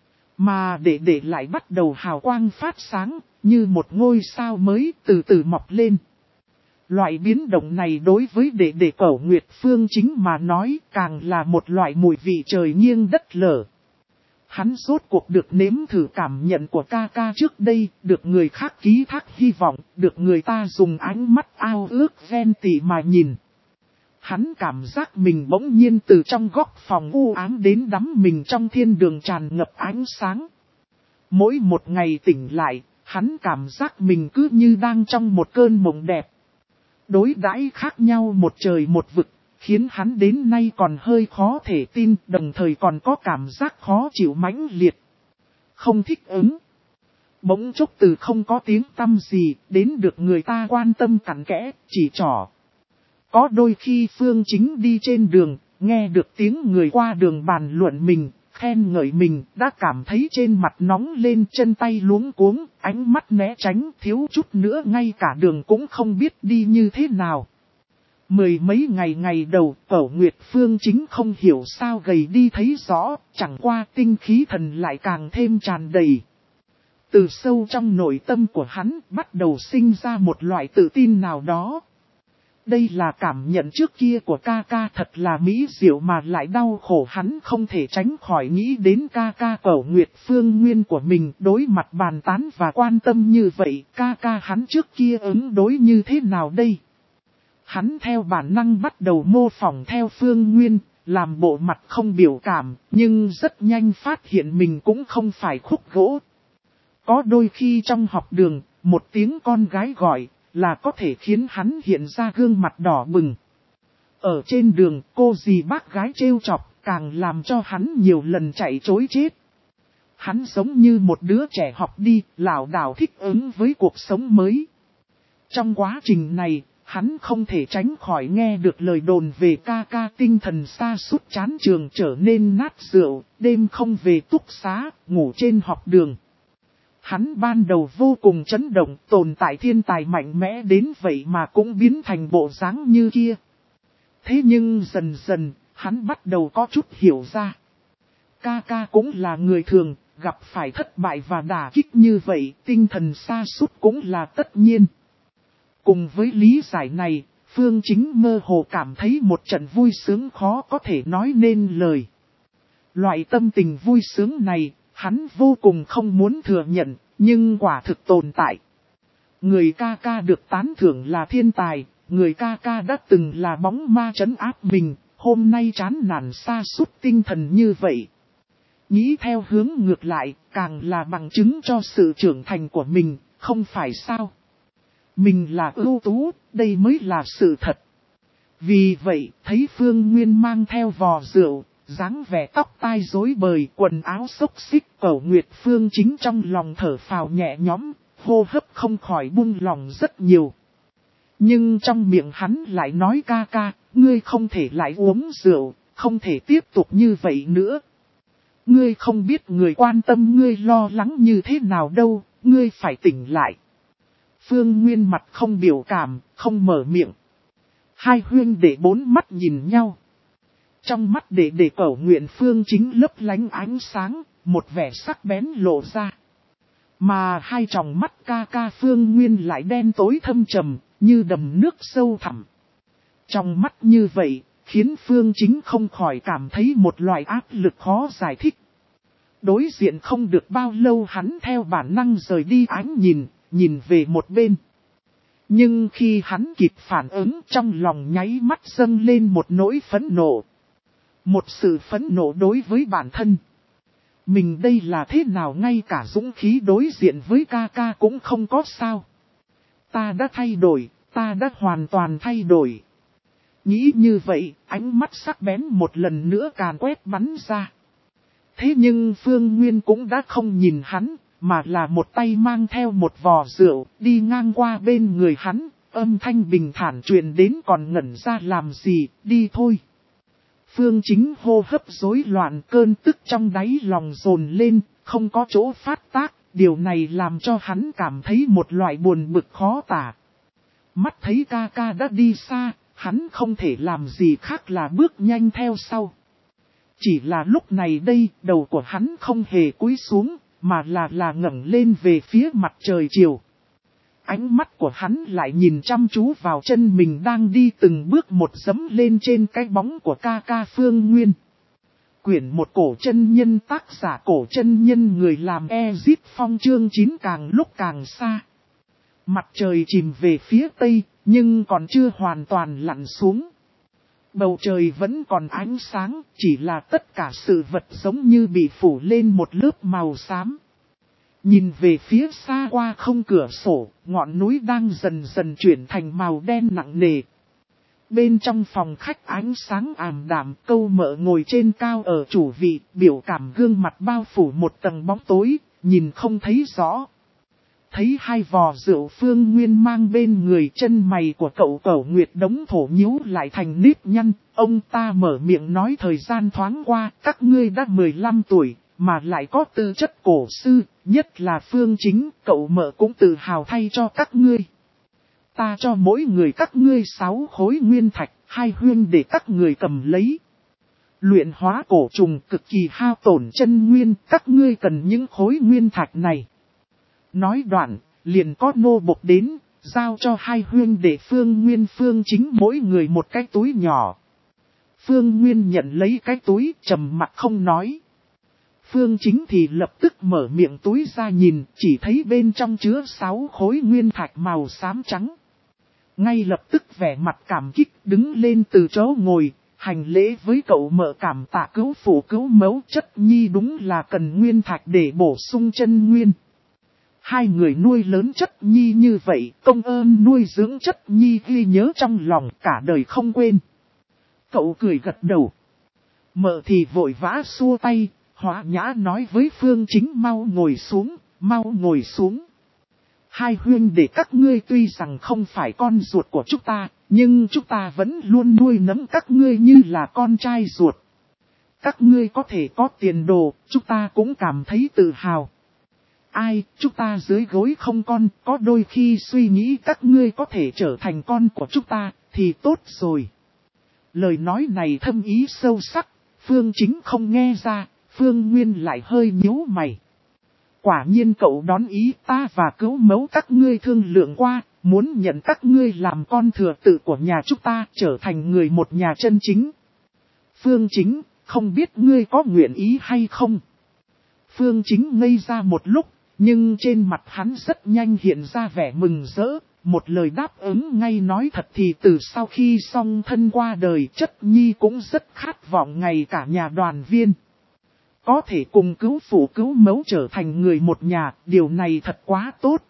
Mà đệ đệ lại bắt đầu hào quang phát sáng, như một ngôi sao mới từ từ mọc lên. Loại biến động này đối với đệ đệ Cẩu Nguyệt Phương Chính mà nói càng là một loại mùi vị trời nghiêng đất lở. Hắn rốt cuộc được nếm thử cảm nhận của ca ca trước đây, được người khác ký thác hy vọng, được người ta dùng ánh mắt ao ước ghen tị mà nhìn. Hắn cảm giác mình bỗng nhiên từ trong góc phòng u ám đến đắm mình trong thiên đường tràn ngập ánh sáng. Mỗi một ngày tỉnh lại, hắn cảm giác mình cứ như đang trong một cơn mộng đẹp. Đối đãi khác nhau một trời một vực, khiến hắn đến nay còn hơi khó thể tin, đồng thời còn có cảm giác khó chịu mãnh liệt. Không thích ứng. Bỗng chốc từ không có tiếng tăm gì, đến được người ta quan tâm cặn kẽ, chỉ trỏ. Có đôi khi Phương Chính đi trên đường, nghe được tiếng người qua đường bàn luận mình, khen ngợi mình, đã cảm thấy trên mặt nóng lên, chân tay luống cuống, ánh mắt né tránh, thiếu chút nữa ngay cả đường cũng không biết đi như thế nào. Mười mấy ngày ngày đầu, Cẩu Nguyệt Phương Chính không hiểu sao gầy đi thấy rõ, chẳng qua tinh khí thần lại càng thêm tràn đầy. Từ sâu trong nội tâm của hắn, bắt đầu sinh ra một loại tự tin nào đó. Đây là cảm nhận trước kia của ca ca thật là mỹ diệu mà lại đau khổ, hắn không thể tránh khỏi nghĩ đến ca ca Cẩu Nguyệt Phương Nguyên của mình, đối mặt bàn tán và quan tâm như vậy, ca ca hắn trước kia ứng đối như thế nào đây? Hắn theo bản năng bắt đầu mô phỏng theo Phương Nguyên, làm bộ mặt không biểu cảm, nhưng rất nhanh phát hiện mình cũng không phải khúc gỗ. Có đôi khi trong học đường, một tiếng con gái gọi, là có thể khiến hắn hiện ra gương mặt đỏ bừng. Ở trên đường, cô dì bác gái trêu chọc, càng làm cho hắn nhiều lần chạy trối chết. Hắn giống như một đứa trẻ học đi, lảo đảo thích ứng với cuộc sống mới. Trong quá trình này, hắn không thể tránh khỏi nghe được lời đồn về ca ca tinh thần sa sút chán trường trở nên nát rượu, đêm không về túc xá, ngủ trên học đường. Hắn ban đầu vô cùng chấn động, tồn tại thiên tài mạnh mẽ đến vậy mà cũng biến thành bộ dáng như kia. Thế nhưng dần dần, hắn bắt đầu có chút hiểu ra. Ca ca cũng là người thường, gặp phải thất bại và đả kích như vậy, tinh thần sa sút cũng là tất nhiên. Cùng với lý giải này, Phương Chính mơ hồ cảm thấy một trận vui sướng khó có thể nói nên lời. Loại tâm tình vui sướng này, hắn vô cùng không muốn thừa nhận, nhưng quả thực tồn tại. Người ca ca được tán thưởng là thiên tài, người ca ca đã từng là bóng ma trấn áp mình, hôm nay chán nản sa sút tinh thần như vậy. Nghĩ theo hướng ngược lại, càng là bằng chứng cho sự trưởng thành của mình, không phải sao? Mình là ưu tú, đây mới là sự thật. Vì vậy, thấy Phương Nguyên mang theo vò rượu, dáng vẻ tóc tai rối bời, quần áo xốc xích. Cẩu Nguyệt Phương Chính trong lòng thở phào nhẹ nhõm, hô hấp không khỏi buông lòng rất nhiều. Nhưng trong miệng hắn lại nói ca ca, ngươi không thể lại uống rượu, không thể tiếp tục như vậy nữa. Ngươi không biết người quan tâm ngươi lo lắng như thế nào đâu, ngươi phải tỉnh lại. Phương Nguyên mặt không biểu cảm, không mở miệng. Hai huynh đệ bốn mắt nhìn nhau. Trong mắt đệ đệ Cẩu Nguyệt Phương Chính lấp lánh ánh sáng, một vẻ sắc bén lộ ra. Mà hai tròng mắt ca ca Phương Nguyên lại đen tối thâm trầm, như đầm nước sâu thẳm. Trong mắt như vậy, khiến Phương Chính không khỏi cảm thấy một loại áp lực khó giải thích. Đối diện không được bao lâu hắn theo bản năng rời đi ánh nhìn, nhìn về một bên. Nhưng khi hắn kịp phản ứng, trong lòng nháy mắt dâng lên một nỗi phẫn nộ. Một sự phẫn nộ đối với bản thân. Mình đây là thế nào, ngay cả dũng khí đối diện với ca ca cũng không có sao. Ta đã thay đổi, ta đã hoàn toàn thay đổi. Nghĩ như vậy, ánh mắt sắc bén một lần nữa càn quét bắn ra. Thế nhưng Phương Nguyên cũng đã không nhìn hắn, mà là một tay mang theo một vò rượu, đi ngang qua bên người hắn, âm thanh bình thản truyền đến, còn ngẩn ra làm gì, đi thôi. Phương Chính hô hấp rối loạn, cơn tức trong đáy lòng dồn lên, không có chỗ phát tác, điều này làm cho hắn cảm thấy một loại buồn bực khó tả. Mắt thấy ca ca đã đi xa, hắn không thể làm gì khác là bước nhanh theo sau. Chỉ là lúc này đây, đầu của hắn không hề cúi xuống, mà là là ngẩng lên về phía mặt trời chiều. Ánh mắt của hắn lại nhìn chăm chú vào chân mình đang đi từng bước một dẫm lên trên cái bóng của ca ca Phương Nguyên. Quyển một cổ chân nhân, tác giả Cổ Chân Nhân, người làm Ezit Phong, chương chín càng lúc càng xa. Mặt trời chìm về phía tây, nhưng còn chưa hoàn toàn lặn xuống. Bầu trời vẫn còn ánh sáng, chỉ là tất cả sự vật giống như bị phủ lên một lớp màu xám. Nhìn về phía xa qua không cửa sổ, ngọn núi đang dần dần chuyển thành màu đen nặng nề. Bên trong phòng khách ánh sáng ảm đạm, Câu Mợ ngồi trên cao ở chủ vị, biểu cảm gương mặt bao phủ một tầng bóng tối, nhìn không thấy rõ. Thấy hai vò rượu Phương Nguyên mang bên người, chân mày của cậu Cẩu Nguyệt đống thổ nhíu lại thành nếp nhăn. Ông ta mở miệng nói, thời gian thoáng qua, các ngươi đã mười lăm tuổi, mà lại có tư chất cổ sư, nhất là Phương Chính, cậu Mợ cũng tự hào thay cho các ngươi. Ta cho mỗi người các ngươi sáu khối nguyên thạch, hai huyên để các người cầm lấy. Luyện hóa cổ trùng cực kỳ hao tổn chân nguyên, các ngươi cần những khối nguyên thạch này. Nói đoạn, liền có nô bộc đến, giao cho hai huyên để Phương Nguyên Phương Chính mỗi người một cái túi nhỏ. Phương Nguyên nhận lấy cái túi, trầm mặc không nói. Phương Chính thì lập tức mở miệng túi ra nhìn, chỉ thấy bên trong chứa sáu khối nguyên thạch màu xám trắng. Ngay lập tức vẻ mặt cảm kích đứng lên từ chỗ ngồi, hành lễ với cậu Mợ, cảm tạ cứu phụ cứu mẫu, chất nhi đúng là cần nguyên thạch để bổ sung chân nguyên. Hai người nuôi lớn chất nhi như vậy, công ơn nuôi dưỡng chất nhi ghi nhớ trong lòng, cả đời không quên. Cậu cười gật đầu. Mợ thì vội vã xua tay, hóa nhã nói với Phương Chính, mau ngồi xuống, mau ngồi xuống. Hai huynh để các ngươi tuy rằng không phải con ruột của chúng ta, nhưng chúng ta vẫn luôn nuôi nấng các ngươi như là con trai ruột. Các ngươi có thể có tiền đồ, chúng ta cũng cảm thấy tự hào. Ai, chúng ta dưới gối không con, có đôi khi suy nghĩ các ngươi có thể trở thành con của chúng ta, thì tốt rồi. Lời nói này thâm ý sâu sắc, Phương Chính không nghe ra, Phương Nguyên lại hơi nhíu mày. Quả nhiên cậu đón ý, ta và cứu mẫu các ngươi thương lượng qua, muốn nhận các ngươi làm con thừa tự của nhà chúng ta, trở thành người một nhà chân chính. Phương Chính, không biết ngươi có nguyện ý hay không? Phương Chính ngây ra một lúc, nhưng trên mặt hắn rất nhanh hiện ra vẻ mừng rỡ, một lời đáp ứng ngay. Nói thật thì từ sau khi song thân qua đời, chất nhi cũng rất khát vọng ngày cả nhà đoàn viên. Có thể cùng cứu phụ cứu mẫu trở thành người một nhà, điều này thật quá tốt.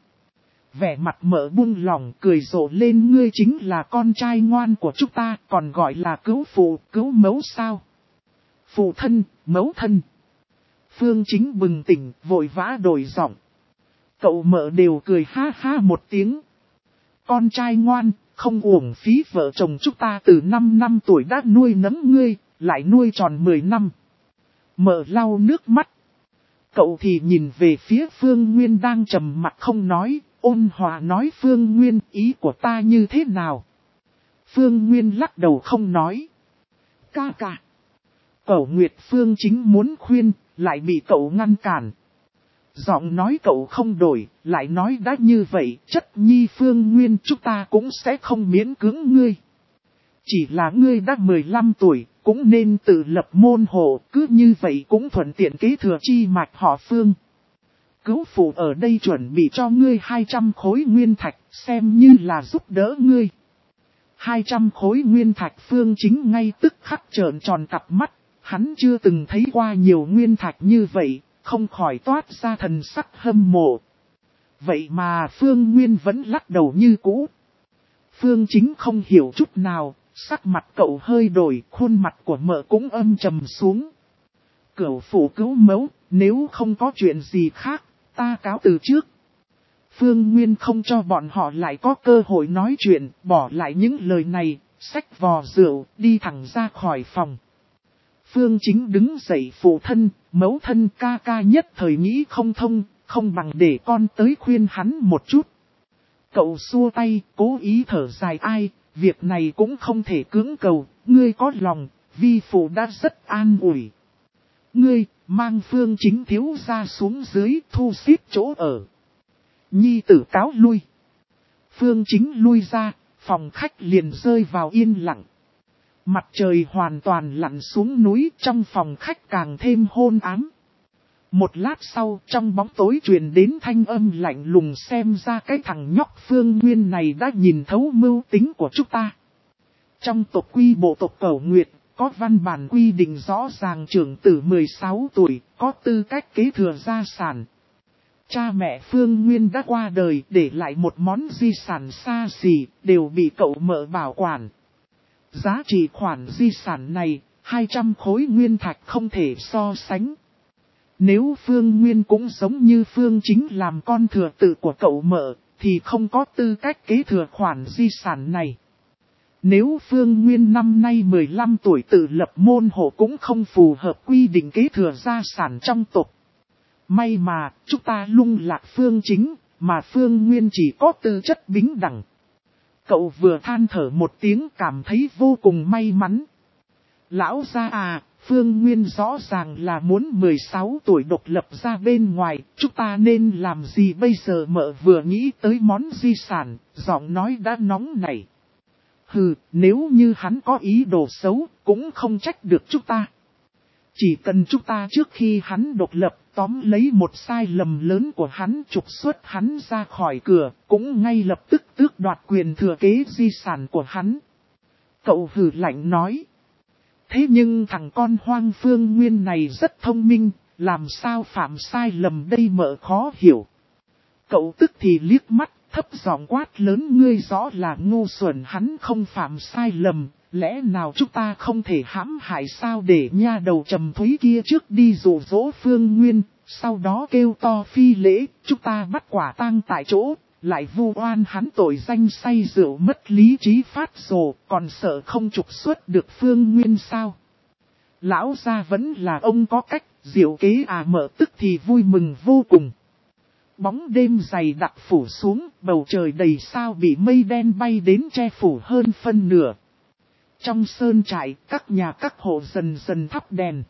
Vẻ mặt Mợ buông lỏng cười rộ lên, ngươi chính là con trai ngoan của chúng ta, còn gọi là cứu phụ cứu mẫu sao? Phụ thân, mẫu thân. Phương Chính bừng tỉnh, vội vã đổi giọng. Cậu mợ đều cười ha ha một tiếng. Con trai ngoan, không uổng phí vợ chồng chúng ta từ năm năm tuổi đã nuôi nấng ngươi, lại nuôi tròn mười năm. Mợ lau nước mắt. Cậu thì nhìn về phía Phương Nguyên đang trầm mặt không nói, ôn hòa nói Phương Nguyên ý của ta như thế nào. Phương Nguyên lắc đầu không nói. Ca ca. Cậu Nguyệt Phương Chính muốn khuyên, lại bị cậu ngăn cản. Giọng nói cậu không đổi, lại nói đã như vậy, chất nhi Phương Nguyên chúng ta cũng sẽ không miễn cưỡng ngươi. Chỉ là ngươi đã mười lăm tuổi, cũng nên tự lập môn hộ, cứ như vậy cũng thuận tiện kế thừa chi mạch họ Phương. Cứu phụ ở đây chuẩn bị cho ngươi hai trăm khối nguyên thạch, xem như là giúp đỡ ngươi. hai trăm khối nguyên thạch Phương Chính ngay tức khắc trợn tròn cặp mắt, hắn chưa từng thấy qua nhiều nguyên thạch như vậy, không khỏi toát ra thần sắc hâm mộ. Vậy mà Phương Nguyên vẫn lắc đầu như cũ. Phương Chính không hiểu chút nào, sắc mặt cậu hơi đổi, khuôn mặt của mợ cũng âm trầm xuống. Cửu phụ cứu mẫu, nếu không có chuyện gì khác, ta cáo từ trước. Phương Nguyên không cho bọn họ lại có cơ hội nói chuyện, bỏ lại những lời này, xách vò rượu, đi thẳng ra khỏi phòng. Phương Chính đứng dậy phụ thân, mẫu thân ca ca nhất thời nghĩ không thông, không bằng để con tới khuyên hắn một chút. Cậu xua tay, cố ý thở dài ai, việc này cũng không thể cưỡng cầu, ngươi có lòng, vi phụ đã rất an ủi. Ngươi, mang Phương Chính thiếu ra xuống dưới thu xếp chỗ ở. Nhi tử cáo lui. Phương Chính lui ra, phòng khách liền rơi vào yên lặng. Mặt trời hoàn toàn lặn xuống núi, trong phòng khách càng thêm hôn ám. Một lát sau, trong bóng tối truyền đến thanh âm lạnh lùng, xem ra cái thằng nhóc Phương Nguyên này đã nhìn thấu mưu tính của chúng ta. Trong tộc quy bộ tộc Cẩu Nguyệt, có văn bản quy định rõ ràng trưởng tử mười sáu tuổi, có tư cách kế thừa gia sản. Cha mẹ Phương Nguyên đã qua đời, để lại một món di sản xa xỉ, đều bị cậu mợ bảo quản. Giá trị khoản di sản này, hai trăm khối nguyên thạch không thể so sánh. Nếu Phương Nguyên cũng giống như Phương Chính làm con thừa tự của cậu mợ, thì không có tư cách kế thừa khoản di sản này. Nếu Phương Nguyên năm nay mười lăm tuổi tự lập môn hộ cũng không phù hợp quy định kế thừa gia sản trong tộc. May mà, chúng ta lung lạc Phương Chính, mà Phương Nguyên chỉ có tư chất bính đẳng. Cậu vừa than thở một tiếng cảm thấy vô cùng may mắn. Lão gia à, Phương Nguyên rõ ràng là muốn mười sáu tuổi độc lập ra bên ngoài, chúng ta nên làm gì bây giờ? Mợ vừa nghĩ tới món di sản, giọng nói đã nóng nảy. Hừ, nếu như hắn có ý đồ xấu, cũng không trách được chúng ta. Chỉ cần chúng ta trước khi hắn độc lập, tóm lấy một sai lầm lớn của hắn, trục xuất hắn ra khỏi cửa, cũng ngay lập tức tước đoạt quyền thừa kế di sản của hắn. Cậu hừ lạnh nói. Thế nhưng thằng con hoang Phương Nguyên này rất thông minh, làm sao phạm sai lầm đây? Mợ khó hiểu. Cậu tức thì liếc mắt, thấp giọng quát lớn, ngươi rõ là ngu xuẩn, hắn không phạm sai lầm, lẽ nào chúng ta không thể hãm hại sao? Để nha đầu trầm thúy kia trước đi dụ dỗ Phương Nguyên, sau đó kêu to phi lễ, chúng ta bắt quả tang tại chỗ, lại vu oan hắn tội danh say rượu mất lý trí phát rồ, còn sợ không trục xuất được Phương Nguyên sao? Lão gia vẫn là ông có cách, diệu kế à? Mợ tức thì vui mừng vô cùng. Bóng đêm dày đặc phủ xuống, bầu trời đầy sao bị mây đen bay đến che phủ hơn phân nửa. Trong sơn trại, các nhà các hộ dần dần thắp đèn.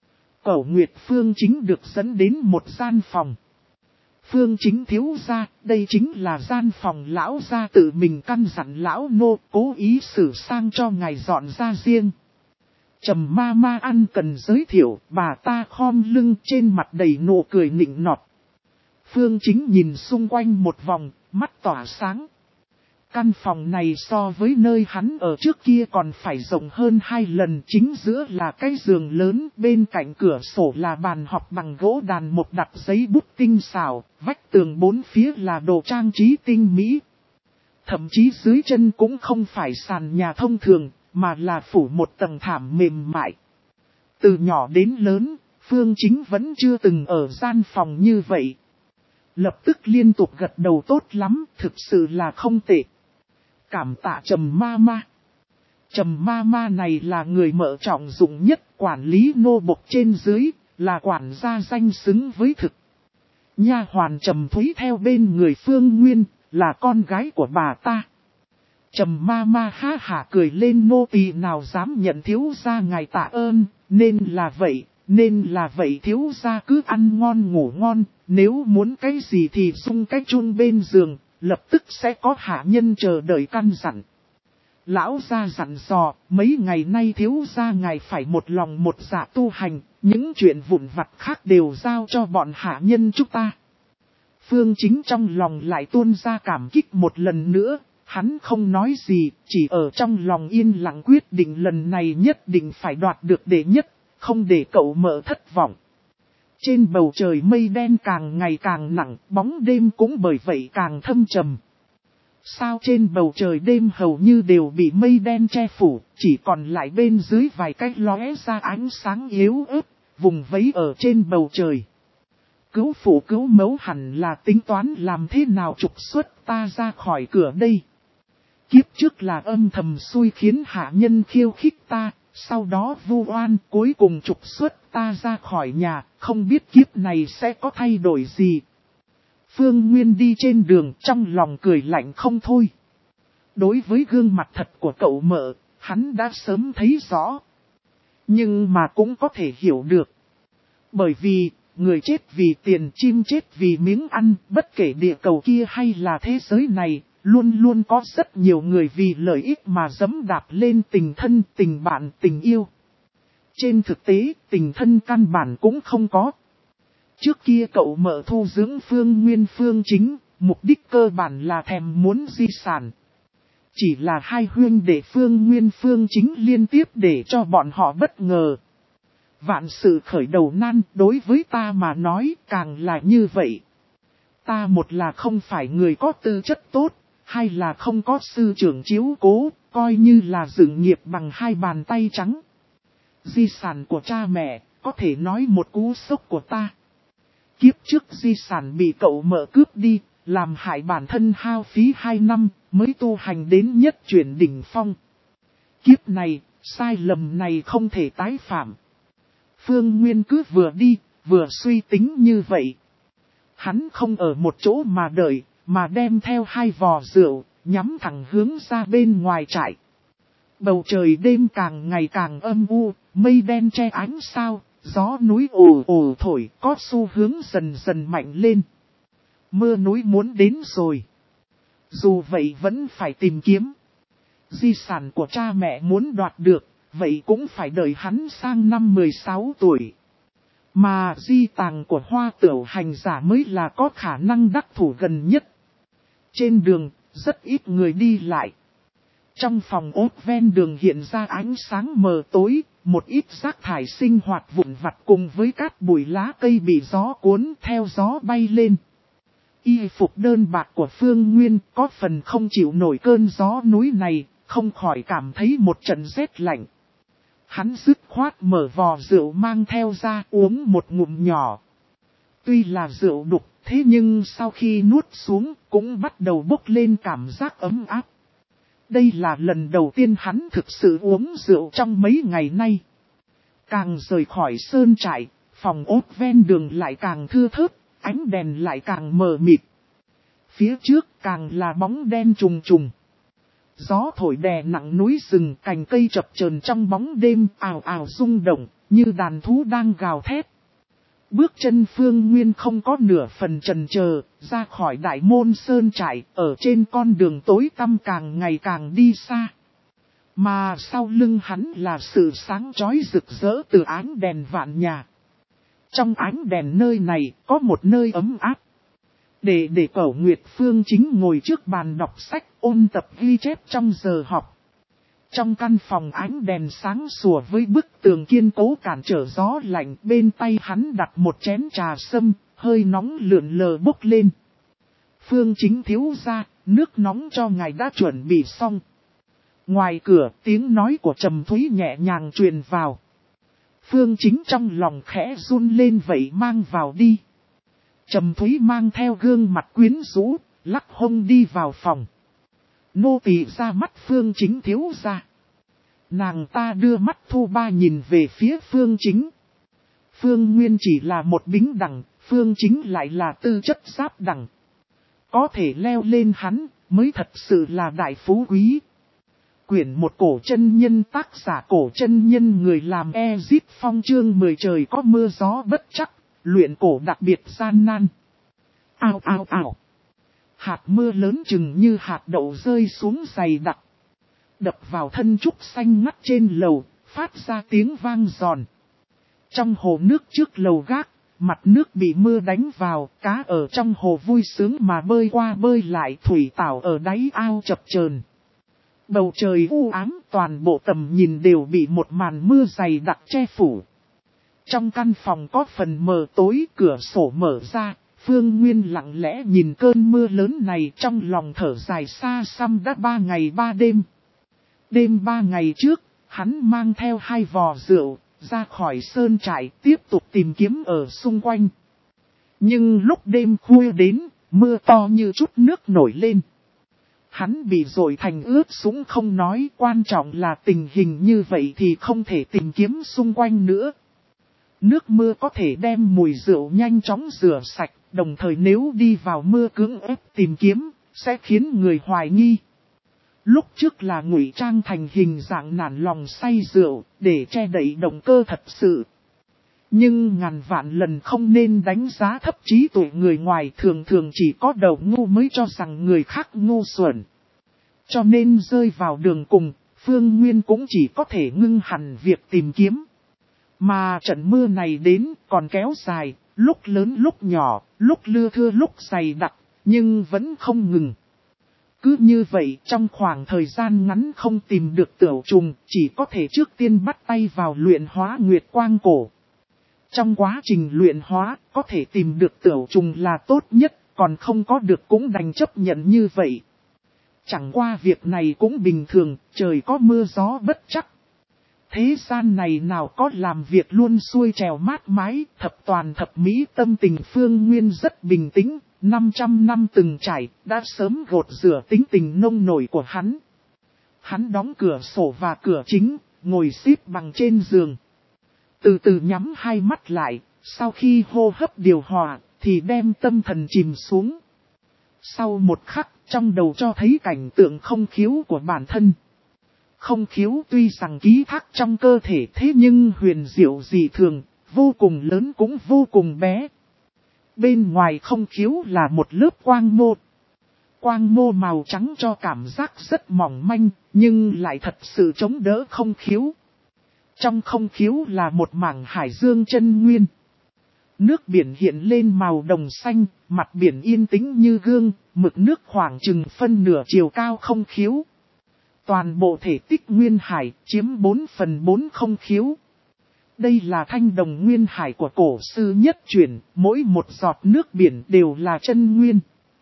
Cẩu Nguyệt Phương Chính được dẫn đến một gian phòng. Phương Chính thiếu gia, đây chính là gian phòng lão gia tự mình căn dặn lão nô, cố ý xử sang cho ngài dọn ra riêng. Trầm ma ma ăn cần giới thiệu, bà ta khom lưng trên mặt đầy nụ cười nịnh nọt. Phương Chính nhìn xung quanh một vòng, mắt tỏa sáng. Căn phòng này so với nơi hắn ở trước kia còn phải rộng hơn hai lần, chính giữa là cái giường lớn, bên cạnh cửa sổ là bàn học bằng gỗ đàn một đặt giấy bút tinh xảo, vách tường bốn phía là đồ trang trí tinh mỹ. Thậm chí dưới chân cũng không phải sàn nhà thông thường, mà là phủ một tầng thảm mềm mại. Từ nhỏ đến lớn, Phương Chính vẫn chưa từng ở gian phòng như vậy. Lập tức liên tục gật đầu tốt lắm, thực sự là không tệ. Cảm tạ Trầm ma ma. Trầm ma ma này là người mợ trọng dụng nhất, quản lý nô bộc trên dưới, là quản gia danh xứng với thực. Nha hoàn Trầm Thúy theo bên người Phương Nguyên, là con gái của bà ta. Trầm ma ma ha hả cười lên, nô tỳ nào dám nhận thiếu gia ngài tạ ơn, nên là vậy, nên là vậy thiếu gia cứ ăn ngon ngủ ngon, nếu muốn cái gì thì xung cái chun bên giường, lập tức sẽ có hạ nhân chờ đợi căn dặn. Lão gia dặn dò, mấy ngày nay thiếu gia ngài phải một lòng một dạ tu hành, những chuyện vụn vặt khác đều giao cho bọn hạ nhân chúng ta. Phương Chính trong lòng lại tuôn ra cảm kích một lần nữa, hắn không nói gì, chỉ ở trong lòng yên lặng quyết định lần này nhất định phải đoạt được đệ nhất, không để cậu mợ thất vọng. Trên bầu trời mây đen càng ngày càng nặng, bóng đêm cũng bởi vậy càng thâm trầm. Sao trên bầu trời đêm hầu như đều bị mây đen che phủ, chỉ còn lại bên dưới vài cái lóe ra ánh sáng yếu ớt, vùng vẫy ở trên bầu trời. Cứu phụ cứu mẫu hẳn là tính toán làm thế nào trục xuất ta ra khỏi cửa đây. Kiếp trước là âm thầm xui khiến hạ nhân khiêu khích ta, sau đó vu oan cuối cùng trục xuất ta ra khỏi nhà, không biết kiếp này sẽ có thay đổi gì. Phương Nguyên đi trên đường trong lòng cười lạnh không thôi. Đối với gương mặt thật của cậu mợ, hắn đã sớm thấy rõ. Nhưng mà cũng có thể hiểu được. Bởi vì, người chết vì tiền, chim chết vì miếng ăn, bất kể địa cầu kia hay là thế giới này, luôn luôn có rất nhiều người vì lợi ích mà giẫm đạp lên tình thân, tình bạn, tình yêu. Trên thực tế, tình thân căn bản cũng không có. Trước kia cậu mợ thu dưỡng Phương Nguyên Phương Chính, mục đích cơ bản là thèm muốn di sản. Chỉ là hai huynh đệ Phương Nguyên Phương Chính liên tiếp để cho bọn họ bất ngờ. Vạn sự khởi đầu nan, đối với ta mà nói càng là như vậy. Ta một là không phải người có tư chất tốt, hai là không có sư trưởng chiếu cố, coi như là dựng nghiệp bằng hai bàn tay trắng. Di sản của cha mẹ, có thể nói một cú sốc của ta. Kiếp trước di sản bị cậu mợ cướp đi, làm hại bản thân hao phí hai năm, mới tu hành đến nhất chuyển đỉnh phong. Kiếp này, sai lầm này không thể tái phạm. Phương Nguyên cứ vừa đi, vừa suy tính như vậy. Hắn không ở một chỗ mà đợi, mà đem theo hai vò rượu, nhắm thẳng hướng ra bên ngoài trại. Bầu trời đêm càng ngày càng âm u, mây đen che ánh sao, gió núi ồ ồ thổi, có xu hướng dần dần mạnh lên. Mưa núi muốn đến rồi. Dù vậy vẫn phải tìm kiếm. Di sản của cha mẹ muốn đoạt được, vậy cũng phải đợi hắn sang năm mười sáu tuổi. Mà di tàng của Hoa Tửu hành giả mới là có khả năng đắc thủ gần nhất. Trên đường, rất ít người đi lại. Trong phòng ốt ven đường hiện ra ánh sáng mờ tối, một ít rác thải sinh hoạt vụn vặt cùng với các bụi lá cây bị gió cuốn theo gió bay lên. Y phục đơn bạc của Phương Nguyên có phần không chịu nổi cơn gió núi này, không khỏi cảm thấy một trận rét lạnh. Hắn dứt khoát mở vò rượu mang theo ra uống một ngụm nhỏ. Tuy là rượu đục, thế nhưng sau khi nuốt xuống cũng bắt đầu bốc lên cảm giác ấm áp. Đây là lần đầu tiên hắn thực sự uống rượu trong mấy ngày nay. Càng rời khỏi sơn trại, phòng ốt ven đường lại càng thưa thớt, ánh đèn lại càng mờ mịt. Phía trước càng là bóng đen trùng trùng. Gió thổi đè nặng núi rừng, cành cây chập chờn trong bóng đêm ào ào rung động, như đàn thú đang gào thét. Bước chân Phương Nguyên không có nửa phần chần chờ, ra khỏi đại môn sơn trại, ở trên con đường tối tăm càng ngày càng đi xa. Mà sau lưng hắn là sự sáng chói rực rỡ từ ánh đèn vạn nhà. Trong ánh đèn nơi này có một nơi ấm áp. Để để Cẩu Nguyệt Phương Chính ngồi trước bàn đọc sách ôn tập ghi chép trong giờ học. Trong căn phòng ánh đèn sáng sủa với bức tường kiên cố cản trở gió lạnh, bên tay hắn đặt một chén trà sâm, hơi nóng lượn lờ bốc lên. Phương Chính thiếu gia, nước nóng cho ngài đã chuẩn bị xong. Ngoài cửa tiếng nói của Trầm Thúy nhẹ nhàng truyền vào. Phương Chính trong lòng khẽ run lên vậy mang vào đi. Trầm Thúy mang theo gương mặt quyến rũ, lắc hông đi vào phòng. Nô tỳ ra mắt Phương Chính thiếu ra. Nàng ta đưa mắt thu ba nhìn về phía Phương Chính. Phương Nguyên chỉ là một bính đẳng, Phương Chính lại là tư chất giáp đẳng. Có thể leo lên hắn, mới thật sự là đại phú quý. Quyển một cổ chân nhân, tác giả cổ chân nhân, người làm Ezip Phong, chương mười trời có mưa gió bất chắc, luyện cổ đặc biệt gian nan. Ao ao ao. Hạt mưa lớn chừng như hạt đậu rơi xuống dày đặc. Đập vào thân trúc xanh ngắt trên lầu, phát ra tiếng vang giòn. Trong hồ nước trước lầu gác, mặt nước bị mưa đánh vào, cá ở trong hồ vui sướng mà bơi qua bơi lại, thủy tảo ở đáy ao chập chờn. Bầu trời u ám, toàn bộ tầm nhìn đều bị một màn mưa dày đặc che phủ. Trong căn phòng có phần mờ tối, cửa sổ mở ra, Phương Nguyên lặng lẽ nhìn cơn mưa lớn này, trong lòng thở dài xa xăm đã ba ngày ba đêm. Đêm ba ngày trước, hắn mang theo hai vò rượu, ra khỏi sơn trại tiếp tục tìm kiếm ở xung quanh. Nhưng lúc đêm khuya đến, mưa to như chút nước nổi lên. Hắn bị dội thành ướt sũng không nói, quan trọng là tình hình như vậy thì không thể tìm kiếm xung quanh nữa. Nước mưa có thể đem mùi rượu nhanh chóng rửa sạch, đồng thời nếu đi vào mưa cưỡng ép tìm kiếm, sẽ khiến người hoài nghi. Lúc trước là ngụy trang thành hình dạng nản lòng say rượu, để che đậy động cơ thật sự. Nhưng ngàn vạn lần không nên đánh giá thấp trí tuệ người ngoài, thường thường chỉ có đầu ngu mới cho rằng người khác ngu xuẩn. Cho nên rơi vào đường cùng, Phương Nguyên cũng chỉ có thể ngưng hẳn việc tìm kiếm. Mà trận mưa này đến còn kéo dài, lúc lớn lúc nhỏ, lúc lưa thưa lúc dày đặc, nhưng vẫn không ngừng. Cứ như vậy trong khoảng thời gian ngắn không tìm được tửu trùng, chỉ có thể trước tiên bắt tay vào luyện hóa nguyệt quang cổ. Trong quá trình luyện hóa, có thể tìm được tửu trùng là tốt nhất, còn không có được cũng đành chấp nhận như vậy. Chẳng qua việc này cũng bình thường, trời có mưa gió bất chắc. Thế gian này nào có làm việc luôn xuôi trèo mát mái, thập toàn thập mỹ, tâm tình Phương Nguyên rất bình tĩnh, năm trăm năm từng trải, đã sớm gột rửa tính tình nông nổi của hắn. Hắn đóng cửa sổ và cửa chính, ngồi xếp bằng trên giường. Từ từ nhắm hai mắt lại, sau khi hô hấp điều hòa, thì đem tâm thần chìm xuống. Sau một khắc, trong đầu cho thấy cảnh tượng không khiếu của bản thân. Không khiếu tuy rằng ký thác trong cơ thể thế nhưng huyền diệu dị thường, vô cùng lớn cũng vô cùng bé. Bên ngoài không khiếu là một lớp quang mô. Quang mô màu trắng cho cảm giác rất mỏng manh, nhưng lại thật sự chống đỡ không khiếu. Trong không khiếu là một mảng hải dương chân nguyên. Nước biển hiện lên màu đồng xanh, mặt biển yên tĩnh như gương, mực nước khoảng chừng phân nửa chiều cao không khiếu. Toàn bộ thể tích nguyên hải chiếm bốn phần bốn không khiếu. Đây là thanh đồng nguyên hải của cổ sư nhất truyền, mỗi một giọt nước biển đều là chân nguyên.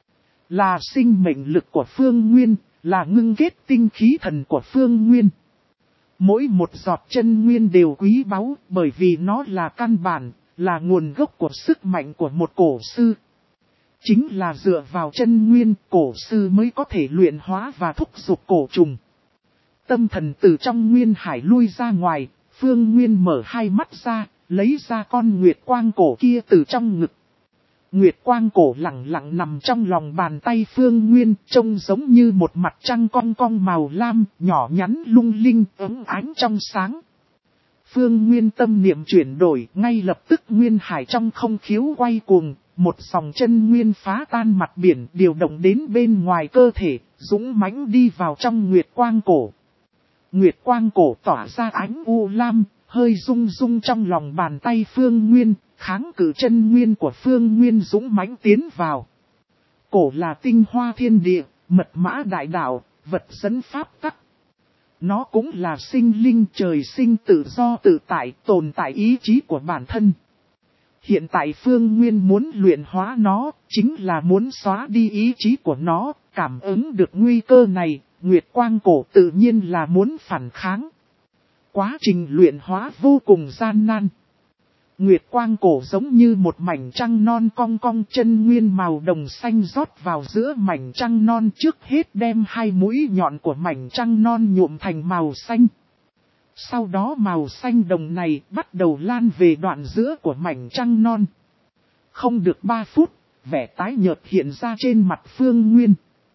Là sinh mệnh lực của Phương Nguyên, là ngưng kết tinh khí thần của Phương Nguyên. Mỗi một giọt chân nguyên đều quý báu bởi vì nó là căn bản, là nguồn gốc của sức mạnh của một cổ sư. Chính là dựa vào chân nguyên, cổ sư mới có thể luyện hóa và thúc giục cổ trùng. Tâm thần từ trong nguyên hải lui ra ngoài, Phương Nguyên mở hai mắt ra, lấy ra con nguyệt quang cổ kia từ trong ngực. Nguyệt quang cổ lặng lặng nằm trong lòng bàn tay Phương Nguyên, trông giống như một mặt trăng cong cong màu lam, nhỏ nhắn lung linh, ấm ánh trong sáng. Phương Nguyên tâm niệm chuyển đổi, ngay lập tức nguyên hải trong không khiếu quay cuồng, một dòng chân nguyên phá tan mặt biển điều động đến bên ngoài cơ thể, dũng mãnh đi vào trong nguyệt quang cổ. Nguyệt quang cổ tỏa ra ánh u lam, hơi rung rung trong lòng bàn tay Phương Nguyên, kháng cự chân nguyên của Phương Nguyên dũng mãnh tiến vào. Cổ là tinh hoa thiên địa, mật mã đại đạo, vật dẫn pháp tắc. Nó cũng là sinh linh trời sinh tự do tự tại, tồn tại ý chí của bản thân. Hiện tại Phương Nguyên muốn luyện hóa nó, chính là muốn xóa đi ý chí của nó, cảm ứng được nguy cơ này, Nguyệt quang cổ tự nhiên là muốn phản kháng. Quá trình luyện hóa vô cùng gian nan. Nguyệt quang cổ giống như một mảnh trăng non cong cong, chân nguyên màu đồng xanh rót vào giữa mảnh trăng non, trước hết đem hai mũi nhọn của mảnh trăng non nhuộm thành màu xanh. Sau đó màu xanh đồng này bắt đầu lan về đoạn giữa của mảnh trăng non. Không được ba phút, vẻ tái nhợt hiện ra trên mặt Phương Nguyên.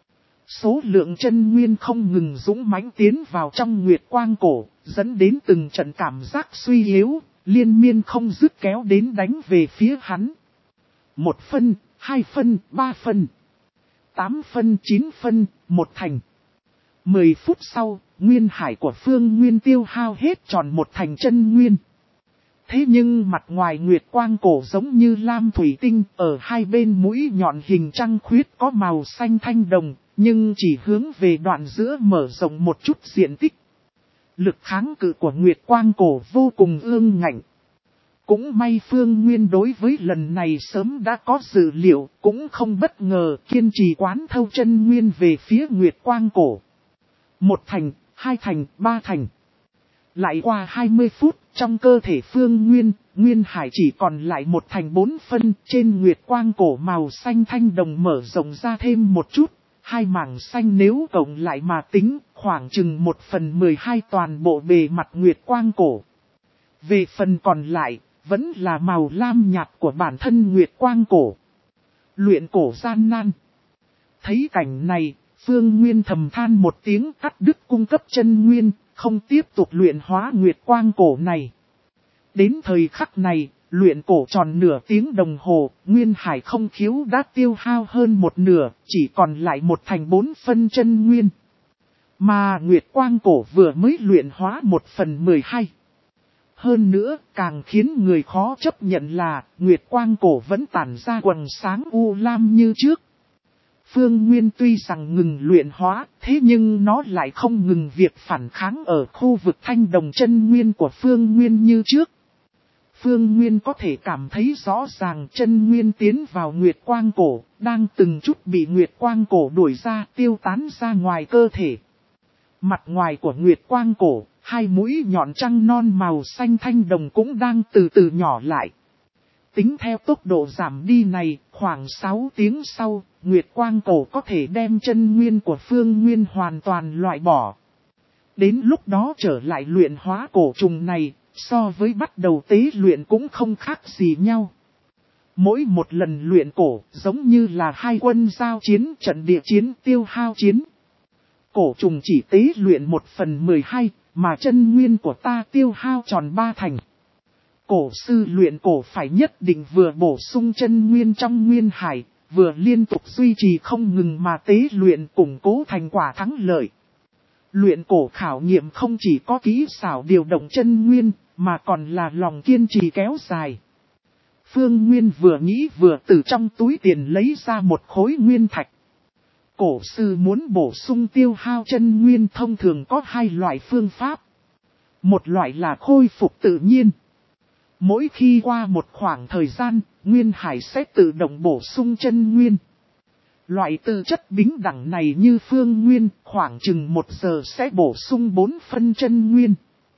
Số lượng chân nguyên không ngừng dũng mãnh tiến vào trong nguyệt quang cổ, dẫn đến từng trận cảm giác suy yếu, liên miên không dứt kéo đến đánh về phía hắn. Một phân, hai phân, ba phân, tám phân, chín phân, một thành. Mười phút sau, nguyên hải của Phương Nguyên tiêu hao hết tròn một thành chân nguyên. Thế nhưng mặt ngoài nguyệt quang cổ giống như lam thủy tinh, ở hai bên mũi nhọn hình trăng khuyết có màu xanh thanh đồng, nhưng chỉ hướng về đoạn giữa mở rộng một chút diện tích. Lực kháng cự của nguyệt quang cổ vô cùng ương ngạnh. Cũng may Phương Nguyên đối với lần này sớm đã có dự liệu, cũng không bất ngờ, kiên trì quán thâu chân nguyên về phía nguyệt quang cổ. Một thành, hai thành, ba thành. Lại qua hai mươi phút, trong cơ thể Phương Nguyên, Nguyên Hải chỉ còn lại một thành bốn phân, trên nguyệt quang cổ màu xanh thanh đồng mở rộng ra thêm một chút. Hai mảng xanh nếu cộng lại mà tính, khoảng chừng một phần mười hai toàn bộ bề mặt nguyệt quang cổ. Về phần còn lại, vẫn là màu lam nhạt của bản thân nguyệt quang cổ. Luyện cổ gian nan. Thấy cảnh này, Phương Nguyên thầm than một tiếng, cắt đứt cung cấp chân nguyên, không tiếp tục luyện hóa nguyệt quang cổ này. Đến thời khắc này, luyện cổ tròn nửa tiếng đồng hồ, Nguyên Hải không khiếu đã tiêu hao hơn một nửa, chỉ còn lại một thành bốn phân chân nguyên. Mà nguyệt quang cổ vừa mới luyện hóa một phần mười hai. Hơn nữa, càng khiến người khó chấp nhận là, nguyệt quang cổ vẫn tản ra quầng sáng u lam như trước. Phương Nguyên tuy rằng ngừng luyện hóa, thế nhưng nó lại không ngừng việc phản kháng ở khu vực thanh đồng chân nguyên của Phương Nguyên như trước. Phương Nguyên có thể cảm thấy rõ ràng chân nguyên tiến vào nguyệt quang cổ, đang từng chút bị nguyệt quang cổ đuổi ra, tiêu tán ra ngoài cơ thể. Mặt ngoài của nguyệt quang cổ, hai mũi nhọn trăng non màu xanh thanh đồng cũng đang từ từ nhỏ lại. Tính theo tốc độ giảm đi này, khoảng sáu tiếng sau, nguyệt quang cổ có thể đem chân nguyên của Phương Nguyên hoàn toàn loại bỏ. Đến lúc đó trở lại luyện hóa cổ trùng này, so với bắt đầu tế luyện cũng không khác gì nhau. Mỗi một lần luyện cổ giống như là hai quân giao chiến, trận địa chiến tiêu hao chiến. Cổ trùng chỉ tế luyện một phần mười hai, mà chân nguyên của ta tiêu hao tròn ba thành. Cổ sư luyện cổ phải nhất định vừa bổ sung chân nguyên trong nguyên hải, vừa liên tục duy trì không ngừng mà tế luyện củng cố thành quả thắng lợi. Luyện cổ khảo nghiệm không chỉ có kỹ xảo điều động chân nguyên, mà còn là lòng kiên trì kéo dài. Phương Nguyên vừa nghĩ vừa từ trong túi tiền lấy ra một khối nguyên thạch. Cổ sư muốn bổ sung tiêu hao chân nguyên thông thường có hai loại phương pháp. Một loại là khôi phục tự nhiên. Mỗi khi qua một khoảng thời gian, nguyên hải sẽ tự động bổ sung chân nguyên. Loại tư chất bính đẳng này như Phương Nguyên, khoảng chừng một giờ sẽ bổ sung bốn phân chân nguyên.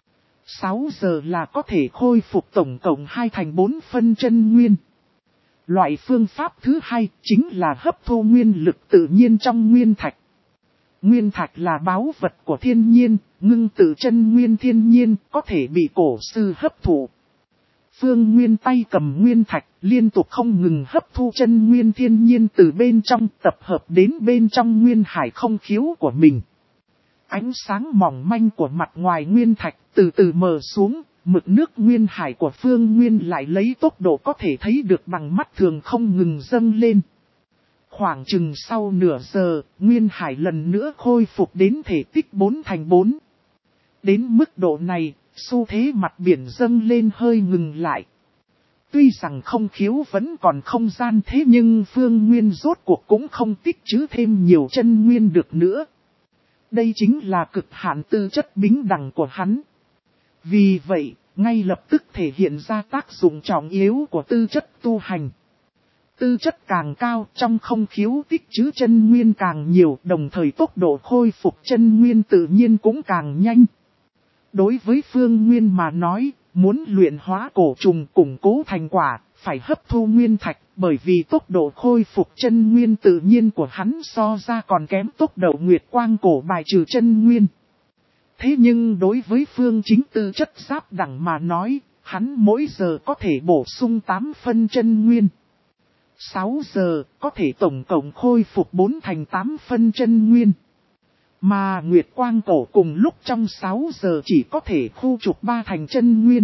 sáu giờ là có thể khôi phục tổng cộng hai thành bốn phân chân nguyên. Loại phương pháp thứ hai chính là hấp thu nguyên lực tự nhiên trong nguyên thạch. Nguyên thạch là báu vật của thiên nhiên, ngưng tự chân nguyên thiên nhiên, có thể bị cổ sư hấp thụ. Phương Nguyên tay cầm nguyên thạch, liên tục không ngừng hấp thu chân nguyên thiên nhiên từ bên trong, tập hợp đến bên trong nguyên hải không khiếu của mình. Ánh sáng mỏng manh của mặt ngoài nguyên thạch từ từ mờ xuống, mực nước nguyên hải của Phương Nguyên lại lấy tốc độ có thể thấy được bằng mắt thường không ngừng dâng lên. Khoảng chừng sau nửa giờ, nguyên hải lần nữa khôi phục đến thể tích bốn thành bốn. Đến mức độ này, xu thế mặt biển dâng lên hơi ngừng lại. Tuy rằng không khiếu vẫn còn không gian thế nhưng Phương Nguyên rốt cuộc cũng không tích trữ thêm nhiều chân nguyên được nữa. Đây chính là cực hạn tư chất bính đẳng của hắn. Vì vậy, ngay lập tức thể hiện ra tác dụng trọng yếu của tư chất tu hành. Tư chất càng cao trong không khiếu tích trữ chân nguyên càng nhiều, đồng thời tốc độ khôi phục chân nguyên tự nhiên cũng càng nhanh. Đối với Phương Nguyên mà nói, muốn luyện hóa cổ trùng củng cố thành quả, phải hấp thu nguyên thạch, bởi vì tốc độ khôi phục chân nguyên tự nhiên của hắn so ra còn kém tốc độ Nguyệt Quang cổ bài trừ chân nguyên. Thế nhưng đối với Phương Chính tư chất giáp đẳng mà nói, hắn mỗi giờ có thể bổ sung tám phân chân nguyên. sáu giờ có thể tổng cộng khôi phục bốn thành tám phân chân nguyên. Mà Nguyệt Quang cổ cùng lúc trong sáu giờ chỉ có thể khu trục ba thành chân nguyên.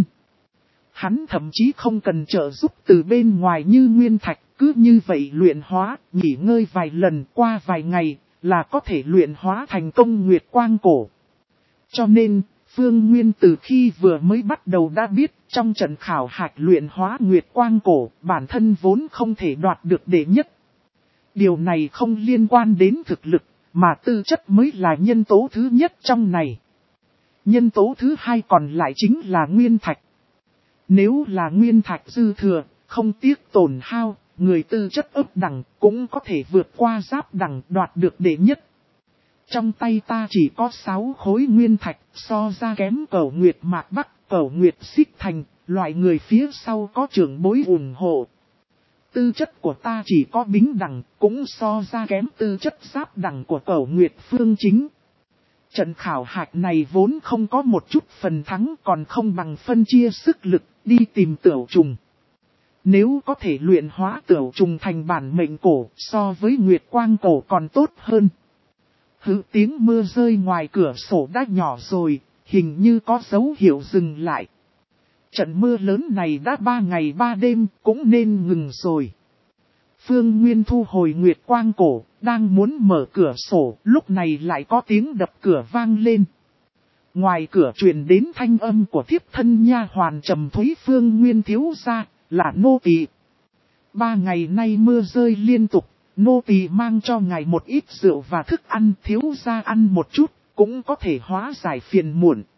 Hắn thậm chí không cần trợ giúp từ bên ngoài như nguyên thạch, cứ như vậy luyện hóa, nghỉ ngơi vài lần qua vài ngày, là có thể luyện hóa thành công Nguyệt Quang cổ. Cho nên, Phương Nguyên từ khi vừa mới bắt đầu đã biết, trong trận khảo hạch luyện hóa Nguyệt Quang cổ, bản thân vốn không thể đoạt được đệ nhất. Điều này không liên quan đến thực lực, mà tư chất mới là nhân tố thứ nhất trong này. Nhân tố thứ hai còn lại chính là nguyên thạch. Nếu là nguyên thạch dư thừa, không tiếc tổn hao, người tư chất ấp đẳng cũng có thể vượt qua giáp đẳng đoạt được đệ nhất. Trong tay ta chỉ có sáu khối nguyên thạch, so ra kém Cẩu Nguyệt Mạc Bắc, Cẩu Nguyệt Xích Thành, loại người phía sau có trưởng bối ủng hộ. Tư chất của ta chỉ có bính đẳng, cũng so ra kém tư chất giáp đẳng của Cẩu Nguyệt Phương Chính. Trận khảo hạch này vốn không có một chút phần thắng, còn không bằng phân chia sức lực, đi tìm tửu trùng. Nếu có thể luyện hóa tửu trùng thành bản mệnh cổ, so với Nguyệt Quang cổ còn tốt hơn. Hứ, tiếng mưa rơi ngoài cửa sổ đã nhỏ rồi, hình như có dấu hiệu dừng lại. Trận mưa lớn này đã ba ngày ba đêm, cũng nên ngừng rồi. Phương Nguyên thu hồi Nguyệt Quang cổ, đang muốn mở cửa sổ, lúc này lại có tiếng đập cửa vang lên. Ngoài cửa truyền đến thanh âm của thiếp thân nha hoàn Trầm Thúy. Phương Nguyên thiếu gia, là nô tỳ. Ba ngày nay mưa rơi liên tục, nô tỳ mang cho ngài một ít rượu và thức ăn, thiếu gia ăn một chút, cũng có thể hóa giải phiền muộn.